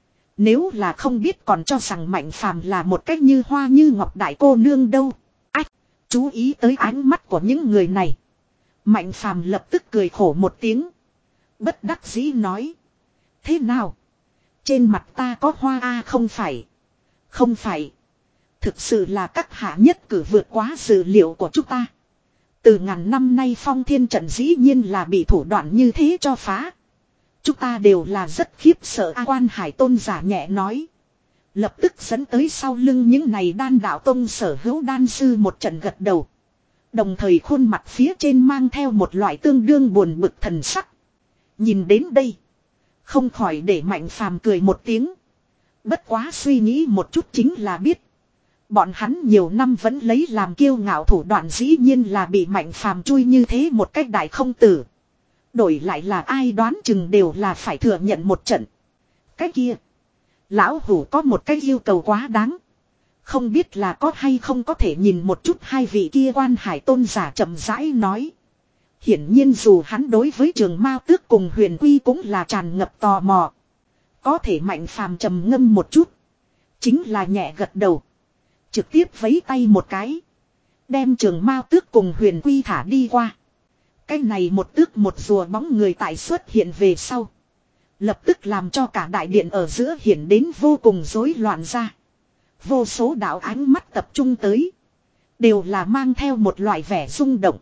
Nếu là không biết còn cho rằng Mạnh Phàm là một cách như hoa như ngọc đại cô nương đâu. Ách, chú ý tới ánh mắt của những người này. Mạnh Phàm lập tức cười khổ một tiếng. Bất đắc dĩ nói. Thế nào? Trên mặt ta có hoa a không phải. Không phải. Thực sự là các hạ nhất cử vượt quá dự liệu của chúng ta. Từ ngàn năm nay Phong Thiên Trận dĩ nhiên là bị thủ đoạn như thế cho phá. Chúng ta đều là rất khiếp sợ a. Quan Hải Tôn giả nhẹ nói. Lập tức dẫn tới sau lưng những này đan đạo tông sở hữu đan sư một trận gật đầu. Đồng thời khuôn mặt phía trên mang theo một loại tương đương buồn bực thần sắc. Nhìn đến đây. Không khỏi để Mạnh Phàm cười một tiếng. Bất quá suy nghĩ một chút chính là biết. Bọn hắn nhiều năm vẫn lấy làm kiêu ngạo thủ đoạn dĩ nhiên là bị Mạnh Phàm chui như thế một cách đại không tử. Đổi lại là ai đoán chừng đều là phải thừa nhận một trận. Cái kia. Lão hủ có một cái yêu cầu quá đáng. Không biết là có hay không có thể nhìn một chút hai vị kia. Quan Hải Tôn giả chậm rãi nói. Hiển nhiên dù hắn đối với Trường Mao Tước cùng Huyền Quy cũng là tràn ngập tò mò. Có thể Mạnh Phàm trầm ngâm một chút. Chính là nhẹ gật đầu. Trực tiếp vấy tay một cái. Đem Trường Mao Tước cùng Huyền Quy thả đi qua. Cái này một tước một rùa bóng người tại xuất hiện về sau. Lập tức làm cho cả đại điện ở giữa hiện đến vô cùng rối loạn ra. Vô số đạo ánh mắt tập trung tới. Đều là mang theo một loại vẻ rung động.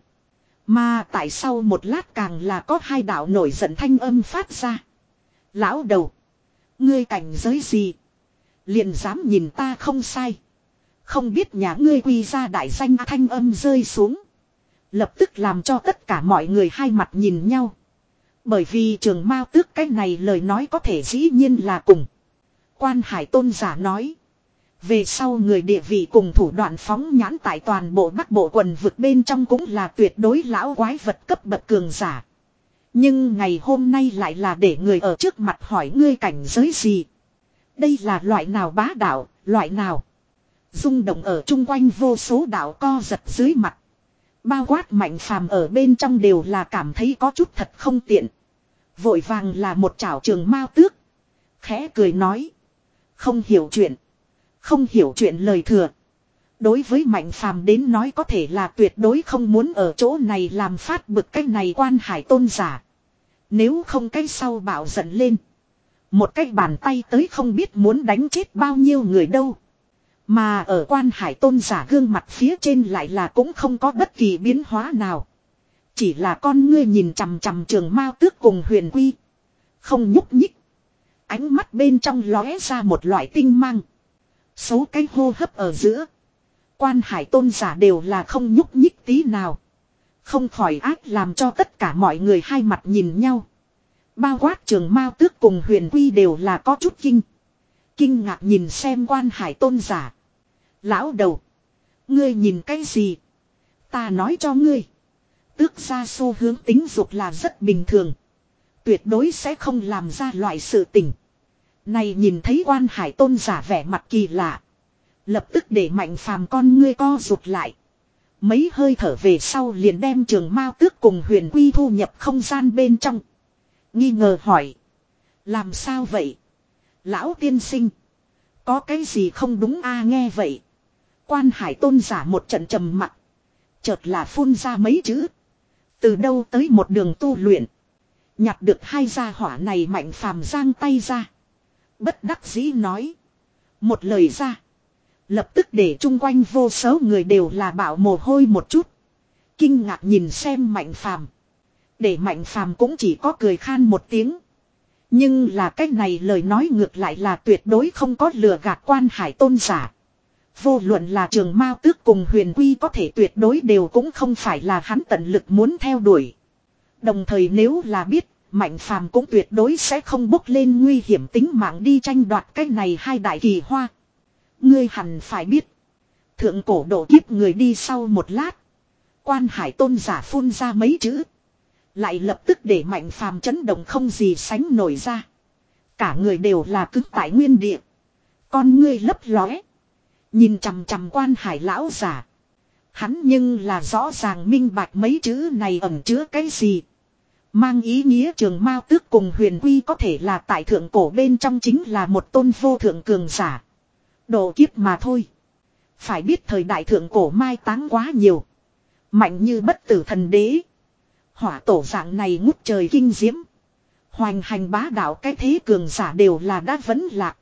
Mà tại sau một lát càng là có hai đạo nổi giận thanh âm phát ra. Lão đầu. Ngươi cảnh giới gì? Liền dám nhìn ta không sai. Không biết nhà ngươi quy ra đại danh. Thanh âm rơi xuống. Lập tức làm cho tất cả mọi người hai mặt nhìn nhau. Bởi vì Trường Mao Tước cái này lời nói có thể dĩ nhiên là cùng. Quan Hải Tôn giả nói. Về sau người địa vị cùng thủ đoạn phóng nhãn tại toàn bộ Bắc Bộ quần vực bên trong cũng là tuyệt đối lão quái vật cấp bậc cường giả. Nhưng ngày hôm nay lại là để người ở trước mặt hỏi ngươi cảnh giới gì. Đây là loại nào bá đạo, loại nào. Rung động ở chung quanh vô số đạo co giật dưới mặt. Bao quát Mạnh Phàm ở bên trong đều là cảm thấy có chút thật không tiện. Vội vàng là một chảo Trường Mao Tước. Khẽ cười nói. Không hiểu chuyện. Không hiểu chuyện lời thừa. Đối với Mạnh Phàm đến nói có thể là tuyệt đối không muốn ở chỗ này làm phát bực cái này. Quan Hải Tôn giả. Nếu không cái sau bảo giận lên. Một cái bàn tay tới không biết muốn đánh chết bao nhiêu người đâu. Mà ở Quan Hải Tôn giả gương mặt phía trên lại là cũng không có bất kỳ biến hóa nào. Chỉ là con ngươi nhìn chằm chằm Trường Mao Tước cùng Huyền Quy. Không nhúc nhích. Ánh mắt bên trong lóe ra một loại tinh mang. Số cái hô hấp ở giữa. Quan Hải Tôn giả đều là không nhúc nhích tí nào. Không khỏi ác làm cho tất cả mọi người hai mặt nhìn nhau. Bao quát Trường Mao Tước cùng Huyền Quy đều là có chút kinh. Kinh ngạc nhìn xem Quan Hải tôn giả. Lão đầu. Ngươi nhìn cái gì? Ta nói cho ngươi. Tước gia xu hướng tính dục là rất bình thường. Tuyệt đối sẽ không làm ra loại sự tình. Này nhìn thấy Quan Hải tôn giả vẻ mặt kỳ lạ. Lập tức để Mạnh Phàm con ngươi co rụt lại. Mấy hơi thở về sau liền đem Trường Mao Tước cùng Huyền Quy thu nhập không gian bên trong. Nghi ngờ hỏi. Làm sao vậy? Lão tiên sinh. Có cái gì không đúng a? Nghe vậy. Quan Hải tôn giả một trận trầm mặc. Chợt là phun ra mấy chữ. Từ đâu tới một đường tu luyện. Nhặt được hai gia hỏa này Mạnh Phàm giang tay ra. Bất đắc dĩ nói. Một lời ra. Lập tức để chung quanh vô số người đều là bạo mồ hôi một chút. Kinh ngạc nhìn xem Mạnh Phàm. Để Mạnh Phàm cũng chỉ có cười khan một tiếng. Nhưng là cái này lời nói ngược lại là tuyệt đối không có lừa gạt Quan Hải tôn giả. Vô luận là Trường Mao Tước cùng Huyền Quy có thể tuyệt đối đều cũng không phải là hắn tận lực muốn theo đuổi. Đồng thời nếu là biết, Mạnh Phàm cũng tuyệt đối sẽ không bốc lên nguy hiểm tính mạng đi tranh đoạt cái này hai đại kỳ hoa. Ngươi hẳn phải biết. Thượng cổ độ kiếp người đi sau một lát. Quan Hải tôn giả phun ra mấy chữ. Lại lập tức để Mạnh Phàm chấn động không gì sánh nổi ra. Cả người đều là cứng tại nguyên địa. Con ngươi lấp lóe. Nhìn chằm chằm Quan Hải lão giả. Hắn nhưng là rõ ràng minh bạch mấy chữ này ẩn chứa cái gì. Mang ý nghĩa Trường Mao Tước cùng Huyền Quy có thể là tại thượng cổ bên trong chính là một tôn vô thượng cường giả. Độ kiếp mà thôi. Phải biết thời đại thượng cổ mai táng quá nhiều. Mạnh như bất tử thần đế. Hỏa tổ dạng này ngút trời kinh diễm. Hoành hành bá đạo cái thế cường giả đều là đã vấn lạc.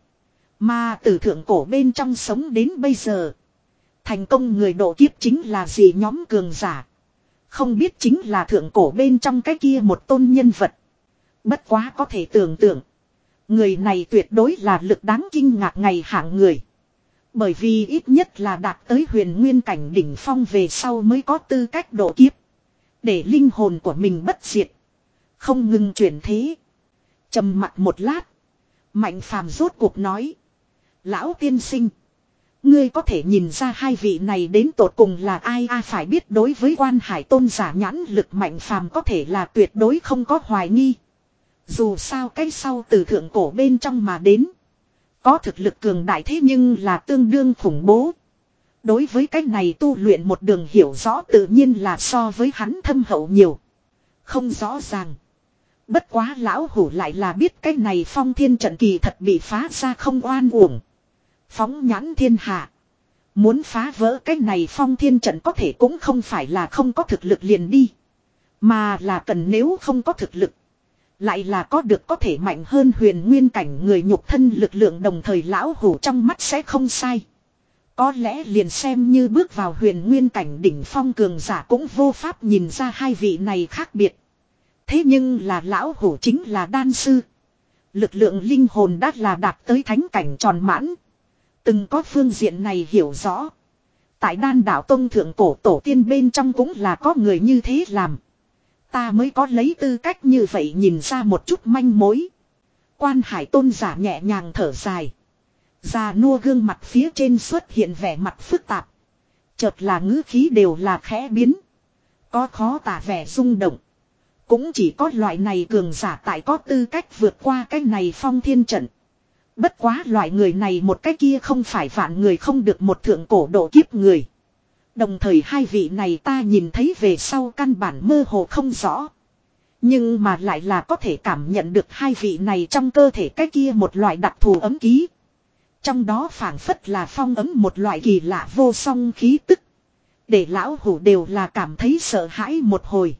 Mà từ thượng cổ bên trong sống đến bây giờ. Thành công người độ kiếp chính là gì nhóm cường giả. Không biết chính là thượng cổ bên trong cái kia một tôn nhân vật. Bất quá có thể tưởng tượng. Người này tuyệt đối là lực đáng kinh ngạc ngày hạng người. Bởi vì ít nhất là đạt tới huyền nguyên cảnh đỉnh phong về sau mới có tư cách độ kiếp. Để linh hồn của mình bất diệt. Không ngừng chuyển thế. Trầm mặc một lát. Mạnh Phàm rốt cuộc nói. Lão tiên sinh. Ngươi có thể nhìn ra hai vị này đến tột cùng là ai a? Phải biết đối với Quan Hải tôn giả nhãn lực Mạnh Phàm có thể là tuyệt đối không có hoài nghi. Dù sao cái sau từ thượng cổ bên trong mà đến. Có thực lực cường đại thế nhưng là tương đương khủng bố. Đối với cái này tu luyện một đường hiểu rõ tự nhiên là so với hắn thâm hậu nhiều. Không rõ ràng. Bất quá lão hủ lại là biết cái này phong thiên trận kỳ thật bị phá ra không oan uổng. Phóng nhãn thiên hạ. Muốn phá vỡ cái này phong thiên trận có thể cũng không phải là không có thực lực liền đi. Mà là cần nếu không có thực lực. Lại là có được có thể mạnh hơn huyền nguyên cảnh người nhục thân lực lượng đồng thời lão hủ trong mắt sẽ không sai. Có lẽ liền xem như bước vào huyền nguyên cảnh đỉnh phong cường giả cũng vô pháp nhìn ra hai vị này khác biệt. Thế nhưng là lão hủ chính là đan sư. Lực lượng linh hồn đã là đạt tới thánh cảnh tròn mãn. Từng có phương diện này hiểu rõ. Tại đan đạo tông thượng cổ tổ tiên bên trong cũng là có người như thế làm. Ta mới có lấy tư cách như vậy nhìn ra một chút manh mối. Quan Hải tôn giả nhẹ nhàng thở dài. Già nua gương mặt phía trên xuất hiện vẻ mặt phức tạp. Chợt là ngữ khí đều là khẽ biến. Có khó tả vẻ rung động. Cũng chỉ có loại này cường giả tại có tư cách vượt qua cái này phong thiên trận. Bất quá loại người này một cái kia không phải vạn người không được một thượng cổ độ kiếp người. Đồng thời hai vị này ta nhìn thấy về sau căn bản mơ hồ không rõ. Nhưng mà lại là có thể cảm nhận được hai vị này trong cơ thể cái kia một loại đặc thù ấm ký. Trong đó phảng phất là phong ấm một loại kỳ lạ vô song khí tức. Để lão hủ đều là cảm thấy sợ hãi một hồi.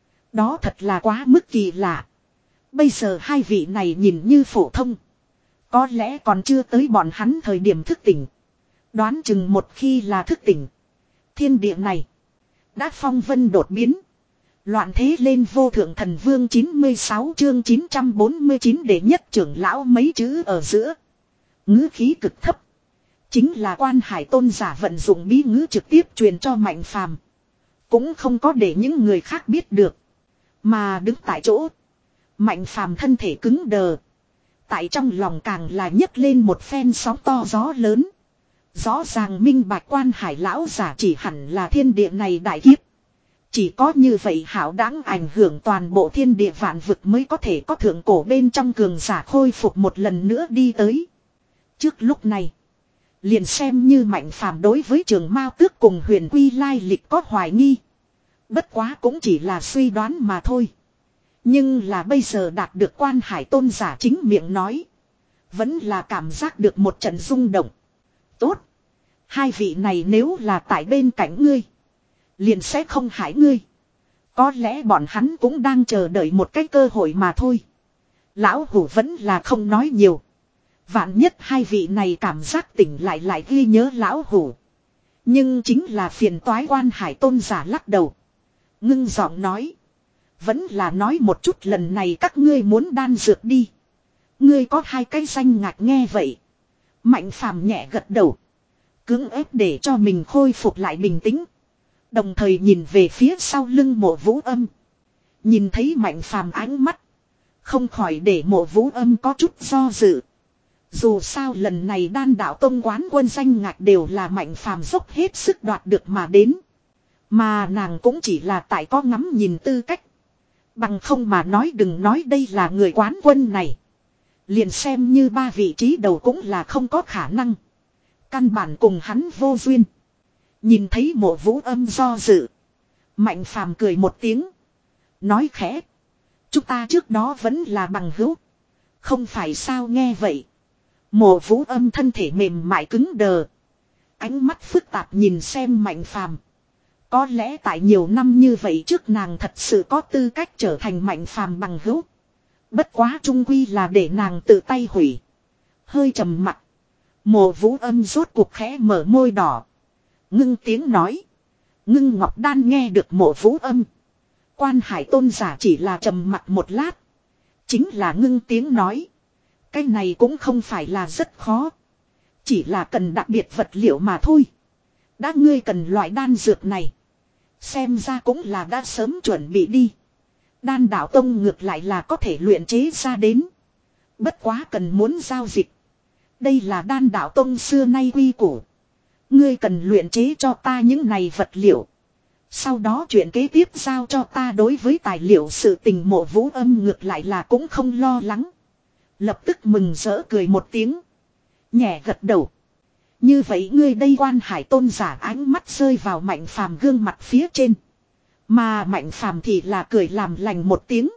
Đó thật là quá mức kỳ lạ. Bây giờ hai vị này nhìn như phổ thông. Có lẽ còn chưa tới bọn hắn thời điểm thức tỉnh. Đoán chừng một khi là thức tỉnh. Thiên địa này. Đã phong vân đột biến. Loạn thế lên vô thượng thần vương chín mươi sáu chương chín trăm bốn mươi chín để nhất trưởng lão mấy chữ ở giữa. Ngữ khí cực thấp. Chính là Quan Hải tôn giả vận dụng bí ngữ trực tiếp truyền cho Mạnh Phàm. Cũng không có để những người khác biết được. Mà đứng tại chỗ. Mạnh phàm thân thể cứng đờ. Tại trong lòng càng là nhấc lên một phen sóng to gió lớn. Rõ ràng minh bạch quan hải lão giả chỉ hẳn là thiên địa này đại kiếp. Chỉ có như vậy hảo đáng ảnh hưởng toàn bộ thiên địa vạn vực mới có thể có thượng cổ bên trong cường giả khôi phục một lần nữa đi tới. Trước lúc này, liền xem như Mạnh phàm đối với Trường Mao Tước cùng Huyền Quy lai lịch có hoài nghi. Bất quá cũng chỉ là suy đoán mà thôi. Nhưng là bây giờ đạt được quan hải tôn giả chính miệng nói. Vẫn là cảm giác được một trận rung động. Tốt. Hai vị này nếu là tại bên cạnh ngươi, liền sẽ không hại ngươi. Có lẽ bọn hắn cũng đang chờ đợi một cái cơ hội mà thôi. Lão hủ vẫn là không nói nhiều. Vạn nhất hai vị này cảm giác tỉnh lại lại ghi nhớ lão hủ. Nhưng chính là phiền toái quan hải tôn giả lắc đầu. Ngưng giọng nói. Vẫn là nói một chút lần này các ngươi muốn đan dược đi. Ngươi có hai cái danh ngạch nghe vậy. Mạnh phàm nhẹ gật đầu. Cưỡng ép để cho mình khôi phục lại bình tĩnh. Đồng thời nhìn về phía sau lưng Mộ Vũ Âm. Nhìn thấy Mạnh phàm ánh mắt. Không khỏi để Mộ Vũ Âm có chút do dự. Dù sao lần này đan đạo tông quán quân danh ngạch đều là Mạnh phàm dốc hết sức đoạt được mà đến. Mà nàng cũng chỉ là tại có ngắm nhìn tư cách. Bằng không mà nói đừng nói đây là người quán quân này. Liền xem như ba vị trí đầu cũng là không có khả năng. Căn bản cùng hắn vô duyên. Nhìn thấy Mộ Vũ Âm do dự. Mạnh phàm cười một tiếng. Nói khẽ. Chúng ta trước đó vẫn là bằng hữu. Không phải sao nghe vậy. Mộ Vũ Âm thân thể mềm mại cứng đờ. Ánh mắt phức tạp nhìn xem Mạnh phàm. Có lẽ tại nhiều năm như vậy trước nàng thật sự có tư cách trở thành Mạnh phàm bằng hữu. Bất quá trung quy là để nàng tự tay hủy. Hơi trầm mặt. Mộ Vũ Âm rốt cuộc khẽ mở môi đỏ. Ngưng tiếng nói. Ngưng Ngọc Đan nghe được Mộ Vũ Âm. Quan hải tôn giả chỉ là trầm mặt một lát. Chính là ngưng tiếng nói. Cái này cũng không phải là rất khó. Chỉ là cần đặc biệt vật liệu mà thôi. Đã ngươi cần loại đan dược này. Xem ra cũng là đã sớm chuẩn bị đi. Đan đạo tông ngược lại là có thể luyện chế ra đến. Bất quá cần muốn giao dịch. Đây là đan đạo tông xưa nay quy củ. Ngươi cần luyện chế cho ta những này vật liệu. Sau đó chuyện kế tiếp giao cho ta đối với tài liệu sự tình Mộ Vũ Âm ngược lại là cũng không lo lắng. Lập tức mừng rỡ cười một tiếng. Nhẹ gật đầu. Như vậy ngươi đây quan hải tôn giả ánh mắt rơi vào Mạnh phàm gương mặt phía trên. Mà Mạnh phàm thì là cười làm lành một tiếng.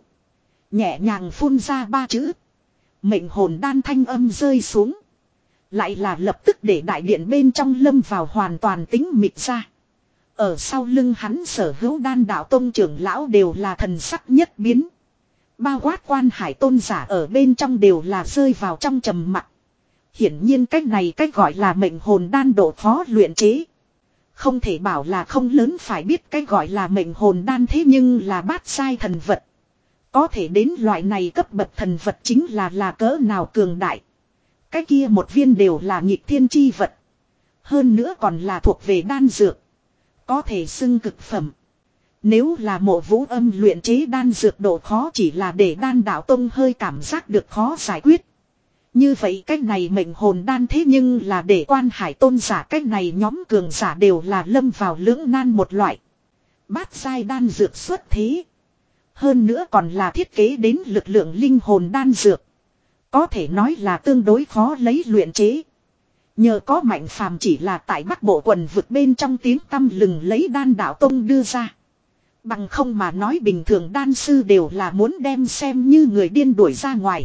Nhẹ nhàng phun ra ba chữ. Mệnh hồn đan thanh âm rơi xuống. Lại là lập tức để đại điện bên trong lâm vào hoàn toàn tĩnh mịch ra. Ở sau lưng hắn sở hữu đan đạo tông trưởng lão đều là thần sắc nhất biến. Bao quát quan hải tôn giả ở bên trong đều là rơi vào trong trầm mặc. Hiển nhiên cách này cách gọi là mệnh hồn đan độ khó luyện chế. Không thể bảo là không lớn phải biết cách gọi là mệnh hồn đan thế nhưng là bát sai thần vật. Có thể đến loại này cấp bậc thần vật chính là là cỡ nào cường đại. Cái kia một viên đều là nghịch thiên chi vật. Hơn nữa còn là thuộc về đan dược. Có thể xưng cực phẩm. Nếu là Mộ Vũ Âm luyện chế đan dược độ khó chỉ là để đan đạo tông hơi cảm giác được khó giải quyết. Như vậy cách này mệnh hồn đan thế nhưng là để quan hải tôn giả cách này nhóm cường giả đều là lâm vào lưỡng nan một loại. Bát giai đan dược xuất thế. Hơn nữa còn là thiết kế đến lực lượng linh hồn đan dược. Có thể nói là tương đối khó lấy luyện chế. Nhờ có Mạnh phàm chỉ là tại Bắc Bộ quần vực bên trong tiếng tăm lừng lấy đan đạo tông đưa ra. Bằng không mà nói bình thường đan sư đều là muốn đem xem như người điên đuổi ra ngoài.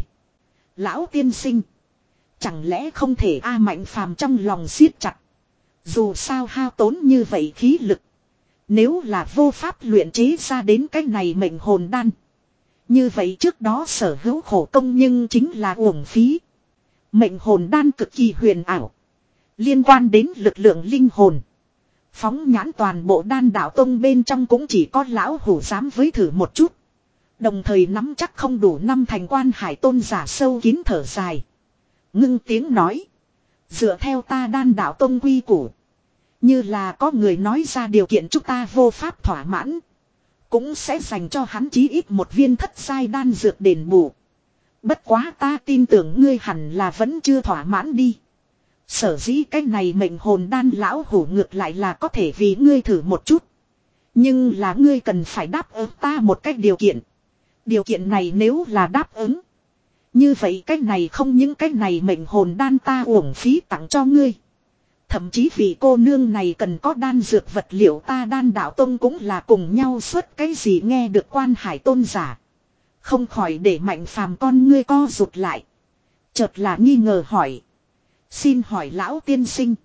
Lão tiên sinh. Chẳng lẽ không thể a Mạnh phàm trong lòng siết chặt. Dù sao hao tốn như vậy khí lực. Nếu là vô pháp luyện chế ra đến cái này mệnh hồn đan. Như vậy trước đó sở hữu khổ công nhưng chính là uổng phí. Mệnh hồn đan cực kỳ huyền ảo. Liên quan đến lực lượng linh hồn. Phóng nhãn toàn bộ đan đạo tông bên trong cũng chỉ có lão hủ dám với thử một chút. Đồng thời nắm chắc không đủ năm thành quan hải tôn giả sâu kín thở dài. Ngưng tiếng nói. Dựa theo ta đan đạo tông quy củ. Như là có người nói ra điều kiện chúng ta vô pháp thỏa mãn. cũng sẽ dành cho hắn chí ít một viên thất giai đan dược đền bù. Bất quá ta tin tưởng ngươi hẳn là vẫn chưa thỏa mãn đi. Sở dĩ cái này mệnh hồn đan lão hủ ngược lại là có thể vì ngươi thử một chút. Nhưng là ngươi cần phải đáp ứng ta một cách điều kiện. Điều kiện này nếu là đáp ứng. Như vậy cái này không những cái này mệnh hồn đan ta uổng phí tặng cho ngươi. Thậm chí vì cô nương này cần có đan dược vật liệu ta đan đạo tông cũng là cùng nhau suốt cái gì nghe được Quan Hải tôn giả. Không khỏi để Mạnh Phàm con ngươi co rụt lại. Chợt là nghi ngờ hỏi. Xin hỏi lão tiên sinh.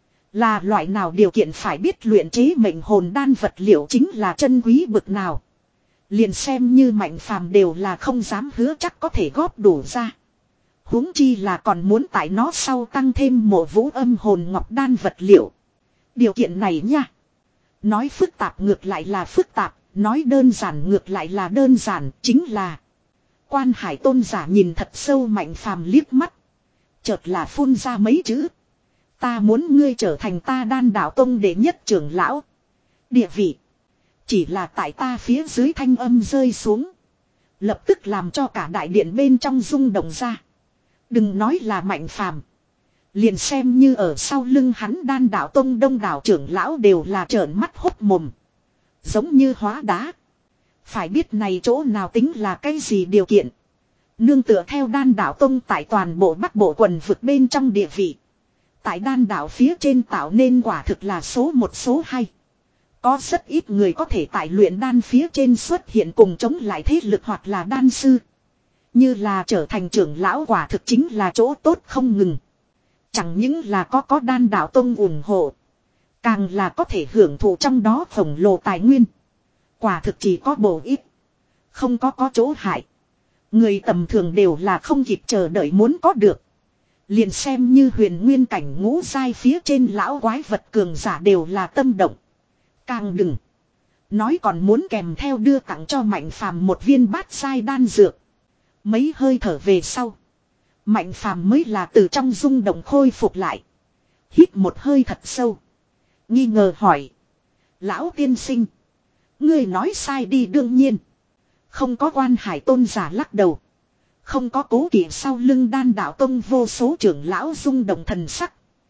Là loại nào điều kiện phải biết luyện chế mệnh hồn đan vật liệu chính là chân quý bực nào. Liền xem như Mạnh Phàm đều là không dám hứa chắc có thể góp đủ ra. Huống chi là còn muốn tại nó sau tăng thêm mộ vũ âm hồn ngọc đan vật liệu. Điều kiện này nha. Nói phức tạp ngược lại là phức tạp. Nói đơn giản ngược lại là đơn giản. Chính là. Quan Hải tôn giả nhìn thật sâu Mạnh Phàm liếc mắt. Chợt là phun ra mấy chữ. Ta muốn ngươi trở thành ta đan đạo tông đệ nhất trưởng lão. Địa vị. Chỉ là tại ta phía dưới thanh âm rơi xuống. Lập tức làm cho cả đại điện bên trong rung động ra. Đừng nói là Mạnh Phàm, liền xem như ở sau lưng hắn đan đạo tông đông đảo trưởng lão đều là trợn mắt hốt mồm. Giống như hóa đá. Phải biết này chỗ nào tính là cái gì điều kiện. Nương tựa theo đan đạo tông tại toàn bộ bắc bộ quần vực bên trong địa vị. Tại đan đạo phía trên tạo nên quả thực là số một số hai. Có rất ít người có thể tại luyện đan phía trên xuất hiện cùng chống lại thế lực hoặc là đan sư. Như là trở thành trưởng lão quả thực chính là chỗ tốt không ngừng. Chẳng những là có có đan đạo tông ủng hộ. Càng là có thể hưởng thụ trong đó khổng lồ tài nguyên. Quả thực chỉ có bổ ít. Không có có chỗ hại. Người tầm thường đều là không kịp chờ đợi muốn có được. Liền xem như huyền nguyên cảnh ngũ giai phía trên lão quái vật cường giả đều là tâm động. Càng đừng nói còn muốn kèm theo đưa tặng cho Mạnh Phàm một viên bát giai đan dược. Mấy hơi thở về sau, Mạnh Phàm mới là từ trong rung động khôi phục lại. Hít một hơi thật sâu, nghi ngờ hỏi. Lão tiên sinh, ngươi nói sai đi đương nhiên. Không có Quan Hải tôn giả lắc đầu. Không có cố kỵ sau lưng đan đạo tông vô số trưởng lão rung động thần sắc.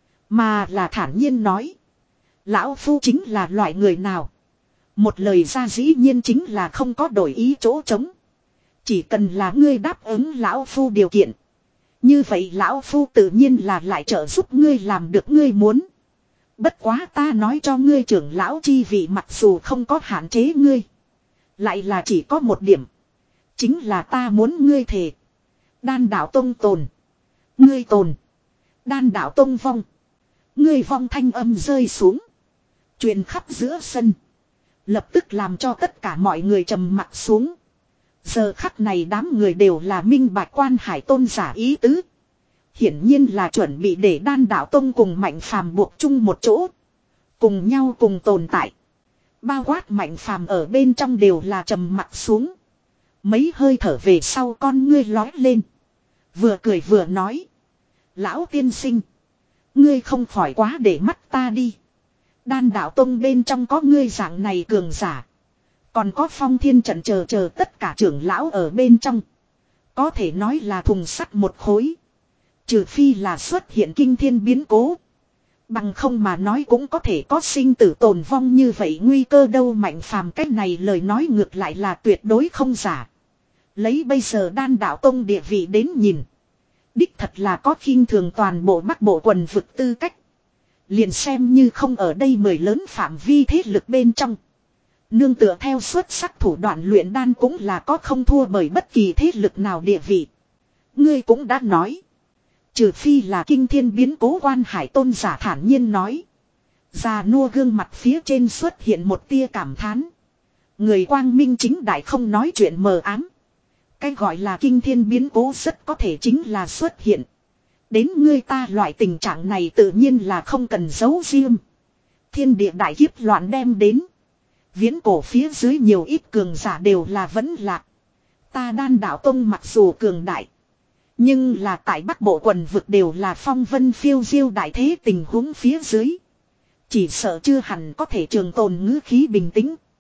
Mà là thản nhiên nói. Lão phu chính là loại người nào. Một lời ra dĩ nhiên chính là không có đổi ý chỗ trống. Chỉ cần là ngươi đáp ứng lão phu điều kiện. Như vậy lão phu tự nhiên là lại trợ giúp ngươi làm được ngươi muốn. Bất quá ta nói cho ngươi trưởng lão chi vị mặc dù không có hạn chế ngươi. Lại là chỉ có một điểm. Chính là ta muốn ngươi thề. Đan đạo tông tồn. Ngươi tồn. Đan đạo tông vong. Ngươi vong thanh âm rơi xuống. Truyền khắp giữa sân. Lập tức làm cho tất cả mọi người trầm mặt xuống. Giờ khắc này đám người đều là minh bạch Quan Hải tôn giả ý tứ. Hiển nhiên là chuẩn bị để đan đạo tông cùng Mạnh Phàm buộc chung một chỗ. Cùng nhau cùng tồn tại. Bao quát Mạnh Phàm ở bên trong đều là trầm mặt xuống. Mấy hơi thở về sau con ngươi lói lên. Vừa cười vừa nói. Lão tiên sinh. Ngươi không khỏi quá để mắt ta đi. Đan đạo tông bên trong có ngươi dạng này cường giả. Còn có Phong Thiên trận chờ chờ tất cả trưởng lão ở bên trong. Có thể nói là thùng sắt một khối. Trừ phi là xuất hiện kinh thiên biến cố. Bằng không mà nói cũng có thể có sinh tử tồn vong như vậy nguy cơ đâu. Mạnh Phàm cách này lời nói ngược lại là tuyệt đối không giả. Lấy bây giờ đan đạo tông địa vị đến nhìn. Đích thật là có khinh thường toàn bộ bắc bộ quần vực tư cách. Liền xem như không ở đây mười lớn phạm vi thế lực bên trong. Nương tựa theo xuất sắc thủ đoạn luyện đan cũng là có không thua bởi bất kỳ thế lực nào địa vị. Ngươi cũng đã nói. Trừ phi là kinh thiên biến cố. Quan Hải tôn giả thản nhiên nói. Già nua gương mặt phía trên xuất hiện một tia cảm thán. Người quang minh chính đại không nói chuyện mờ ám. Cái gọi là kinh thiên biến cố rất có thể chính là xuất hiện. Đến ngươi ta loại tình trạng này tự nhiên là không cần giấu riêng. Thiên địa đại kiếp loạn đem đến. Viễn cổ phía dưới nhiều ít cường giả đều là vẫn lạc. Ta đan đạo tông mặc dù cường đại. Nhưng là tại bắc bộ quần vực đều là phong vân phiêu diêu đại thế tình huống phía dưới. Chỉ sợ chưa hẳn có thể trường tồn ngữ khí bình tĩnh.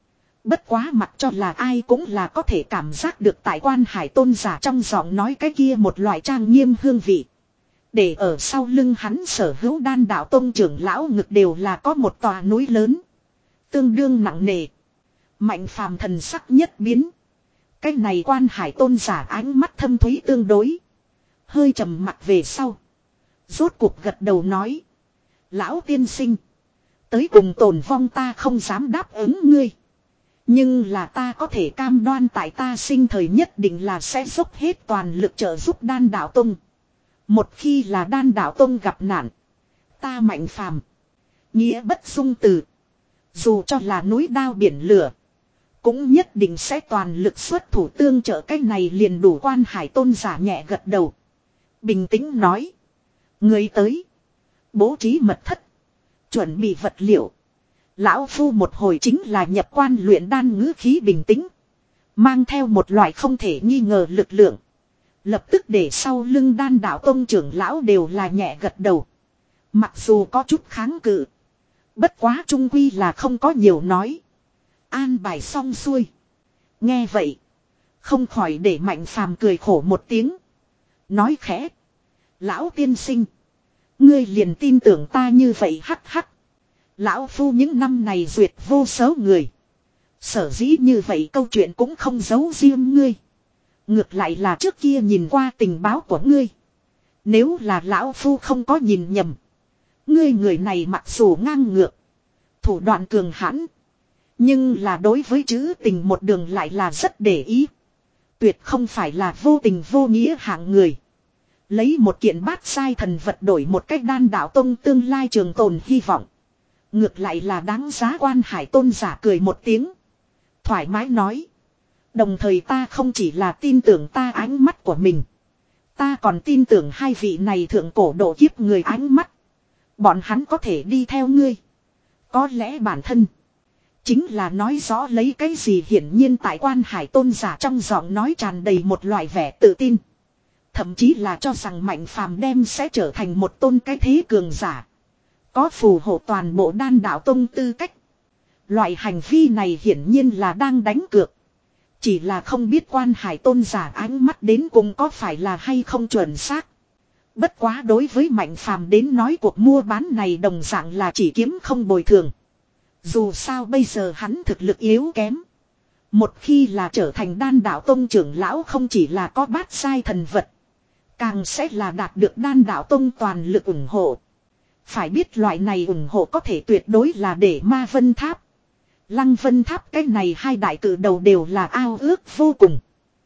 Bất quá mặc cho là ai cũng là có thể cảm giác được tại Quan Hải tôn giả trong giọng nói cái kia một loại trang nghiêm hương vị. Để ở sau lưng hắn sở hữu Đan Đạo Tông trưởng lão ngực đều là có một tòa núi lớn. Tương đương nặng nề. Mạnh phàm thần sắc nhất biến. Cái này Quan Hải tôn giả ánh mắt thâm thúy tương đối. Hơi trầm mặt về sau. Rốt cuộc gật đầu nói. Lão tiên sinh. Tới cùng tổn vong ta không dám đáp ứng ngươi. Nhưng là ta có thể cam đoan tại ta sinh thời nhất định là sẽ dốc hết toàn lực trợ giúp Đan Đạo Tông. Một khi là Đan Đạo Tông gặp nạn. Ta Mạnh phàm. Nghĩa bất dung từ. Dù cho là núi đao biển lửa. Cũng nhất định sẽ toàn lực xuất thủ tương trợ cái này liền đủ. Quan Hải tôn giả nhẹ gật đầu. Bình tĩnh nói. Người tới. Bố trí mật thất. Chuẩn bị vật liệu. Lão phu một hồi chính là nhập quan luyện đan ngữ khí bình tĩnh. Mang theo một loại không thể nghi ngờ lực lượng. Lập tức để sau lưng Đan Đạo Tông trưởng lão đều là nhẹ gật đầu. Mặc dù có chút kháng cự. Bất quá trung quy là không có nhiều nói. An bài xong xuôi. Nghe vậy. Không khỏi để Mạnh phàm cười khổ một tiếng. Nói khẽ. Lão tiên sinh. Ngươi liền tin tưởng ta như vậy hắc hắc. Lão phu những năm này duyệt vô số người. Sở dĩ như vậy câu chuyện cũng không giấu riêng ngươi. Ngược lại là trước kia nhìn qua tình báo của ngươi. Nếu là lão phu không có nhìn nhầm. Ngươi người này mặc dù ngang ngược. Thủ đoạn cường hãn. Nhưng là đối với chữ tình một đường lại là rất để ý. Tuyệt không phải là vô tình vô nghĩa hạng người. Lấy một kiện bát sai thần vật đổi một cách Đan Đạo Tông tương lai trường tồn hy vọng. Ngược lại là đáng giá. Quan Hải tôn giả cười một tiếng. Thoải mái nói. Đồng thời ta không chỉ là tin tưởng ta ánh mắt của mình. Ta còn tin tưởng hai vị này thượng cổ độ kiếp người ánh mắt. Bọn hắn có thể đi theo ngươi. Có lẽ bản thân. Chính là nói rõ lấy cái gì. Hiển nhiên tại Quan Hải tôn giả trong giọng nói tràn đầy một loại vẻ tự tin. Thậm chí là cho rằng Mạnh phàm đem sẽ trở thành một tôn cái thế cường giả. Có phù hộ toàn bộ Đan Đạo Tông tư cách. Loại hành vi này hiển nhiên là đang đánh cược. Chỉ là không biết Quan Hải tôn giả ánh mắt đến cùng có phải là hay không chuẩn xác. Bất quá đối với Mạnh phàm đến nói cuộc mua bán này đồng dạng là chỉ kiếm không bồi thường. Dù sao bây giờ hắn thực lực yếu kém. Một khi là trở thành Đan Đạo Tông trưởng lão không chỉ là có bát sai thần vật. Càng sẽ là đạt được Đan Đạo Tông toàn lực ủng hộ. Phải biết loại này ủng hộ có thể tuyệt đối là để Ma Vân Tháp. Lăng Vân Tháp cái này hai đại cử đầu đều là ao ước vô cùng.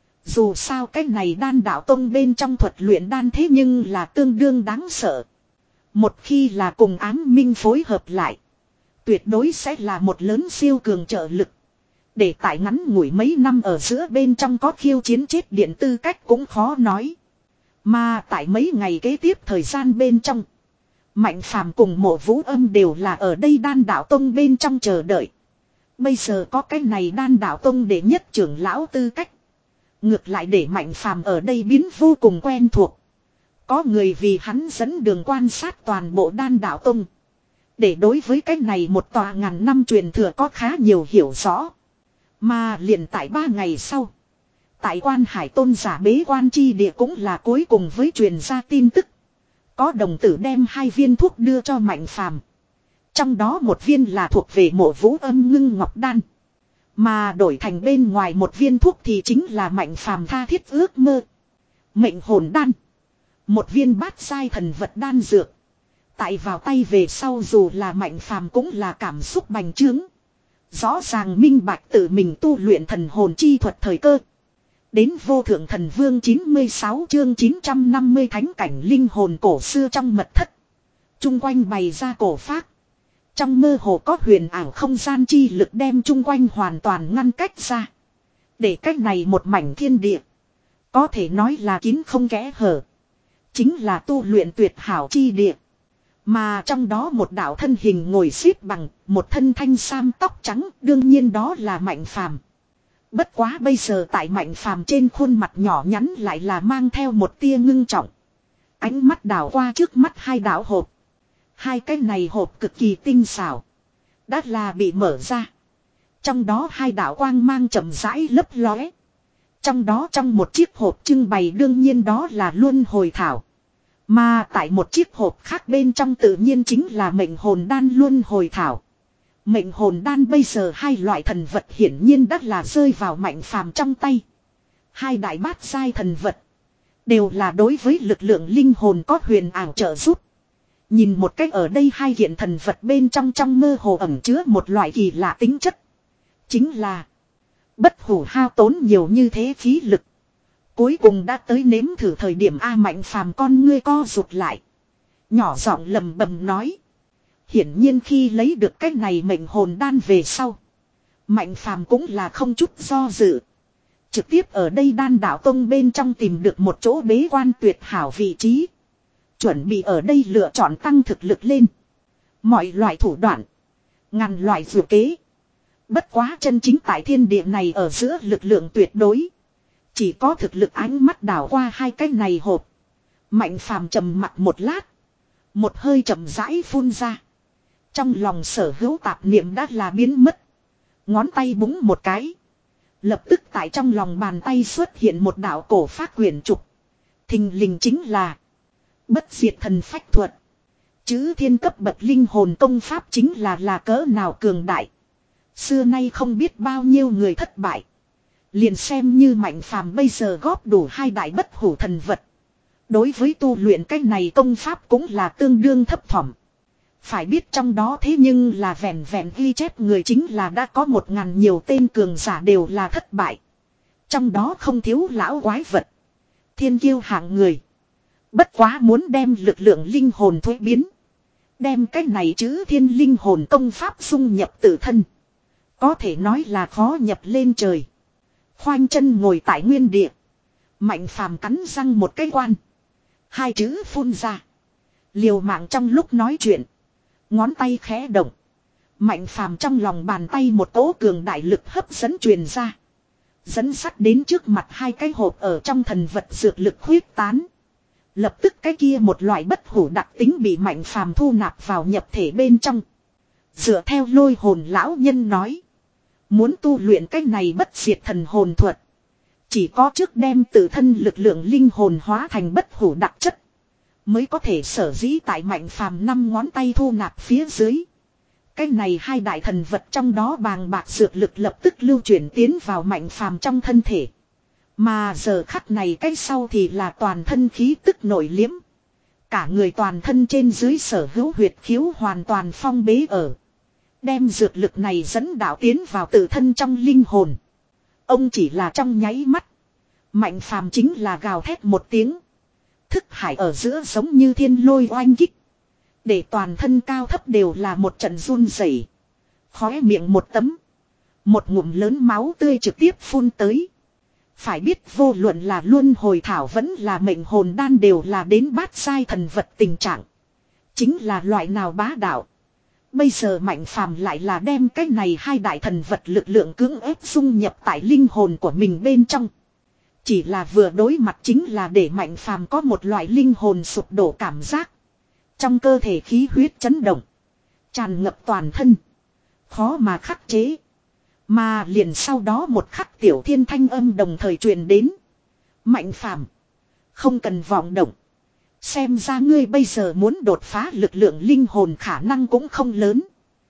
Dù sao cái này Đan Đạo Tông bên trong thuật luyện đan thế nhưng là tương đương đáng sợ. Một khi là cùng Ám Minh phối hợp lại. Tuyệt đối sẽ là một lớn siêu cường trợ lực. Để tại ngắn ngủi mấy năm ở giữa bên trong có khiêu chiến chết điện tư cách cũng khó nói. Mà tại mấy ngày kế tiếp thời gian bên trong. Mạnh phàm cùng Mộ Vũ Âm đều là ở đây Đan Đạo Tông bên trong chờ đợi. Bây giờ có cái này Đan Đạo Tông để nhất trưởng lão tư cách. Ngược lại để Mạnh phàm ở đây biến vô cùng quen thuộc. Có người vì hắn dẫn đường quan sát toàn bộ Đan Đạo Tông. Để đối với cái này một tòa ngàn năm truyền thừa có khá nhiều hiểu rõ. Mà liền tại ba ngày sau. Tại Quan Hải tôn giả bế quan chi địa cũng là cuối cùng với truyền ra tin tức. Có đồng tử đem hai viên thuốc đưa cho Mạnh phàm. Trong đó một viên là thuộc về Mộ Vũ Âm ngưng ngọc đan. Mà đổi thành bên ngoài một viên thuốc thì chính là Mạnh phàm tha thiết ước mơ. Mệnh hồn đan. Một viên bát sai thần vật đan dược. Tại vào tay về sau dù là Mạnh phàm cũng là cảm xúc bành trướng. Rõ ràng minh bạch tự mình tu luyện thần hồn chi thuật thời cơ. Đến vô thượng thần vương chín mươi sáu chương chín trăm năm mươi thánh cảnh linh hồn cổ xưa trong mật thất. Trung quanh bày ra cổ phác. Trong mơ hồ có huyền ảo không gian chi lực đem trung quanh hoàn toàn ngăn cách ra. Để cách này một mảnh thiên địa. Có thể nói là kín không kẽ hở. Chính là tu luyện tuyệt hảo chi địa. Mà trong đó một đạo thân hình ngồi xếp bằng, một thân thanh sam tóc trắng, đương nhiên đó là Mạnh phàm. Bất quá bây giờ tại Mạnh phàm trên khuôn mặt nhỏ nhắn lại là mang theo một tia ngưng trọng. Ánh mắt đảo qua trước mắt hai đạo hộp. Hai cái này hộp cực kỳ tinh xảo. Đã là bị mở ra. Trong đó hai đạo quang mang chậm rãi lấp lóe. Trong đó trong một chiếc hộp trưng bày đương nhiên đó là luân hồi thảo. Mà tại một chiếc hộp khác bên trong tự nhiên chính là mệnh hồn đan luân hồi thảo. Mệnh hồn đan bây giờ hai loại thần vật hiển nhiên đắt là rơi vào Mạnh Phàm trong tay. Hai đại bát giai thần vật. Đều là đối với lực lượng linh hồn có huyền ảo trợ giúp. Nhìn một cách ở đây hai kiện thần vật bên trong trong mơ hồ ẩn chứa một loại kỳ lạ tính chất. Chính là bất hủ hao tốn nhiều như thế khí lực. Cuối cùng đã tới nếm thử thời điểm A Mạnh Phàm con ngươi co rụt lại. Nhỏ giọng lầm bầm nói. Hiển nhiên khi lấy được cái này mệnh hồn đan về sau. Mạnh Phàm cũng là không chút do dự. Trực tiếp ở đây Đan Đạo Tông bên trong tìm được một chỗ bế quan tuyệt hảo vị trí. Chuẩn bị ở đây lựa chọn tăng thực lực lên. Mọi loại thủ đoạn. Ngàn loại dự kế. Bất quá chân chính tại thiên địa này ở giữa lực lượng tuyệt đối. Chỉ có thực lực ánh mắt đảo qua hai cái này hộp. Mạnh Phàm trầm mặt một lát. Một hơi chậm rãi phun ra. Trong lòng sở hữu tạp niệm đã là biến mất. Ngón tay búng một cái. Lập tức tại trong lòng bàn tay xuất hiện một đạo cổ phác quyển trục. Thình lình chính là Bất diệt thần phách thuật. Chữ thiên cấp bậc linh hồn công pháp chính là là cỡ nào cường đại. Xưa nay không biết bao nhiêu người thất bại. Liền xem như Mạnh Phàm bây giờ góp đủ hai đại bất hủ thần vật. Đối với tu luyện cái này công pháp cũng là tương đương thấp thỏm. Phải biết trong đó thế nhưng là vẹn vẹn ghi chép người chính là đã có một ngàn nhiều tên cường giả đều là thất bại. Trong đó không thiếu lão quái vật. Thiên kiêu hạng người. Bất quá muốn đem lực lượng linh hồn thuế biến. Đem cái này chữ thiên linh hồn công pháp dung nhập tự thân. Có thể nói là khó nhập lên trời. Khoanh chân ngồi tại nguyên địa. Mạnh Phàm cắn răng một cái quan. Hai chữ phun ra. Liều mạng trong lúc nói chuyện. Ngón tay khẽ động. Mạnh Phàm trong lòng bàn tay một cỗ cường đại lực hấp dẫn truyền ra. Dẫn sắt đến trước mặt hai cái hộp ở trong thần vật dược lực huyết tán. Lập tức cái kia một loại bất hủ đặc tính bị Mạnh Phàm thu nạp vào nhập thể bên trong. Dựa theo Lôi Hồn lão nhân nói. Muốn tu luyện cái này bất diệt thần hồn thuật. Chỉ có trước đem tự thân lực lượng linh hồn hóa thành bất hủ đặc chất. Mới có thể sở dĩ tại Mạnh Phàm năm ngón tay thu nạp phía dưới. Cái này hai đại thần vật trong đó bàng bạc dược lực lập tức lưu chuyển tiến vào Mạnh Phàm trong thân thể. Mà giờ khắc này cái sau thì là toàn thân khí tức nổi liếm. Cả người toàn thân trên dưới sở hữu huyệt khiếu hoàn toàn phong bế ở. Đem dược lực này dẫn đạo tiến vào tự thân trong linh hồn. Ông chỉ là trong nháy mắt. Mạnh Phàm chính là gào thét một tiếng. Thức hải ở giữa giống như thiên lôi oanh kích. Để toàn thân cao thấp đều là một trận run rẩy. Khóe miệng một tấm. Một ngụm lớn máu tươi trực tiếp phun tới. Phải biết vô luận là luân hồi thảo vẫn là mệnh hồn đan đều là đến bát giai thần vật tình trạng. Chính là loại nào bá đạo. Bây giờ Mạnh Phàm lại là đem cái này hai đại thần vật lực lượng cưỡng ép dung nhập tại linh hồn của mình bên trong. Chỉ là vừa đối mặt chính là để Mạnh Phàm có một loại linh hồn sụp đổ cảm giác. Trong cơ thể khí huyết chấn động. Tràn ngập toàn thân. Khó mà khắc chế. Mà liền sau đó một khắc tiểu thiên thanh âm đồng thời truyền đến. Mạnh Phàm, không cần vọng động. Xem ra ngươi bây giờ muốn đột phá lực lượng linh hồn khả năng cũng không lớn.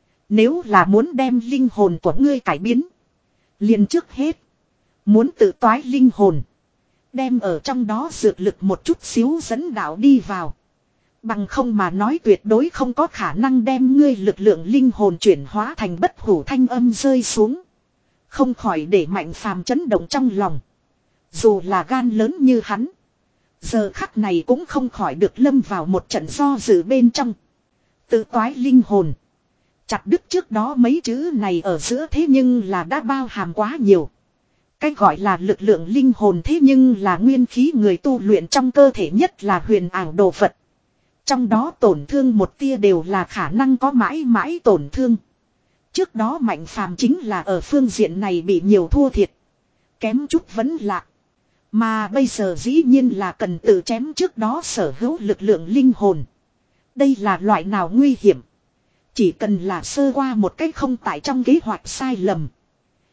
Nếu là muốn đem linh hồn của ngươi cải biến. Liền trước hết. Muốn tự toái linh hồn. Đem ở trong đó dược lực một chút xíu dẫn đạo đi vào. Bằng không mà nói tuyệt đối không có khả năng đem ngươi lực lượng linh hồn chuyển hóa thành bất hủ thanh âm rơi xuống. Không khỏi để Mạnh Phàm chấn động trong lòng. Dù là gan lớn như hắn. Giờ khắc này cũng không khỏi được lâm vào một trận do dự bên trong. Tự toái linh hồn. Chặt đứt trước đó mấy chữ này ở giữa thế nhưng là đã bao hàm quá nhiều. Cái gọi là lực lượng linh hồn thế nhưng là nguyên khí người tu luyện trong cơ thể nhất là huyền ảo đồ vật. Trong đó tổn thương một tia đều là khả năng có mãi mãi tổn thương. Trước đó Mạnh Phàm chính là ở phương diện này bị nhiều thua thiệt. Kém chút vẫn lạc. Mà bây giờ dĩ nhiên là cần tự chém trước đó sở hữu lực lượng linh hồn. Đây là loại nào nguy hiểm. Chỉ cần là sơ qua một cách không tại trong kế hoạch sai lầm.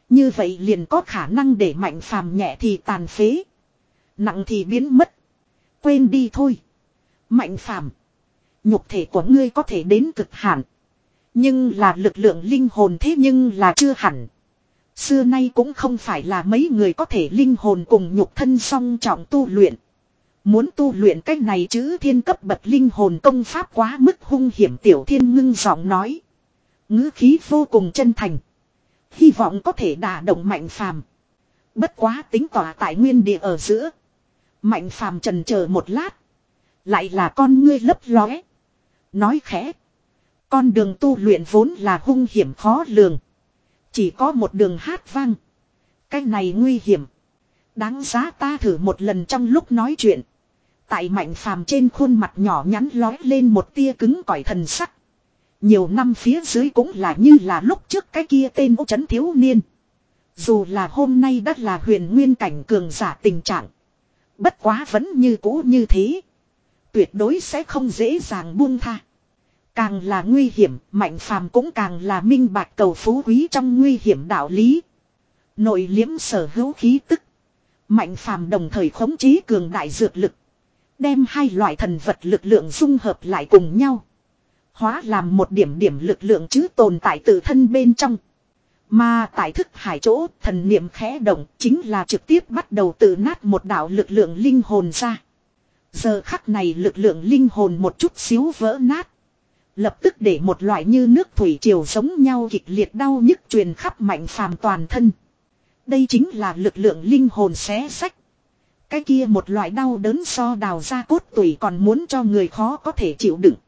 Như vậy liền có khả năng để Mạnh Phàm nhẹ thì tàn phế, nặng thì biến mất. Quên đi thôi. Mạnh Phàm, nhục thể của ngươi có thể đến cực hạn, nhưng là lực lượng linh hồn thế nhưng là chưa hẳn. Xưa nay cũng không phải là mấy người có thể linh hồn cùng nhục thân song trọng tu luyện. Muốn tu luyện cách này chứ thiên cấp bậc linh hồn công pháp quá mức hung hiểm. Tiểu Thiên ngưng giọng nói, ngữ khí vô cùng chân thành, hy vọng có thể đả động Mạnh Phàm. Bất quá tính tỏa tại nguyên địa ở giữa, Mạnh Phàm chần chờ một lát, lại là con ngươi lấp lóe, nói khẽ, con đường tu luyện vốn là hung hiểm khó lường, chỉ có một đường hát vang. Cái này nguy hiểm, đáng giá ta thử một lần. Trong lúc nói chuyện, tại Mạnh Phàm trên khuôn mặt nhỏ nhắn lói lên một tia cứng cỏi thần sắc. Nhiều năm phía dưới cũng là như là lúc trước cái kia tên Âu Trấn thiếu niên. Dù là hôm nay đã là huyền nguyên cảnh cường giả tình trạng, bất quá vẫn như cũ như thế, tuyệt đối sẽ không dễ dàng buông tha. Càng là nguy hiểm, Mạnh Phàm cũng càng là minh bạch cầu phú quý trong nguy hiểm đạo lý. Nội liếm sở hữu khí tức, Mạnh Phàm đồng thời khống chế cường đại dược lực, đem hai loại thần vật lực lượng dung hợp lại cùng nhau, hóa làm một điểm điểm lực lượng chứ tồn tại tự thân bên trong. Mà tại thức hải chỗ, thần niệm khẽ động, chính là trực tiếp bắt đầu tự nát một đạo lực lượng linh hồn ra. Giờ khắc này lực lượng linh hồn một chút xíu vỡ nát, lập tức để một loại như nước thủy triều giống nhau kịch liệt đau nhức truyền khắp Mạnh Phàm toàn thân. Đây chính là lực lượng linh hồn xé sách. Cái kia một loại đau đớn so đào ra cốt tủy còn muốn cho người khó có thể chịu đựng.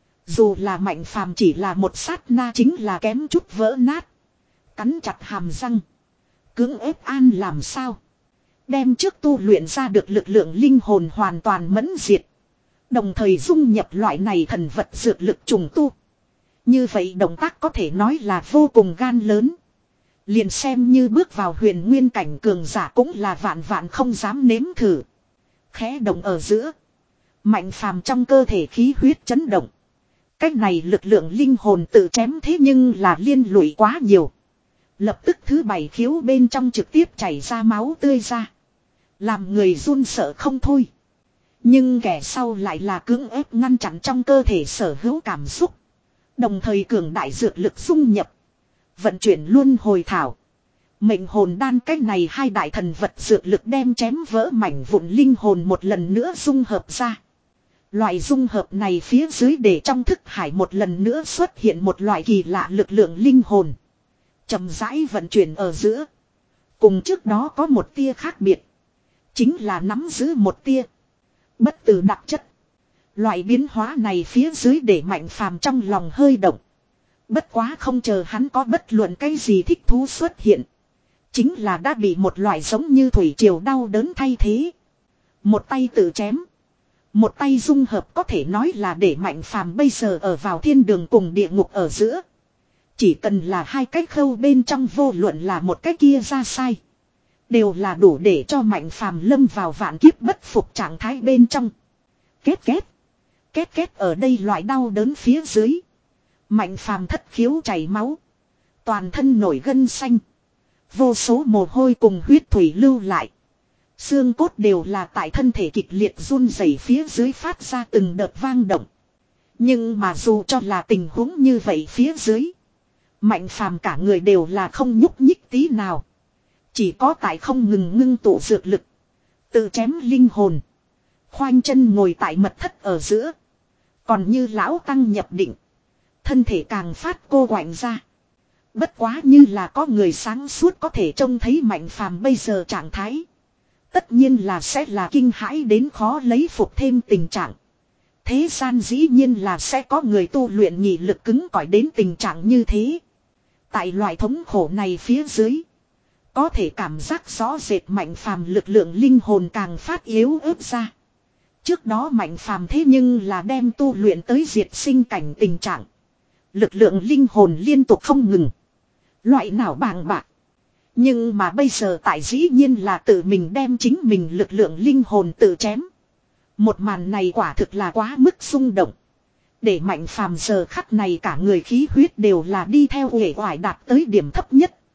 Dù là Mạnh Phàm chỉ là một sát na chính là kém chút vỡ nát. Cắn chặt hàm răng, cưỡng ép an làm sao đem trước tu luyện ra được lực lượng linh hồn hoàn toàn mẫn diệt, đồng thời dung nhập loại này thần vật dược lực trùng tu. Như vậy động tác có thể nói là vô cùng gan lớn. Liền xem như bước vào huyền nguyên cảnh cường giả cũng là vạn vạn không dám nếm thử. Khẽ động ở giữa, Mạnh Phàm trong cơ thể khí huyết chấn động. Cách này lực lượng linh hồn tự chém thế nhưng là liên lụy quá nhiều. Lập tức thứ bảy khiếu bên trong trực tiếp chảy ra máu tươi ra, làm người run sợ không thôi. Nhưng kẻ sau lại là cưỡng ép ngăn chặn trong cơ thể sở hữu cảm xúc, đồng thời cường đại dược lực dung nhập, vận chuyển luân hồi thảo, mệnh hồn đan. Cách này hai đại thần vật dược lực đem chém vỡ mảnh vụn linh hồn một lần nữa dung hợp ra. Loại dung hợp này phía dưới để trong thức hải một lần nữa xuất hiện một loại kỳ lạ lực lượng linh hồn, chậm rãi vận chuyển ở giữa. Cùng trước đó có một tia khác biệt, chính là nắm giữ một tia bất tử đặc chất. Loại biến hóa này phía dưới để Mạnh Phàm trong lòng hơi động. Bất quá không chờ hắn có bất luận cái gì thích thú xuất hiện, chính là đã bị một loại giống như thủy triều đau đớn thay thế. Một tay tự chém, một tay dung hợp, có thể nói là để Mạnh Phàm bây giờ ở vào thiên đường cùng địa ngục ở giữa. Chỉ cần là hai cái khâu bên trong, vô luận là một cái kia ra sai, đều là đủ để cho Mạnh Phàm lâm vào vạn kiếp bất phục trạng thái bên trong. Két két, két két, ở đây loại đau đớn phía dưới, Mạnh Phàm thất khiếu chảy máu, toàn thân nổi gân xanh, vô số mồ hôi cùng huyết thủy lưu lại. Xương cốt đều là tại thân thể kịch liệt run rẩy phía dưới phát ra từng đợt vang động. Nhưng mà dù cho là tình huống như vậy phía dưới, Mạnh Phàm cả người đều là không nhúc nhích tí nào. Chỉ có tại không ngừng ngưng tụ dược lực, tự chém linh hồn, khoanh chân ngồi tại mật thất ở giữa. Còn như lão tăng nhập định, thân thể càng phát cô quạnh ra. Bất quá như là có người sáng suốt có thể trông thấy Mạnh Phàm bây giờ trạng thái, tất nhiên là sẽ là kinh hãi đến khó lấy phục thêm tình trạng. Thế gian dĩ nhiên là sẽ có người tu luyện nhị lực cứng cỏi đến tình trạng như thế. Tại loại thống khổ này phía dưới, có thể cảm giác rõ rệt Mạnh Phàm lực lượng linh hồn càng phát yếu ớt ra. Trước đó Mạnh Phàm thế nhưng là đem tu luyện tới diệt sinh cảnh tình trạng, lực lượng linh hồn liên tục không ngừng, loại nào bàng bạc. Nhưng mà bây giờ tại dĩ nhiên là tự mình đem chính mình lực lượng linh hồn tự chém. Một màn này quả thực là quá mức xung động, để Mạnh Phàm giờ khắc này cả người khí huyết đều là đi theo uể oải đạt tới điểm thấp nhất.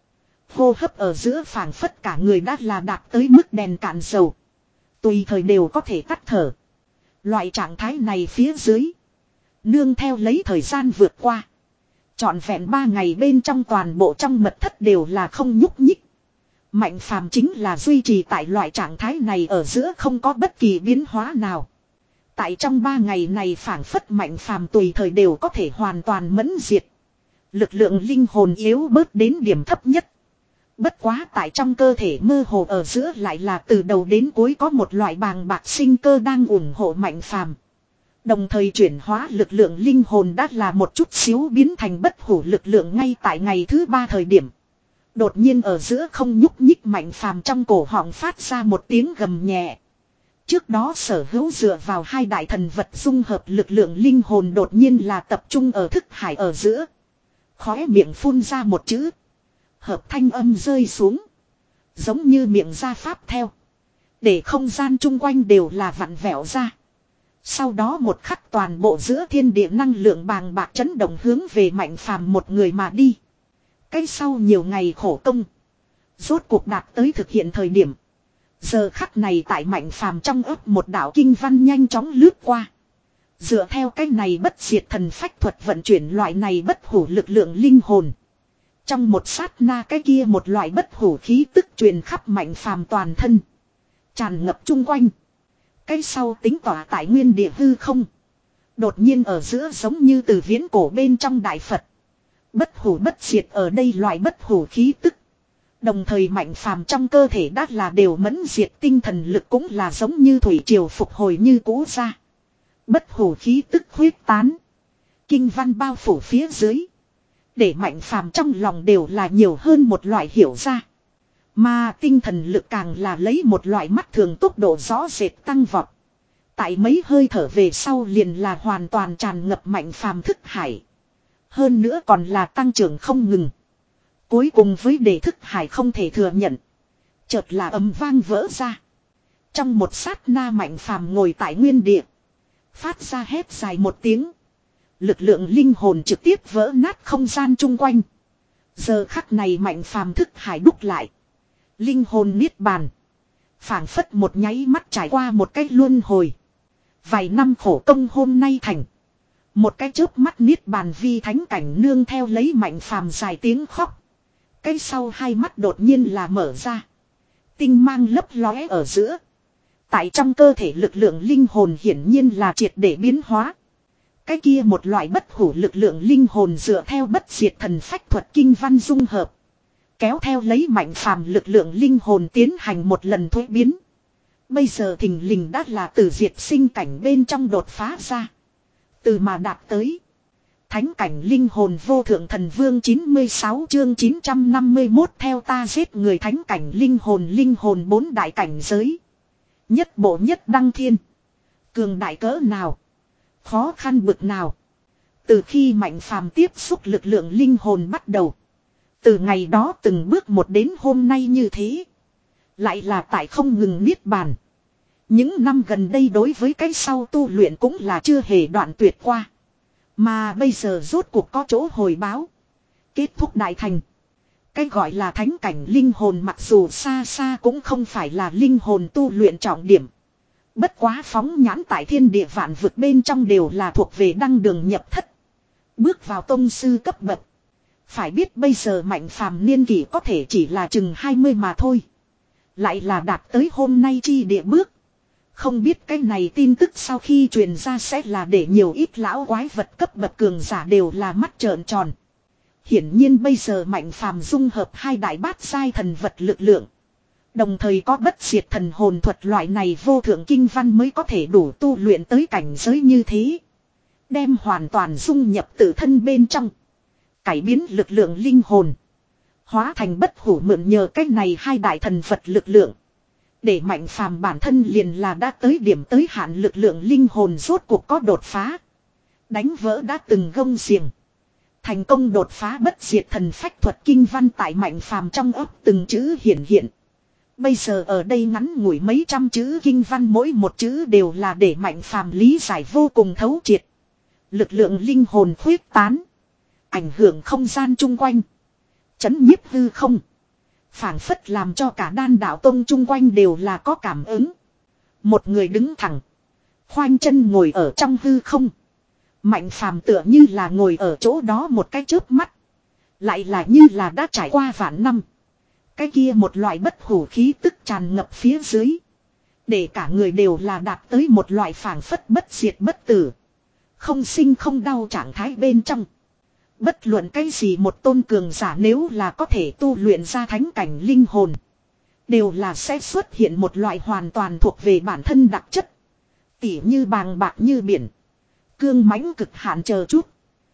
Hô hấp ở giữa phảng phất cả người đã là đạt tới mức đèn cạn dầu. Tùy thời đều có thể tắt thở. Loại trạng thái này phía dưới. Nương theo lấy thời gian vượt qua. Trọn vẹn ba ngày bên trong toàn bộ trong mật thất đều là không nhúc nhích. Mạnh phàm chính là duy trì tại loại trạng thái này ở giữa không có bất kỳ biến hóa nào. Tại trong ba ngày này phảng phất mạnh phàm tùy thời đều có thể hoàn toàn mẫn diệt. Lực lượng linh hồn yếu bớt đến điểm thấp nhất. Bất quá tại trong cơ thể mơ hồ ở giữa lại là từ đầu đến cuối có một loại bàng bạc sinh cơ đang ủng hộ mạnh phàm. Đồng thời chuyển hóa lực lượng linh hồn đã là một chút xíu biến thành bất hủ lực lượng ngay tại ngày thứ ba thời điểm. Đột nhiên ở giữa không nhúc nhích mạnh phàm trong cổ họng phát ra một tiếng gầm nhẹ. Trước đó sở hữu dựa vào hai đại thần vật dung hợp lực lượng linh hồn đột nhiên là tập trung ở thức hải ở giữa. Khóe miệng phun ra một chữ. Hợp thanh âm rơi xuống. Giống như miệng ra pháp theo. Để không gian chung quanh đều là vặn vẹo ra. Sau đó một khắc toàn bộ giữa thiên địa năng lượng bàng bạc chấn động hướng về mạnh phàm một người mà đi. Cái sau nhiều ngày khổ công. Rốt cuộc đạt tới thực hiện thời điểm. Giờ khắc này tại mạnh phàm trong ấp một đạo kinh văn nhanh chóng lướt qua. Dựa theo cái này bất diệt thần phách thuật vận chuyển loại này bất hủ lực lượng linh hồn. Trong một sát na cái kia một loại bất hủ khí tức truyền khắp mạnh phàm toàn thân. Tràn ngập chung quanh. Cái sau tính tỏa tại nguyên địa hư không. Đột nhiên ở giữa giống như từ viễn cổ bên trong đại Phật. Bất hủ bất diệt ở đây loại bất hủ khí tức. Đồng thời mạnh phàm trong cơ thể đã là đều mẫn diệt tinh thần lực cũng là giống như thủy triều phục hồi như cũ ra. Bất hủ khí tức huyết tán. Kinh văn bao phủ phía dưới. Để mạnh phàm trong lòng đều là nhiều hơn một loại hiểu ra. Mà tinh thần lực càng là lấy một loại mắt thường tốc độ rõ rệt tăng vọt. Tại mấy hơi thở về sau liền là hoàn toàn tràn ngập mạnh phàm thức hải. Hơn nữa còn là tăng trưởng không ngừng. Cuối cùng với đề thức hải không thể thừa nhận. Chợt là ầm vang vỡ ra. Trong một sát na mạnh phàm ngồi tại nguyên địa. Phát ra hét dài một tiếng. Lực lượng linh hồn trực tiếp vỡ nát không gian chung quanh. Giờ khắc này mạnh phàm thức hải đúc lại. Linh hồn niết bàn. Phảng phất một nháy mắt trải qua một cái luân hồi. Vài năm khổ công hôm nay thành. Một cái chớp mắt niết bàn vi thánh cảnh nương theo lấy mạnh phàm dài tiếng khóc. Cái sau hai mắt đột nhiên là mở ra. Tinh mang lấp lóe ở giữa. Tại trong cơ thể lực lượng linh hồn hiển nhiên là triệt để biến hóa. Cái kia một loại bất hủ lực lượng linh hồn dựa theo bất diệt thần phách thuật kinh văn dung hợp. Kéo theo lấy mạnh phàm lực lượng linh hồn tiến hành một lần thuế biến. Bây giờ thình lình đã là từ diệt sinh cảnh bên trong đột phá ra. Từ mà đạt tới. Thánh cảnh linh hồn vô thượng thần vương chín mươi sáu chương chín trăm năm mươi mốt theo ta giết người thánh cảnh linh hồn linh hồn bốn đại cảnh giới. Nhất bộ nhất đăng thiên. Cường đại cỡ nào. Khó khăn bực nào. Từ khi mạnh phàm tiếp xúc lực lượng linh hồn bắt đầu. Từ ngày đó từng bước một đến hôm nay như thế. Lại là tại không ngừng niết bàn. Những năm gần đây đối với cái sau tu luyện cũng là chưa hề đoạn tuyệt qua. Mà bây giờ rốt cuộc có chỗ hồi báo. Kết thúc đại thành. Cái gọi là thánh cảnh linh hồn mặc dù xa xa cũng không phải là linh hồn tu luyện trọng điểm. Bất quá phóng nhãn tại thiên địa vạn vực bên trong đều là thuộc về đăng đường nhập thất. Bước vào tông sư cấp bậc. Phải biết bây giờ mạnh phàm niên kỷ có thể chỉ là chừng hai mươi mà thôi. Lại là đạt tới hôm nay chi địa bước. Không biết cái này tin tức sau khi truyền ra sẽ là để nhiều ít lão quái vật cấp bậc cường giả đều là mắt trợn tròn. Hiển nhiên bây giờ mạnh phàm dung hợp hai đại bát giai thần vật lực lượng. Đồng thời có bất diệt thần hồn thuật loại này vô thượng kinh văn mới có thể đủ tu luyện tới cảnh giới như thế. Đem hoàn toàn dung nhập tự thân bên trong. Cải biến lực lượng linh hồn. Hóa thành bất hủ mượn nhờ cách này hai đại thần vật lực lượng. Để mạnh phàm bản thân liền là đã tới điểm tới hạn lực lượng linh hồn rốt cuộc có đột phá. Đánh vỡ đã từng gông xiềng. Thành công đột phá bất diệt thần phách thuật kinh văn tại mạnh phàm trong ấp từng chữ hiển hiện. Bây giờ ở đây ngắn ngủi mấy trăm chữ kinh văn mỗi một chữ đều là để mạnh phàm lý giải vô cùng thấu triệt. Lực lượng linh hồn khuyết tán. Ảnh hưởng không gian chung quanh. Chấn nhiếp hư không. Phảng phất làm cho cả đan đạo tông chung quanh đều là có cảm ứng. Một người đứng thẳng. Khoanh chân ngồi ở trong hư không. Mạnh phàm tựa như là ngồi ở chỗ đó một cái chớp mắt. Lại là như là đã trải qua vạn năm. Cái kia một loại bất hủ khí tức tràn ngập phía dưới. Để cả người đều là đạt tới một loại phảng phất bất diệt bất tử. Không sinh không đau trạng thái bên trong. Bất luận cái gì một tôn cường giả nếu là có thể tu luyện ra thánh cảnh linh hồn. Đều là sẽ xuất hiện một loại hoàn toàn thuộc về bản thân đặc chất. Tỉ như bàng bạc như biển. Cương mãnh cực hạn chờ chút.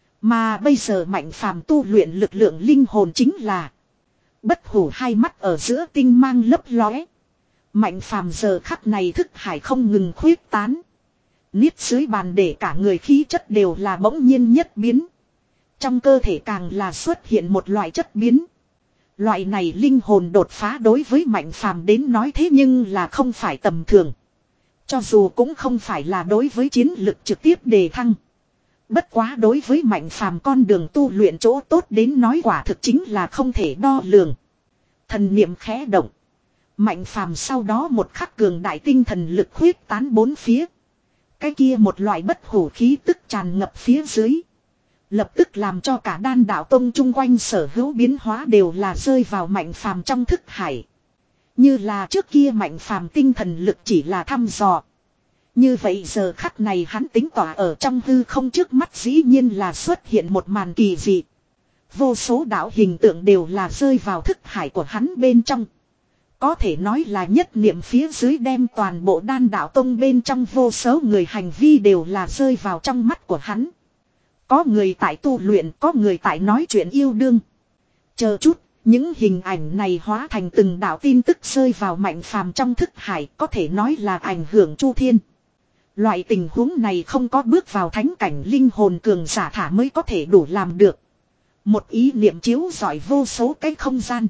Mà bây giờ Mạnh Phàm tu luyện lực lượng linh hồn chính là bất hủ hai mắt ở giữa tinh mang lấp lóe. Mạnh Phàm giờ khắc này thức hải không ngừng khuyết tán. Niết dưới bàn để cả người khí chất đều là bỗng nhiên nhất biến. Trong cơ thể càng là xuất hiện một loại chất biến. Loại này linh hồn đột phá đối với Mạnh Phàm đến nói thế nhưng là không phải tầm thường. Cho dù cũng không phải là đối với chiến lực trực tiếp đề thăng. Bất quá đối với Mạnh Phàm con đường tu luyện chỗ tốt đến nói quả thực chính là không thể đo lường. Thần niệm khẽ động. Mạnh Phàm sau đó một khắc cường đại tinh thần lực khuyết tán bốn phía. Cái kia một loại bất hủ khí tức tràn ngập phía dưới. Lập tức làm cho cả đan đạo tông chung quanh sở hữu biến hóa đều là rơi vào Mạnh Phàm trong thức hải. Như là trước kia Mạnh Phàm tinh thần lực chỉ là thăm dò. Như vậy giờ khắc này hắn tính tỏa ở trong hư không trước mắt dĩ nhiên là xuất hiện một màn kỳ dị. Vô số đạo hình tượng đều là rơi vào thức hải của hắn bên trong. Có thể nói là nhất niệm phía dưới đem toàn bộ đan đạo tông bên trong vô số người hành vi đều là rơi vào trong mắt của hắn. Có người tại tu luyện, có người tại nói chuyện yêu đương. Chờ chút, những hình ảnh này hóa thành từng đạo tin tức rơi vào Mạnh Phàm trong thức hải, có thể nói là ảnh hưởng chu thiên. Loại tình huống này không có bước vào thánh cảnh linh hồn cường giả thả mới có thể đủ làm được. Một ý niệm chiếu rọi vô số cái không gian.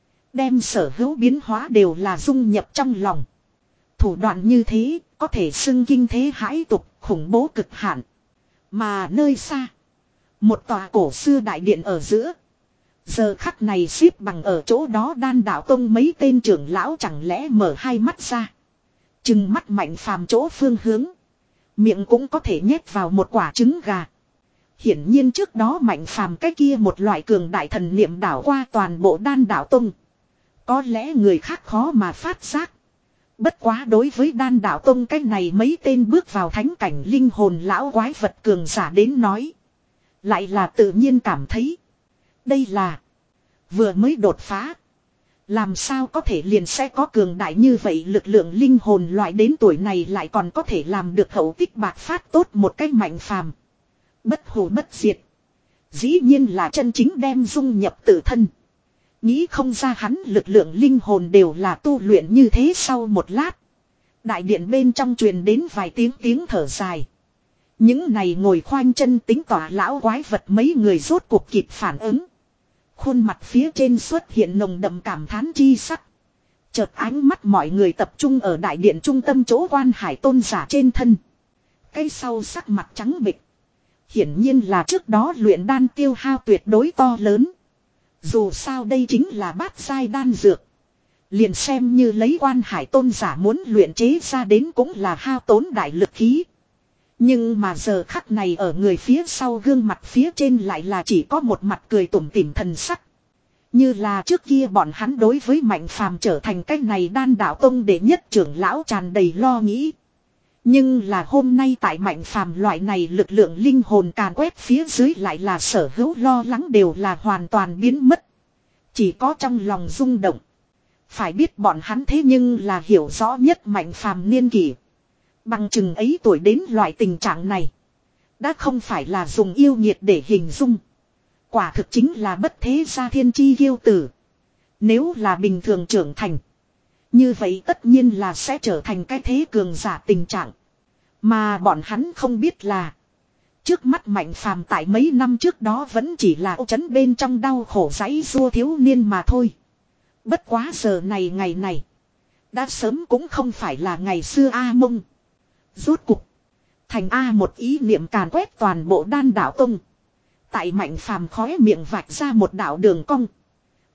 Đem sở hữu biến hóa đều là dung nhập trong lòng. Thủ đoạn như thế, có thể xưng kinh thế hãi tục, khủng bố cực hạn. Mà nơi xa, một tòa cổ xưa đại điện ở giữa. Giờ khắc này xếp bằng ở chỗ đó đan đạo tông mấy tên trưởng lão chẳng lẽ mở hai mắt ra. Chừng mắt Mạnh Phàm chỗ phương hướng. Miệng cũng có thể nhét vào một quả trứng gà. Hiển nhiên trước đó Mạnh Phàm cái kia một loại cường đại thần niệm đảo qua toàn bộ đan đạo tông. Có lẽ người khác khó mà phát giác. Bất quá đối với đan đạo tông cái này mấy tên bước vào thánh cảnh linh hồn lão quái vật cường giả đến nói. Lại là tự nhiên cảm thấy. Đây là vừa mới đột phá. Làm sao có thể liền sẽ có cường đại như vậy lực lượng linh hồn loại đến tuổi này lại còn có thể làm được hậu tích bạc phát tốt một cách Mạnh Phàm. Bất hủ bất diệt. Dĩ nhiên là chân chính đem dung nhập tự thân. Nghĩ không ra hắn lực lượng linh hồn đều là tu luyện như thế sau một lát. Đại điện bên trong truyền đến vài tiếng tiếng thở dài. Những này ngồi khoanh chân tính tỏa lão quái vật mấy người rốt cuộc kịp phản ứng. Khuôn mặt phía trên xuất hiện nồng đậm cảm thán chi sắc. Chợt ánh mắt mọi người tập trung ở đại điện trung tâm chỗ Quan Hải tôn giả trên thân. Cái sau sắc mặt trắng bệch. Hiển nhiên là trước đó luyện đan tiêu hao tuyệt đối to lớn. Dù sao đây chính là bát giai đan dược. Liền xem như lấy Quan Hải tôn giả muốn luyện chế ra đến cũng là hao tốn đại lực khí. Nhưng mà giờ khắc này ở người phía sau gương mặt phía trên lại là chỉ có một mặt cười tủm tỉm thần sắc. Như là trước kia bọn hắn đối với Mạnh Phàm trở thành cái này đan đạo tông đệ nhất trưởng lão tràn đầy lo nghĩ. Nhưng là hôm nay tại Mạnh Phàm loại này lực lượng linh hồn càn quét phía dưới lại là sở hữu lo lắng đều là hoàn toàn biến mất. Chỉ có trong lòng rung động. Phải biết bọn hắn thế nhưng là hiểu rõ nhất Mạnh Phàm niên kỷ. Bằng chừng ấy tuổi đến loại tình trạng này. Đã không phải là dùng yêu nhiệt để hình dung. Quả thực chính là bất thế gia thiên chi kiêu tử. Nếu là bình thường trưởng thành. Như vậy tất nhiên là sẽ trở thành cái thế cường giả tình trạng. Mà bọn hắn không biết là. Trước mắt Mạnh Phàm tại mấy năm trước đó vẫn chỉ là ô chấn bên trong đau khổ giấy rua thiếu niên mà thôi. Bất quá giờ này ngày này. Đã sớm cũng không phải là ngày xưa A Mông. Rốt cục. Thành A một ý niệm càn quét toàn bộ đan đạo tông. Tại Mạnh Phàm khóe miệng vạch ra một đạo đường cong.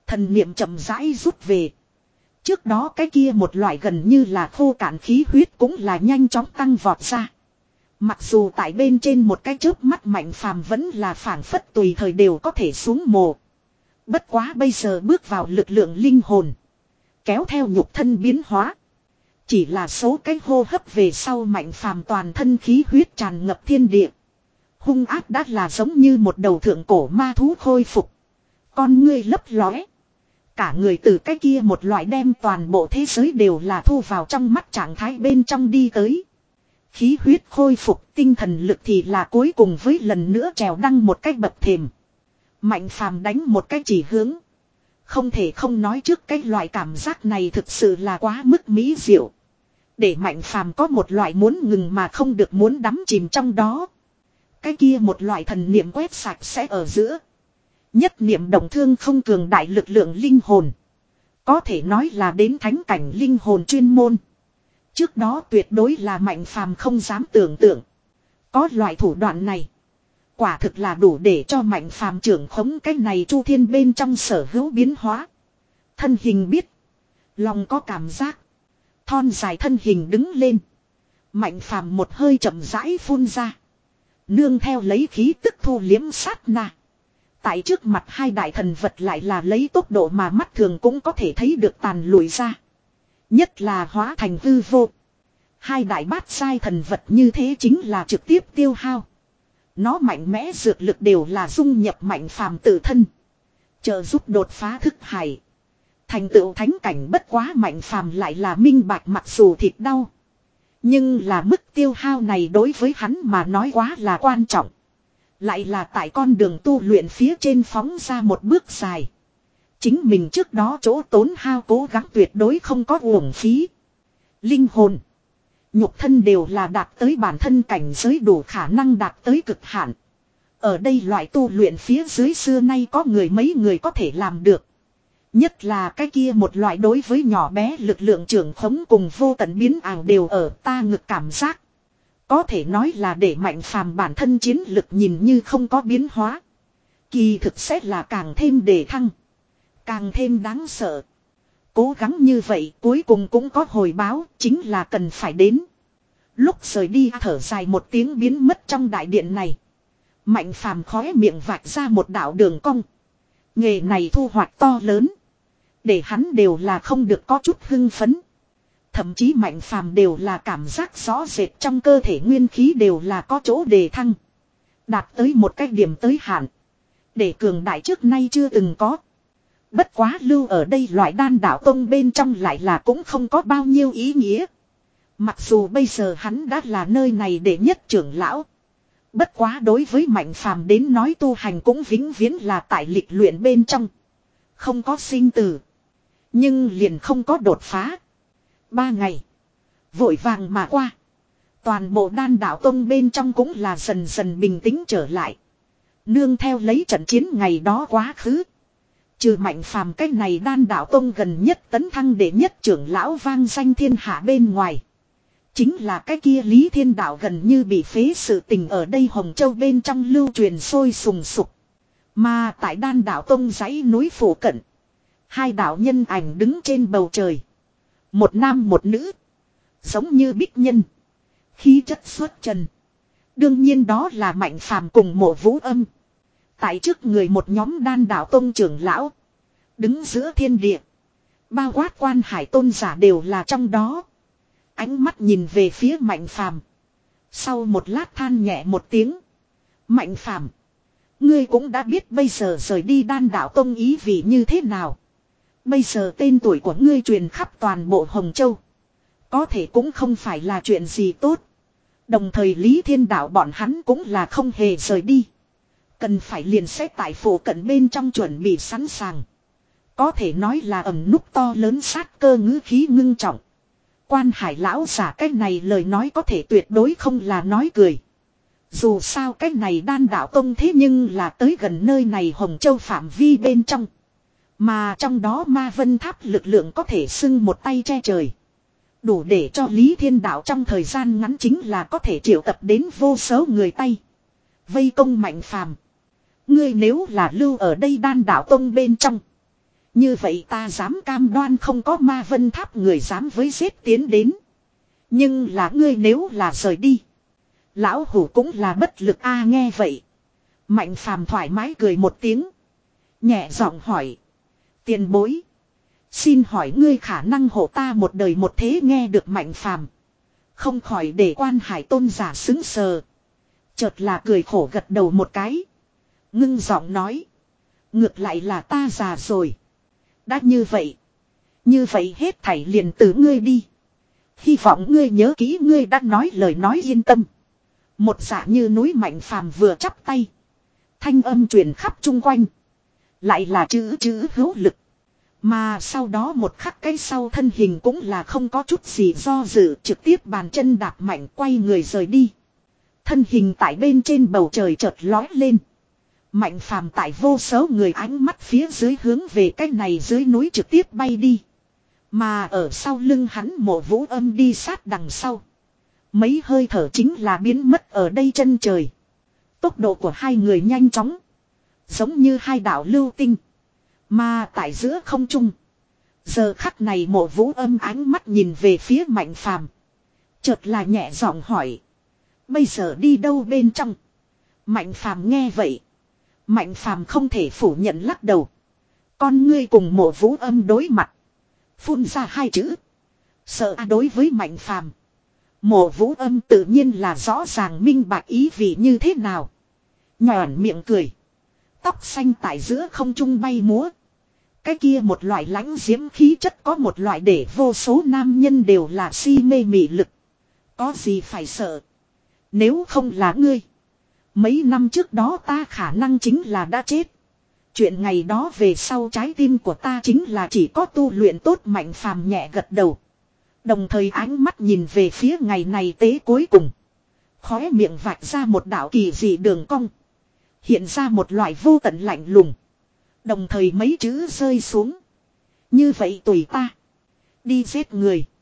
Thần niệm chậm rãi rút về. Trước đó cái kia một loại gần như là khô cạn khí huyết cũng là nhanh chóng tăng vọt ra. Mặc dù tại bên trên một cái chớp mắt Mạnh Phàm vẫn là phảng phất tùy thời đều có thể xuống mồ. Bất quá bây giờ bước vào lực lượng linh hồn. Kéo theo nhục thân biến hóa. Chỉ là số cái hô hấp về sau Mạnh Phàm toàn thân khí huyết tràn ngập thiên địa. Hung ác đã là giống như một đầu thượng cổ ma thú khôi phục. Con ngươi lấp lóe. Cả người từ cái kia một loại đem toàn bộ thế giới đều là thu vào trong mắt trạng thái bên trong đi tới. Khí huyết khôi phục, tinh thần lực thì là cuối cùng với lần nữa trèo đăng một cách bậc thềm. Mạnh Phàm đánh một cái chỉ hướng. Không thể không nói trước cái loại cảm giác này thực sự là quá mức mỹ diệu. Để Mạnh Phàm có một loại muốn ngừng mà không được muốn đắm chìm trong đó. Cái kia một loại thần niệm quét sạch sẽ ở giữa. Nhất niệm động thương không cường đại lực lượng linh hồn. Có thể nói là đến thánh cảnh linh hồn chuyên môn. Trước đó tuyệt đối là Mạnh Phàm không dám tưởng tượng. Có loại thủ đoạn này. Quả thực là đủ để cho Mạnh Phàm trưởng khống cái này chu thiên bên trong sở hữu biến hóa. Thân hình biết. Lòng có cảm giác. Thon dài thân hình đứng lên. Mạnh Phàm một hơi chậm rãi phun ra. Nương theo lấy khí tức thu liếm sát na. Tại trước mặt hai đại thần vật lại là lấy tốc độ mà mắt thường cũng có thể thấy được tàn lùi ra. Nhất là hóa thành hư vô. Hai đại bát sai thần vật như thế chính là trực tiếp tiêu hao. Nó mạnh mẽ dược lực đều là dung nhập Mạnh Phàm tự thân. Trợ giúp đột phá thức hải. Thành tựu thánh cảnh bất quá Mạnh Phàm lại là minh bạch mặc dù thịt đau. Nhưng là mức tiêu hao này đối với hắn mà nói quá là quan trọng. Lại là tại con đường tu luyện phía trên phóng ra một bước dài. Chính mình trước đó chỗ tốn hao cố gắng tuyệt đối không có uổng phí. Linh hồn. Nhục thân đều là đạt tới bản thân cảnh giới đủ khả năng đạt tới cực hạn. Ở đây loại tu luyện phía dưới xưa nay có người mấy người có thể làm được. Nhất là cái kia một loại đối với nhỏ bé lực lượng trưởng khống cùng vô tận biến ảo đều ở ta ngực cảm giác. Có thể nói là để Mạnh Phàm bản thân chiến lực nhìn như không có biến hóa. Kỳ thực sẽ là càng thêm đề thăng. Càng thêm đáng sợ. Cố gắng như vậy cuối cùng cũng có hồi báo, chính là cần phải đến. Lúc rời đi thở dài một tiếng biến mất trong đại điện này. Mạnh Phàm khóe miệng vạch ra một đạo đường cong. Nghề này thu hoạch to lớn. Để hắn đều là không được có chút hưng phấn. Thậm chí Mạnh Phàm đều là cảm giác rõ rệt trong cơ thể nguyên khí đều là có chỗ đề thăng. Đạt tới một cái điểm tới hạn. Để cường đại trước nay chưa từng có. Bất quá lưu ở đây loại đan đạo tông bên trong lại là cũng không có bao nhiêu ý nghĩa. Mặc dù bây giờ hắn đã là nơi này để nhất trưởng lão. Bất quá đối với Mạnh Phàm đến nói tu hành cũng vĩnh viễn là tại lịch luyện bên trong. Không có sinh tử. Nhưng liền không có đột phá. Ba ngày. Vội vàng mà qua. Toàn bộ đan đạo tông bên trong cũng là dần dần bình tĩnh trở lại. Nương theo lấy trận chiến ngày đó quá khứ. Trừ Mạnh Phàm cái này đan đạo tông gần nhất tấn thăng để nhất trưởng lão vang danh thiên hạ bên ngoài. Chính là cái kia Lý Thiên Đạo gần như bị phế sự tình ở đây Hồng Châu bên trong lưu truyền sôi sùng sục. Mà tại đan đạo tông dãy núi phủ cận. Hai đạo nhân ảnh đứng trên bầu trời. Một nam một nữ. Giống như bích nhân. Khí chất xuất trần. Đương nhiên đó là Mạnh Phàm cùng Mộ Vũ Âm. Tại trước người một nhóm đan đạo tông trưởng lão. Đứng giữa thiên địa. Bao quát quan hải tôn giả đều là trong đó. Ánh mắt nhìn về phía Mạnh Phàm. Sau một lát than nhẹ một tiếng. Mạnh Phàm, ngươi cũng đã biết bây giờ rời đi đan đạo tông ý vị như thế nào. Bây giờ tên tuổi của ngươi truyền khắp toàn bộ Hồng Châu. Có thể cũng không phải là chuyện gì tốt. Đồng thời Lý Thiên Đạo bọn hắn cũng là không hề rời đi. Cần phải liền xét tại phủ cận bên trong chuẩn bị sẵn sàng. Có thể nói là ẩn núp to lớn sát cơ ngữ khí ngưng trọng. Quan hải lão giả cái này lời nói có thể tuyệt đối không là nói cười. Dù sao cái này đan đạo tông thế nhưng là tới gần nơi này Hồng Châu phạm vi bên trong. Mà trong đó ma vân tháp lực lượng có thể xưng một tay che trời. Đủ để cho Lý Thiên Đạo trong thời gian ngắn chính là có thể triệu tập đến vô số người tay. Vây công Mạnh Phàm. Ngươi nếu là lưu ở đây đan đạo tông bên trong. Như vậy ta dám cam đoan không có ma vân tháp người dám với giết tiến đến. Nhưng là ngươi nếu là rời đi. Lão hủ cũng là bất lực a nghe vậy. Mạnh phàm thoải mái cười một tiếng. Nhẹ giọng hỏi. Tiền bối. Xin hỏi ngươi khả năng hộ ta một đời một thế nghe được mạnh phàm. Không khỏi để quan hải tôn giả xứng sờ. Chợt là cười khổ gật đầu một cái. Ngưng giọng nói. Ngược lại là ta già rồi. Đã như vậy. Như vậy hết thảy liền từ ngươi đi. Hy vọng ngươi nhớ kỹ ngươi đã nói lời nói yên tâm. Một dạ như núi mạnh phàm vừa chắp tay. Thanh âm truyền khắp chung quanh. Lại là chữ chữ hữu lực. Mà sau đó một khắc cái sau thân hình cũng là không có chút gì do dự, trực tiếp bàn chân đạp mạnh quay người rời đi. Thân hình tại bên trên bầu trời chợt lói lên. Mạnh phàm tại vô số người ánh mắt phía dưới hướng về cái này dưới núi trực tiếp bay đi. Mà ở sau lưng hắn Mộ Vũ Âm đi sát đằng sau. Mấy hơi thở chính là biến mất ở đây chân trời. Tốc độ của hai người nhanh chóng. Giống như hai đạo lưu tinh. Mà tại giữa không trung. Giờ khắc này Mộ Vũ Âm ánh mắt nhìn về phía Mạnh phàm. Chợt là nhẹ giọng hỏi. Bây giờ đi đâu bên trong? Mạnh phàm nghe vậy. Mạnh phàm không thể phủ nhận lắc đầu. Con ngươi cùng Mộ Vũ Âm đối mặt. Phun ra hai chữ. Sợ đối với Mạnh phàm. Mộ Vũ Âm tự nhiên là rõ ràng minh bạch ý vị như thế nào. Nhòn miệng cười. Tóc xanh tại giữa không trung bay múa. Cái kia một loại lãnh diễm khí chất có một loại để vô số nam nhân đều là si mê mị lực. Có gì phải sợ. Nếu không là ngươi. Mấy năm trước đó ta khả năng chính là đã chết. Chuyện ngày đó về sau trái tim của ta chính là chỉ có tu luyện tốt Mạnh phàm nhẹ gật đầu. Đồng thời ánh mắt nhìn về phía ngày này tế cuối cùng. Khóe miệng vạch ra một đạo kỳ dị đường cong. Hiện ra một loại vô tận lạnh lùng. Đồng thời mấy chữ rơi xuống. Như vậy tùy ta. Đi giết người.